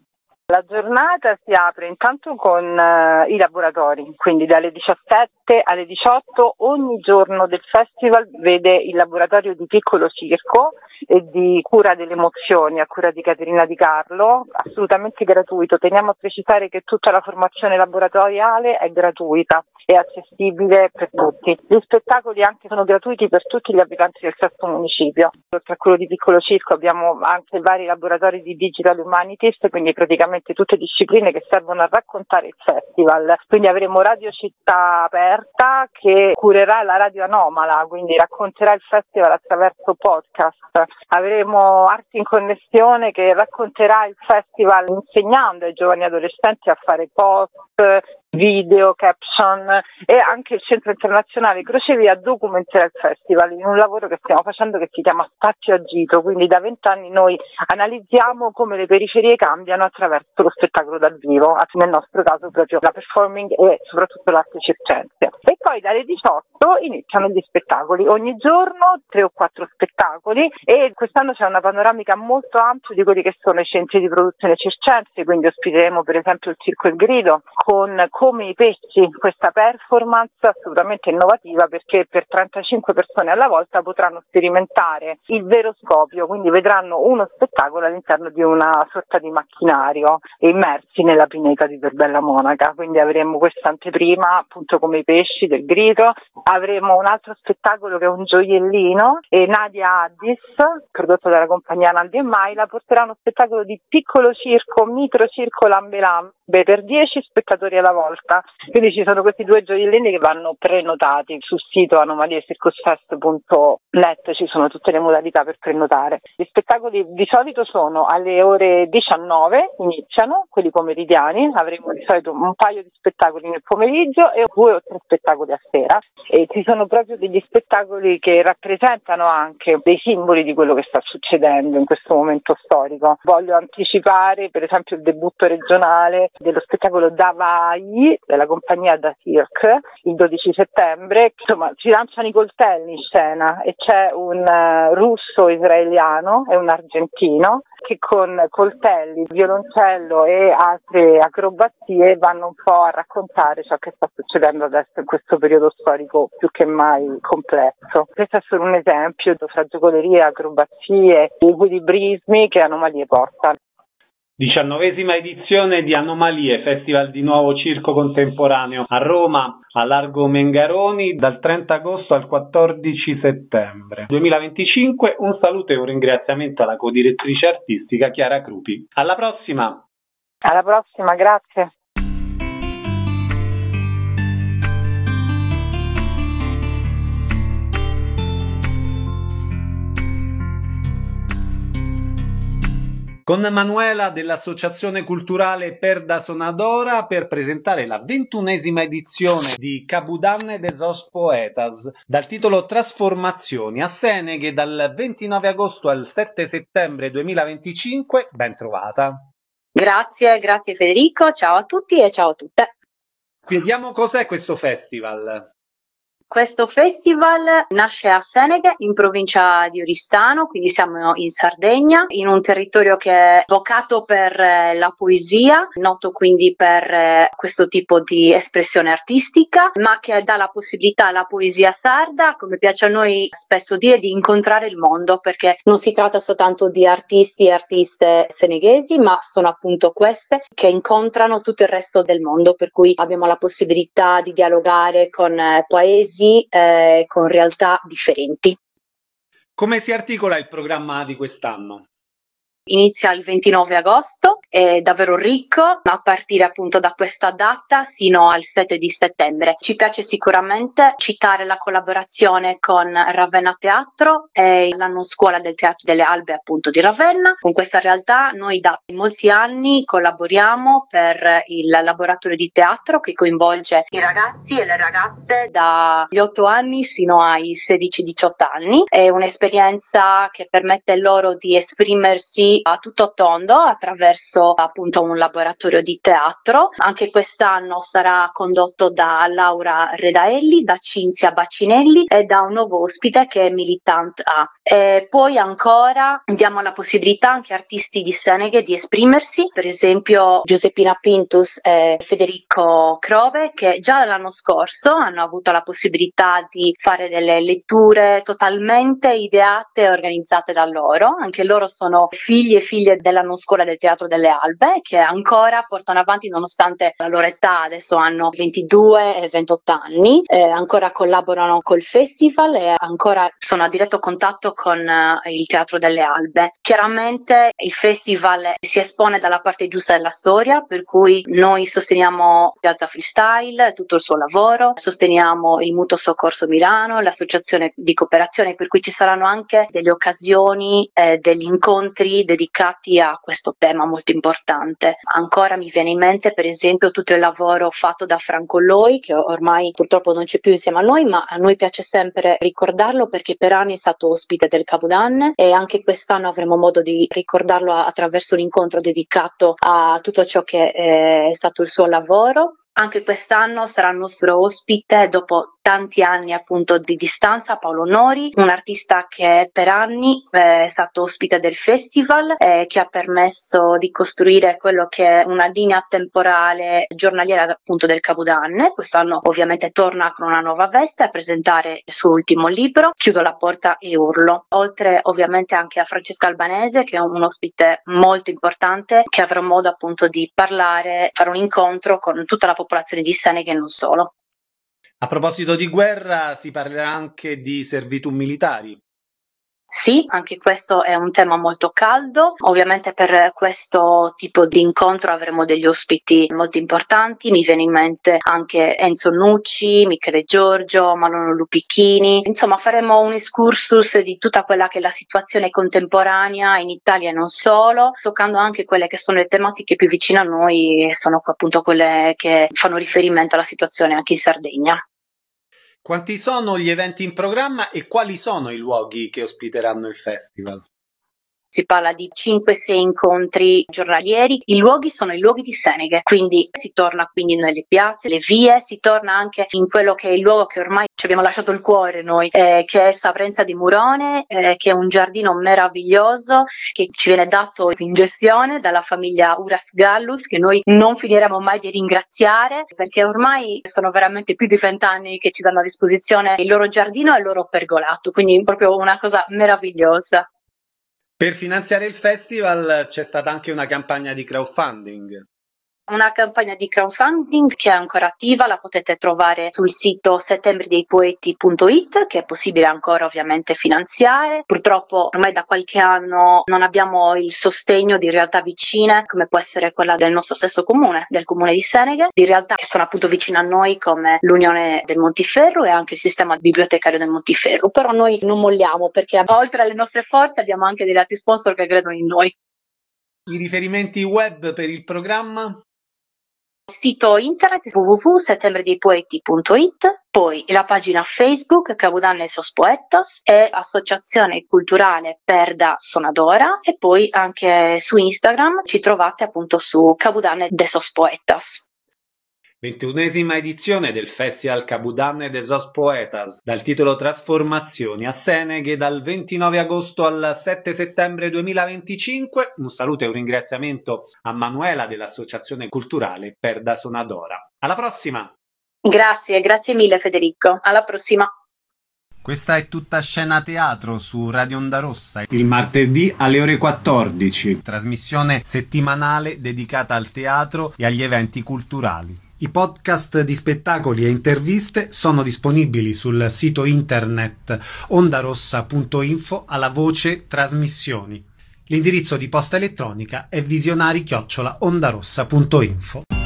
La giornata si apre intanto con i laboratori, quindi dalle 17 alle 18 ogni giorno del festival vede il laboratorio di piccolo circo e di cura delle emozioni a cura di Caterina Di Carlo, assolutamente gratuito. Teniamo a precisare che tutta la formazione laboratoriale è gratuita e accessibile per tutti. Gli spettacoli anche sono gratuiti per tutti gli abitanti del sesto municipio. Oltre a quello di piccolo circo abbiamo anche vari laboratori di Digital Humanities, quindi praticamente tutte discipline che servono a raccontare il festival. Quindi avremo Radio Città Aperta che curerà la radio anomala, quindi racconterà il festival attraverso podcast. Avremo Arti in Connessione che racconterà il festival insegnando ai giovani adolescenti a fare post, video, caption, e anche il Centro Internazionale Crocevia documenterà il festival in un lavoro che stiamo facendo che si chiama Spazio Agito, quindi da 20 anni noi analizziamo come le periferie cambiano attraverso lo spettacolo dal vivo, nel nostro caso proprio la performing e soprattutto l'arte circense. E poi dalle 18 iniziano gli spettacoli, ogni giorno 3 o 4 spettacoli e quest'anno c'è una panoramica molto ampia di quelli che sono i centri di produzione circense, quindi ospiteremo per esempio il Circo Il Grido con Come i pesci, questa performance assolutamente innovativa perché per 35 persone alla volta potranno sperimentare il vero scoppio, quindi vedranno uno spettacolo all'interno di una sorta di macchinario immersi nella pineta di Verbella Monaca, quindi avremo questa anteprima appunto Come i pesci del Grido, avremo un altro spettacolo che è un gioiellino e Nadia Addis, prodotto dalla compagnia Nandi e Maila, porterà uno spettacolo di piccolo circo, micro circo Lambe Lambe per 10 spettatori alla volta, quindi ci sono questi 2 gioiellini che vanno prenotati sul sito anomaliecircusfest.net, ci sono tutte le modalità per prenotare. Gli spettacoli di solito sono alle ore 19, iniziano quelli pomeridiani, avremo di solito un paio di spettacoli nel pomeriggio e 2 o 3 spettacoli a sera e ci sono proprio degli spettacoli che rappresentano anche dei simboli di quello che sta succedendo in questo momento storico. Voglio anticipare per esempio il debutto regionale dello spettacolo Davai della compagnia Da Cirque il 12 settembre. Insomma, si lanciano i coltelli in scena e c'è un russo israeliano e un argentino che con coltelli, violoncello e altre acrobazie vanno un po' a raccontare ciò che sta succedendo adesso in questo periodo storico più che mai complesso. Questo è solo un esempio fra giocolerie, acrobazie, equilibrismi che Anomalie porta. 19ª edizione di Anomalie, Festival di Nuovo Circo Contemporaneo a Roma, a Largo Mengaroni, dal 30 agosto al 14 settembre 2025. Un saluto e un ringraziamento alla codirettrice artistica Chiara Crupi. Alla prossima! Alla prossima, grazie. Con Manuela dell'Associazione Culturale Perda Sonadora per presentare la 21ª edizione di Cabudanne des Os Poetas dal titolo Trasformazioni a Seneghe dal 29 agosto al 7 settembre 2025. Ben trovata. Grazie Federico, ciao a tutti e ciao a tutte. Spieghiamo cos'è questo festival. Questo festival nasce a Seneghe, in provincia di Oristano, quindi siamo in Sardegna, in un territorio che è vocato per la poesia, noto quindi per questo tipo di espressione artistica, ma che dà la possibilità alla poesia sarda, come piace a noi spesso dire, di incontrare il mondo, perché non si tratta soltanto di artisti e artiste seneghesi, ma sono appunto queste che incontrano tutto il resto del mondo, per cui abbiamo la possibilità di dialogare con paesi con realtà differenti. Come si articola il programma di quest'anno? Inizia il 29 agosto, è davvero ricco a partire appunto da questa data sino al 7 di settembre. Ci piace sicuramente citare la collaborazione con Ravenna Teatro e l'anno scuola del Teatro delle Albe appunto di Ravenna. Con questa realtà noi da molti anni collaboriamo per il laboratorio di teatro che coinvolge i ragazzi e le ragazze dagli 8 anni sino ai 16-18 anni. È un'esperienza che permette loro di esprimersi a tutto tondo attraverso appunto un laboratorio di teatro. Anche quest'anno sarà condotto da Laura Redaelli, da Cinzia Bacinelli e da un nuovo ospite che è Militant A. E poi ancora diamo la possibilità anche a artisti di Seneghe di esprimersi, per esempio Giuseppina Pintus e Federico Crove, che già l'anno scorso hanno avuto la possibilità di fare delle letture totalmente ideate e organizzate da loro. Anche loro sono figli e figlie dell'anno scuola del Teatro delle Albe, che ancora portano avanti nonostante la loro età, adesso hanno 22 e 28 anni, ancora collaborano col festival e ancora sono a diretto contatto con il Teatro delle Albe. Chiaramente il festival si espone dalla parte giusta della storia, per cui noi sosteniamo Piazza Freestyle, tutto il suo lavoro, sosteniamo il Mutuo Soccorso Milano, l'associazione di cooperazione, per cui ci saranno anche delle occasioni, degli incontri dedicati a questo tema molto importante. Ancora mi viene in mente per esempio tutto il lavoro fatto da Franco Loi, che ormai purtroppo non c'è più insieme a noi, ma a noi piace sempre ricordarlo perché per anni è stato ospite del Capodanno e anche quest'anno avremo modo di ricordarlo attraverso un incontro dedicato a tutto ciò che è stato il suo lavoro. Anche quest'anno sarà il nostro ospite, dopo tanti anni appunto di distanza, Paolo Nori, un artista che per anni è stato ospite del festival e che ha permesso di costruire quello che è una linea temporale giornaliera appunto del Capodanno. Quest'anno ovviamente torna con una nuova veste a presentare il suo ultimo libro, Chiudo la porta e urlo. Oltre ovviamente anche a Francesca Albanese, che è un ospite molto importante, che avrà modo appunto di parlare, fare un incontro con tutta la popolazione di Seneghe e non solo. A proposito di guerra, si parlerà anche di servitù militari. Sì, anche questo è un tema molto caldo. Ovviamente per questo tipo di incontro avremo degli ospiti molto importanti. Mi viene in mente anche Enzo Nucci, Michele Giorgio, Malone Lupichini. Insomma, faremo un excursus di tutta quella che è la situazione contemporanea in Italia e non solo, toccando anche quelle che sono le tematiche più vicine a noi e sono appunto quelle che fanno riferimento alla situazione anche in Sardegna. Quanti sono gli eventi in programma e quali sono i luoghi che ospiteranno il festival? Si parla di 5-6 incontri giornalieri. I luoghi sono i luoghi di Seneghe, quindi si torna quindi nelle piazze, le vie, si torna anche in quello che è il luogo che ormai ci abbiamo lasciato il cuore noi, che è Savrenza di Murone, che è un giardino meraviglioso che ci viene dato in gestione dalla famiglia Uras Gallus, che noi non finiremo mai di ringraziare, perché ormai sono veramente più di 20 anni che ci danno a disposizione il loro giardino e il loro pergolato, quindi proprio una cosa meravigliosa. Per finanziare il festival c'è stata anche una campagna di crowdfunding. Una campagna di crowdfunding che è ancora attiva, la potete trovare sul sito settembriDeiPoeti.it, che è possibile ancora ovviamente finanziare. Purtroppo ormai da qualche anno non abbiamo il sostegno di realtà vicine, come può essere quella del nostro stesso comune, del comune di Seneghe, di realtà che sono appunto vicine a noi come l'Unione del Montiferru e anche il sistema bibliotecario del Montiferru. Però noi non molliamo perché oltre alle nostre forze abbiamo anche degli altri sponsor che credono in noi. I riferimenti web per il programma? Sito internet www.settembriDeiPoeti.it, poi la pagina Facebook Capodanno e Sos Poetas e Associazione Culturale Perda Sonadora, e poi anche su Instagram ci trovate appunto su Capodanno de Sos Poetas. 21ª edizione del Festival Cabudan des Os Poetas, dal titolo Trasformazioni, a Seneghe dal 29 agosto al 7 settembre 2025. Un saluto e un ringraziamento a Manuela dell'Associazione Culturale Perda Sonadora. Alla prossima! Grazie mille Federico, alla prossima. Questa è Tutta Scena Teatro su Radio Onda Rossa, il martedì alle ore 14, trasmissione settimanale dedicata al teatro e agli eventi culturali. I podcast di spettacoli e interviste sono disponibili sul sito internet ondarossa.info alla voce trasmissioni. L'indirizzo di posta elettronica è visionari@ondarossa.info.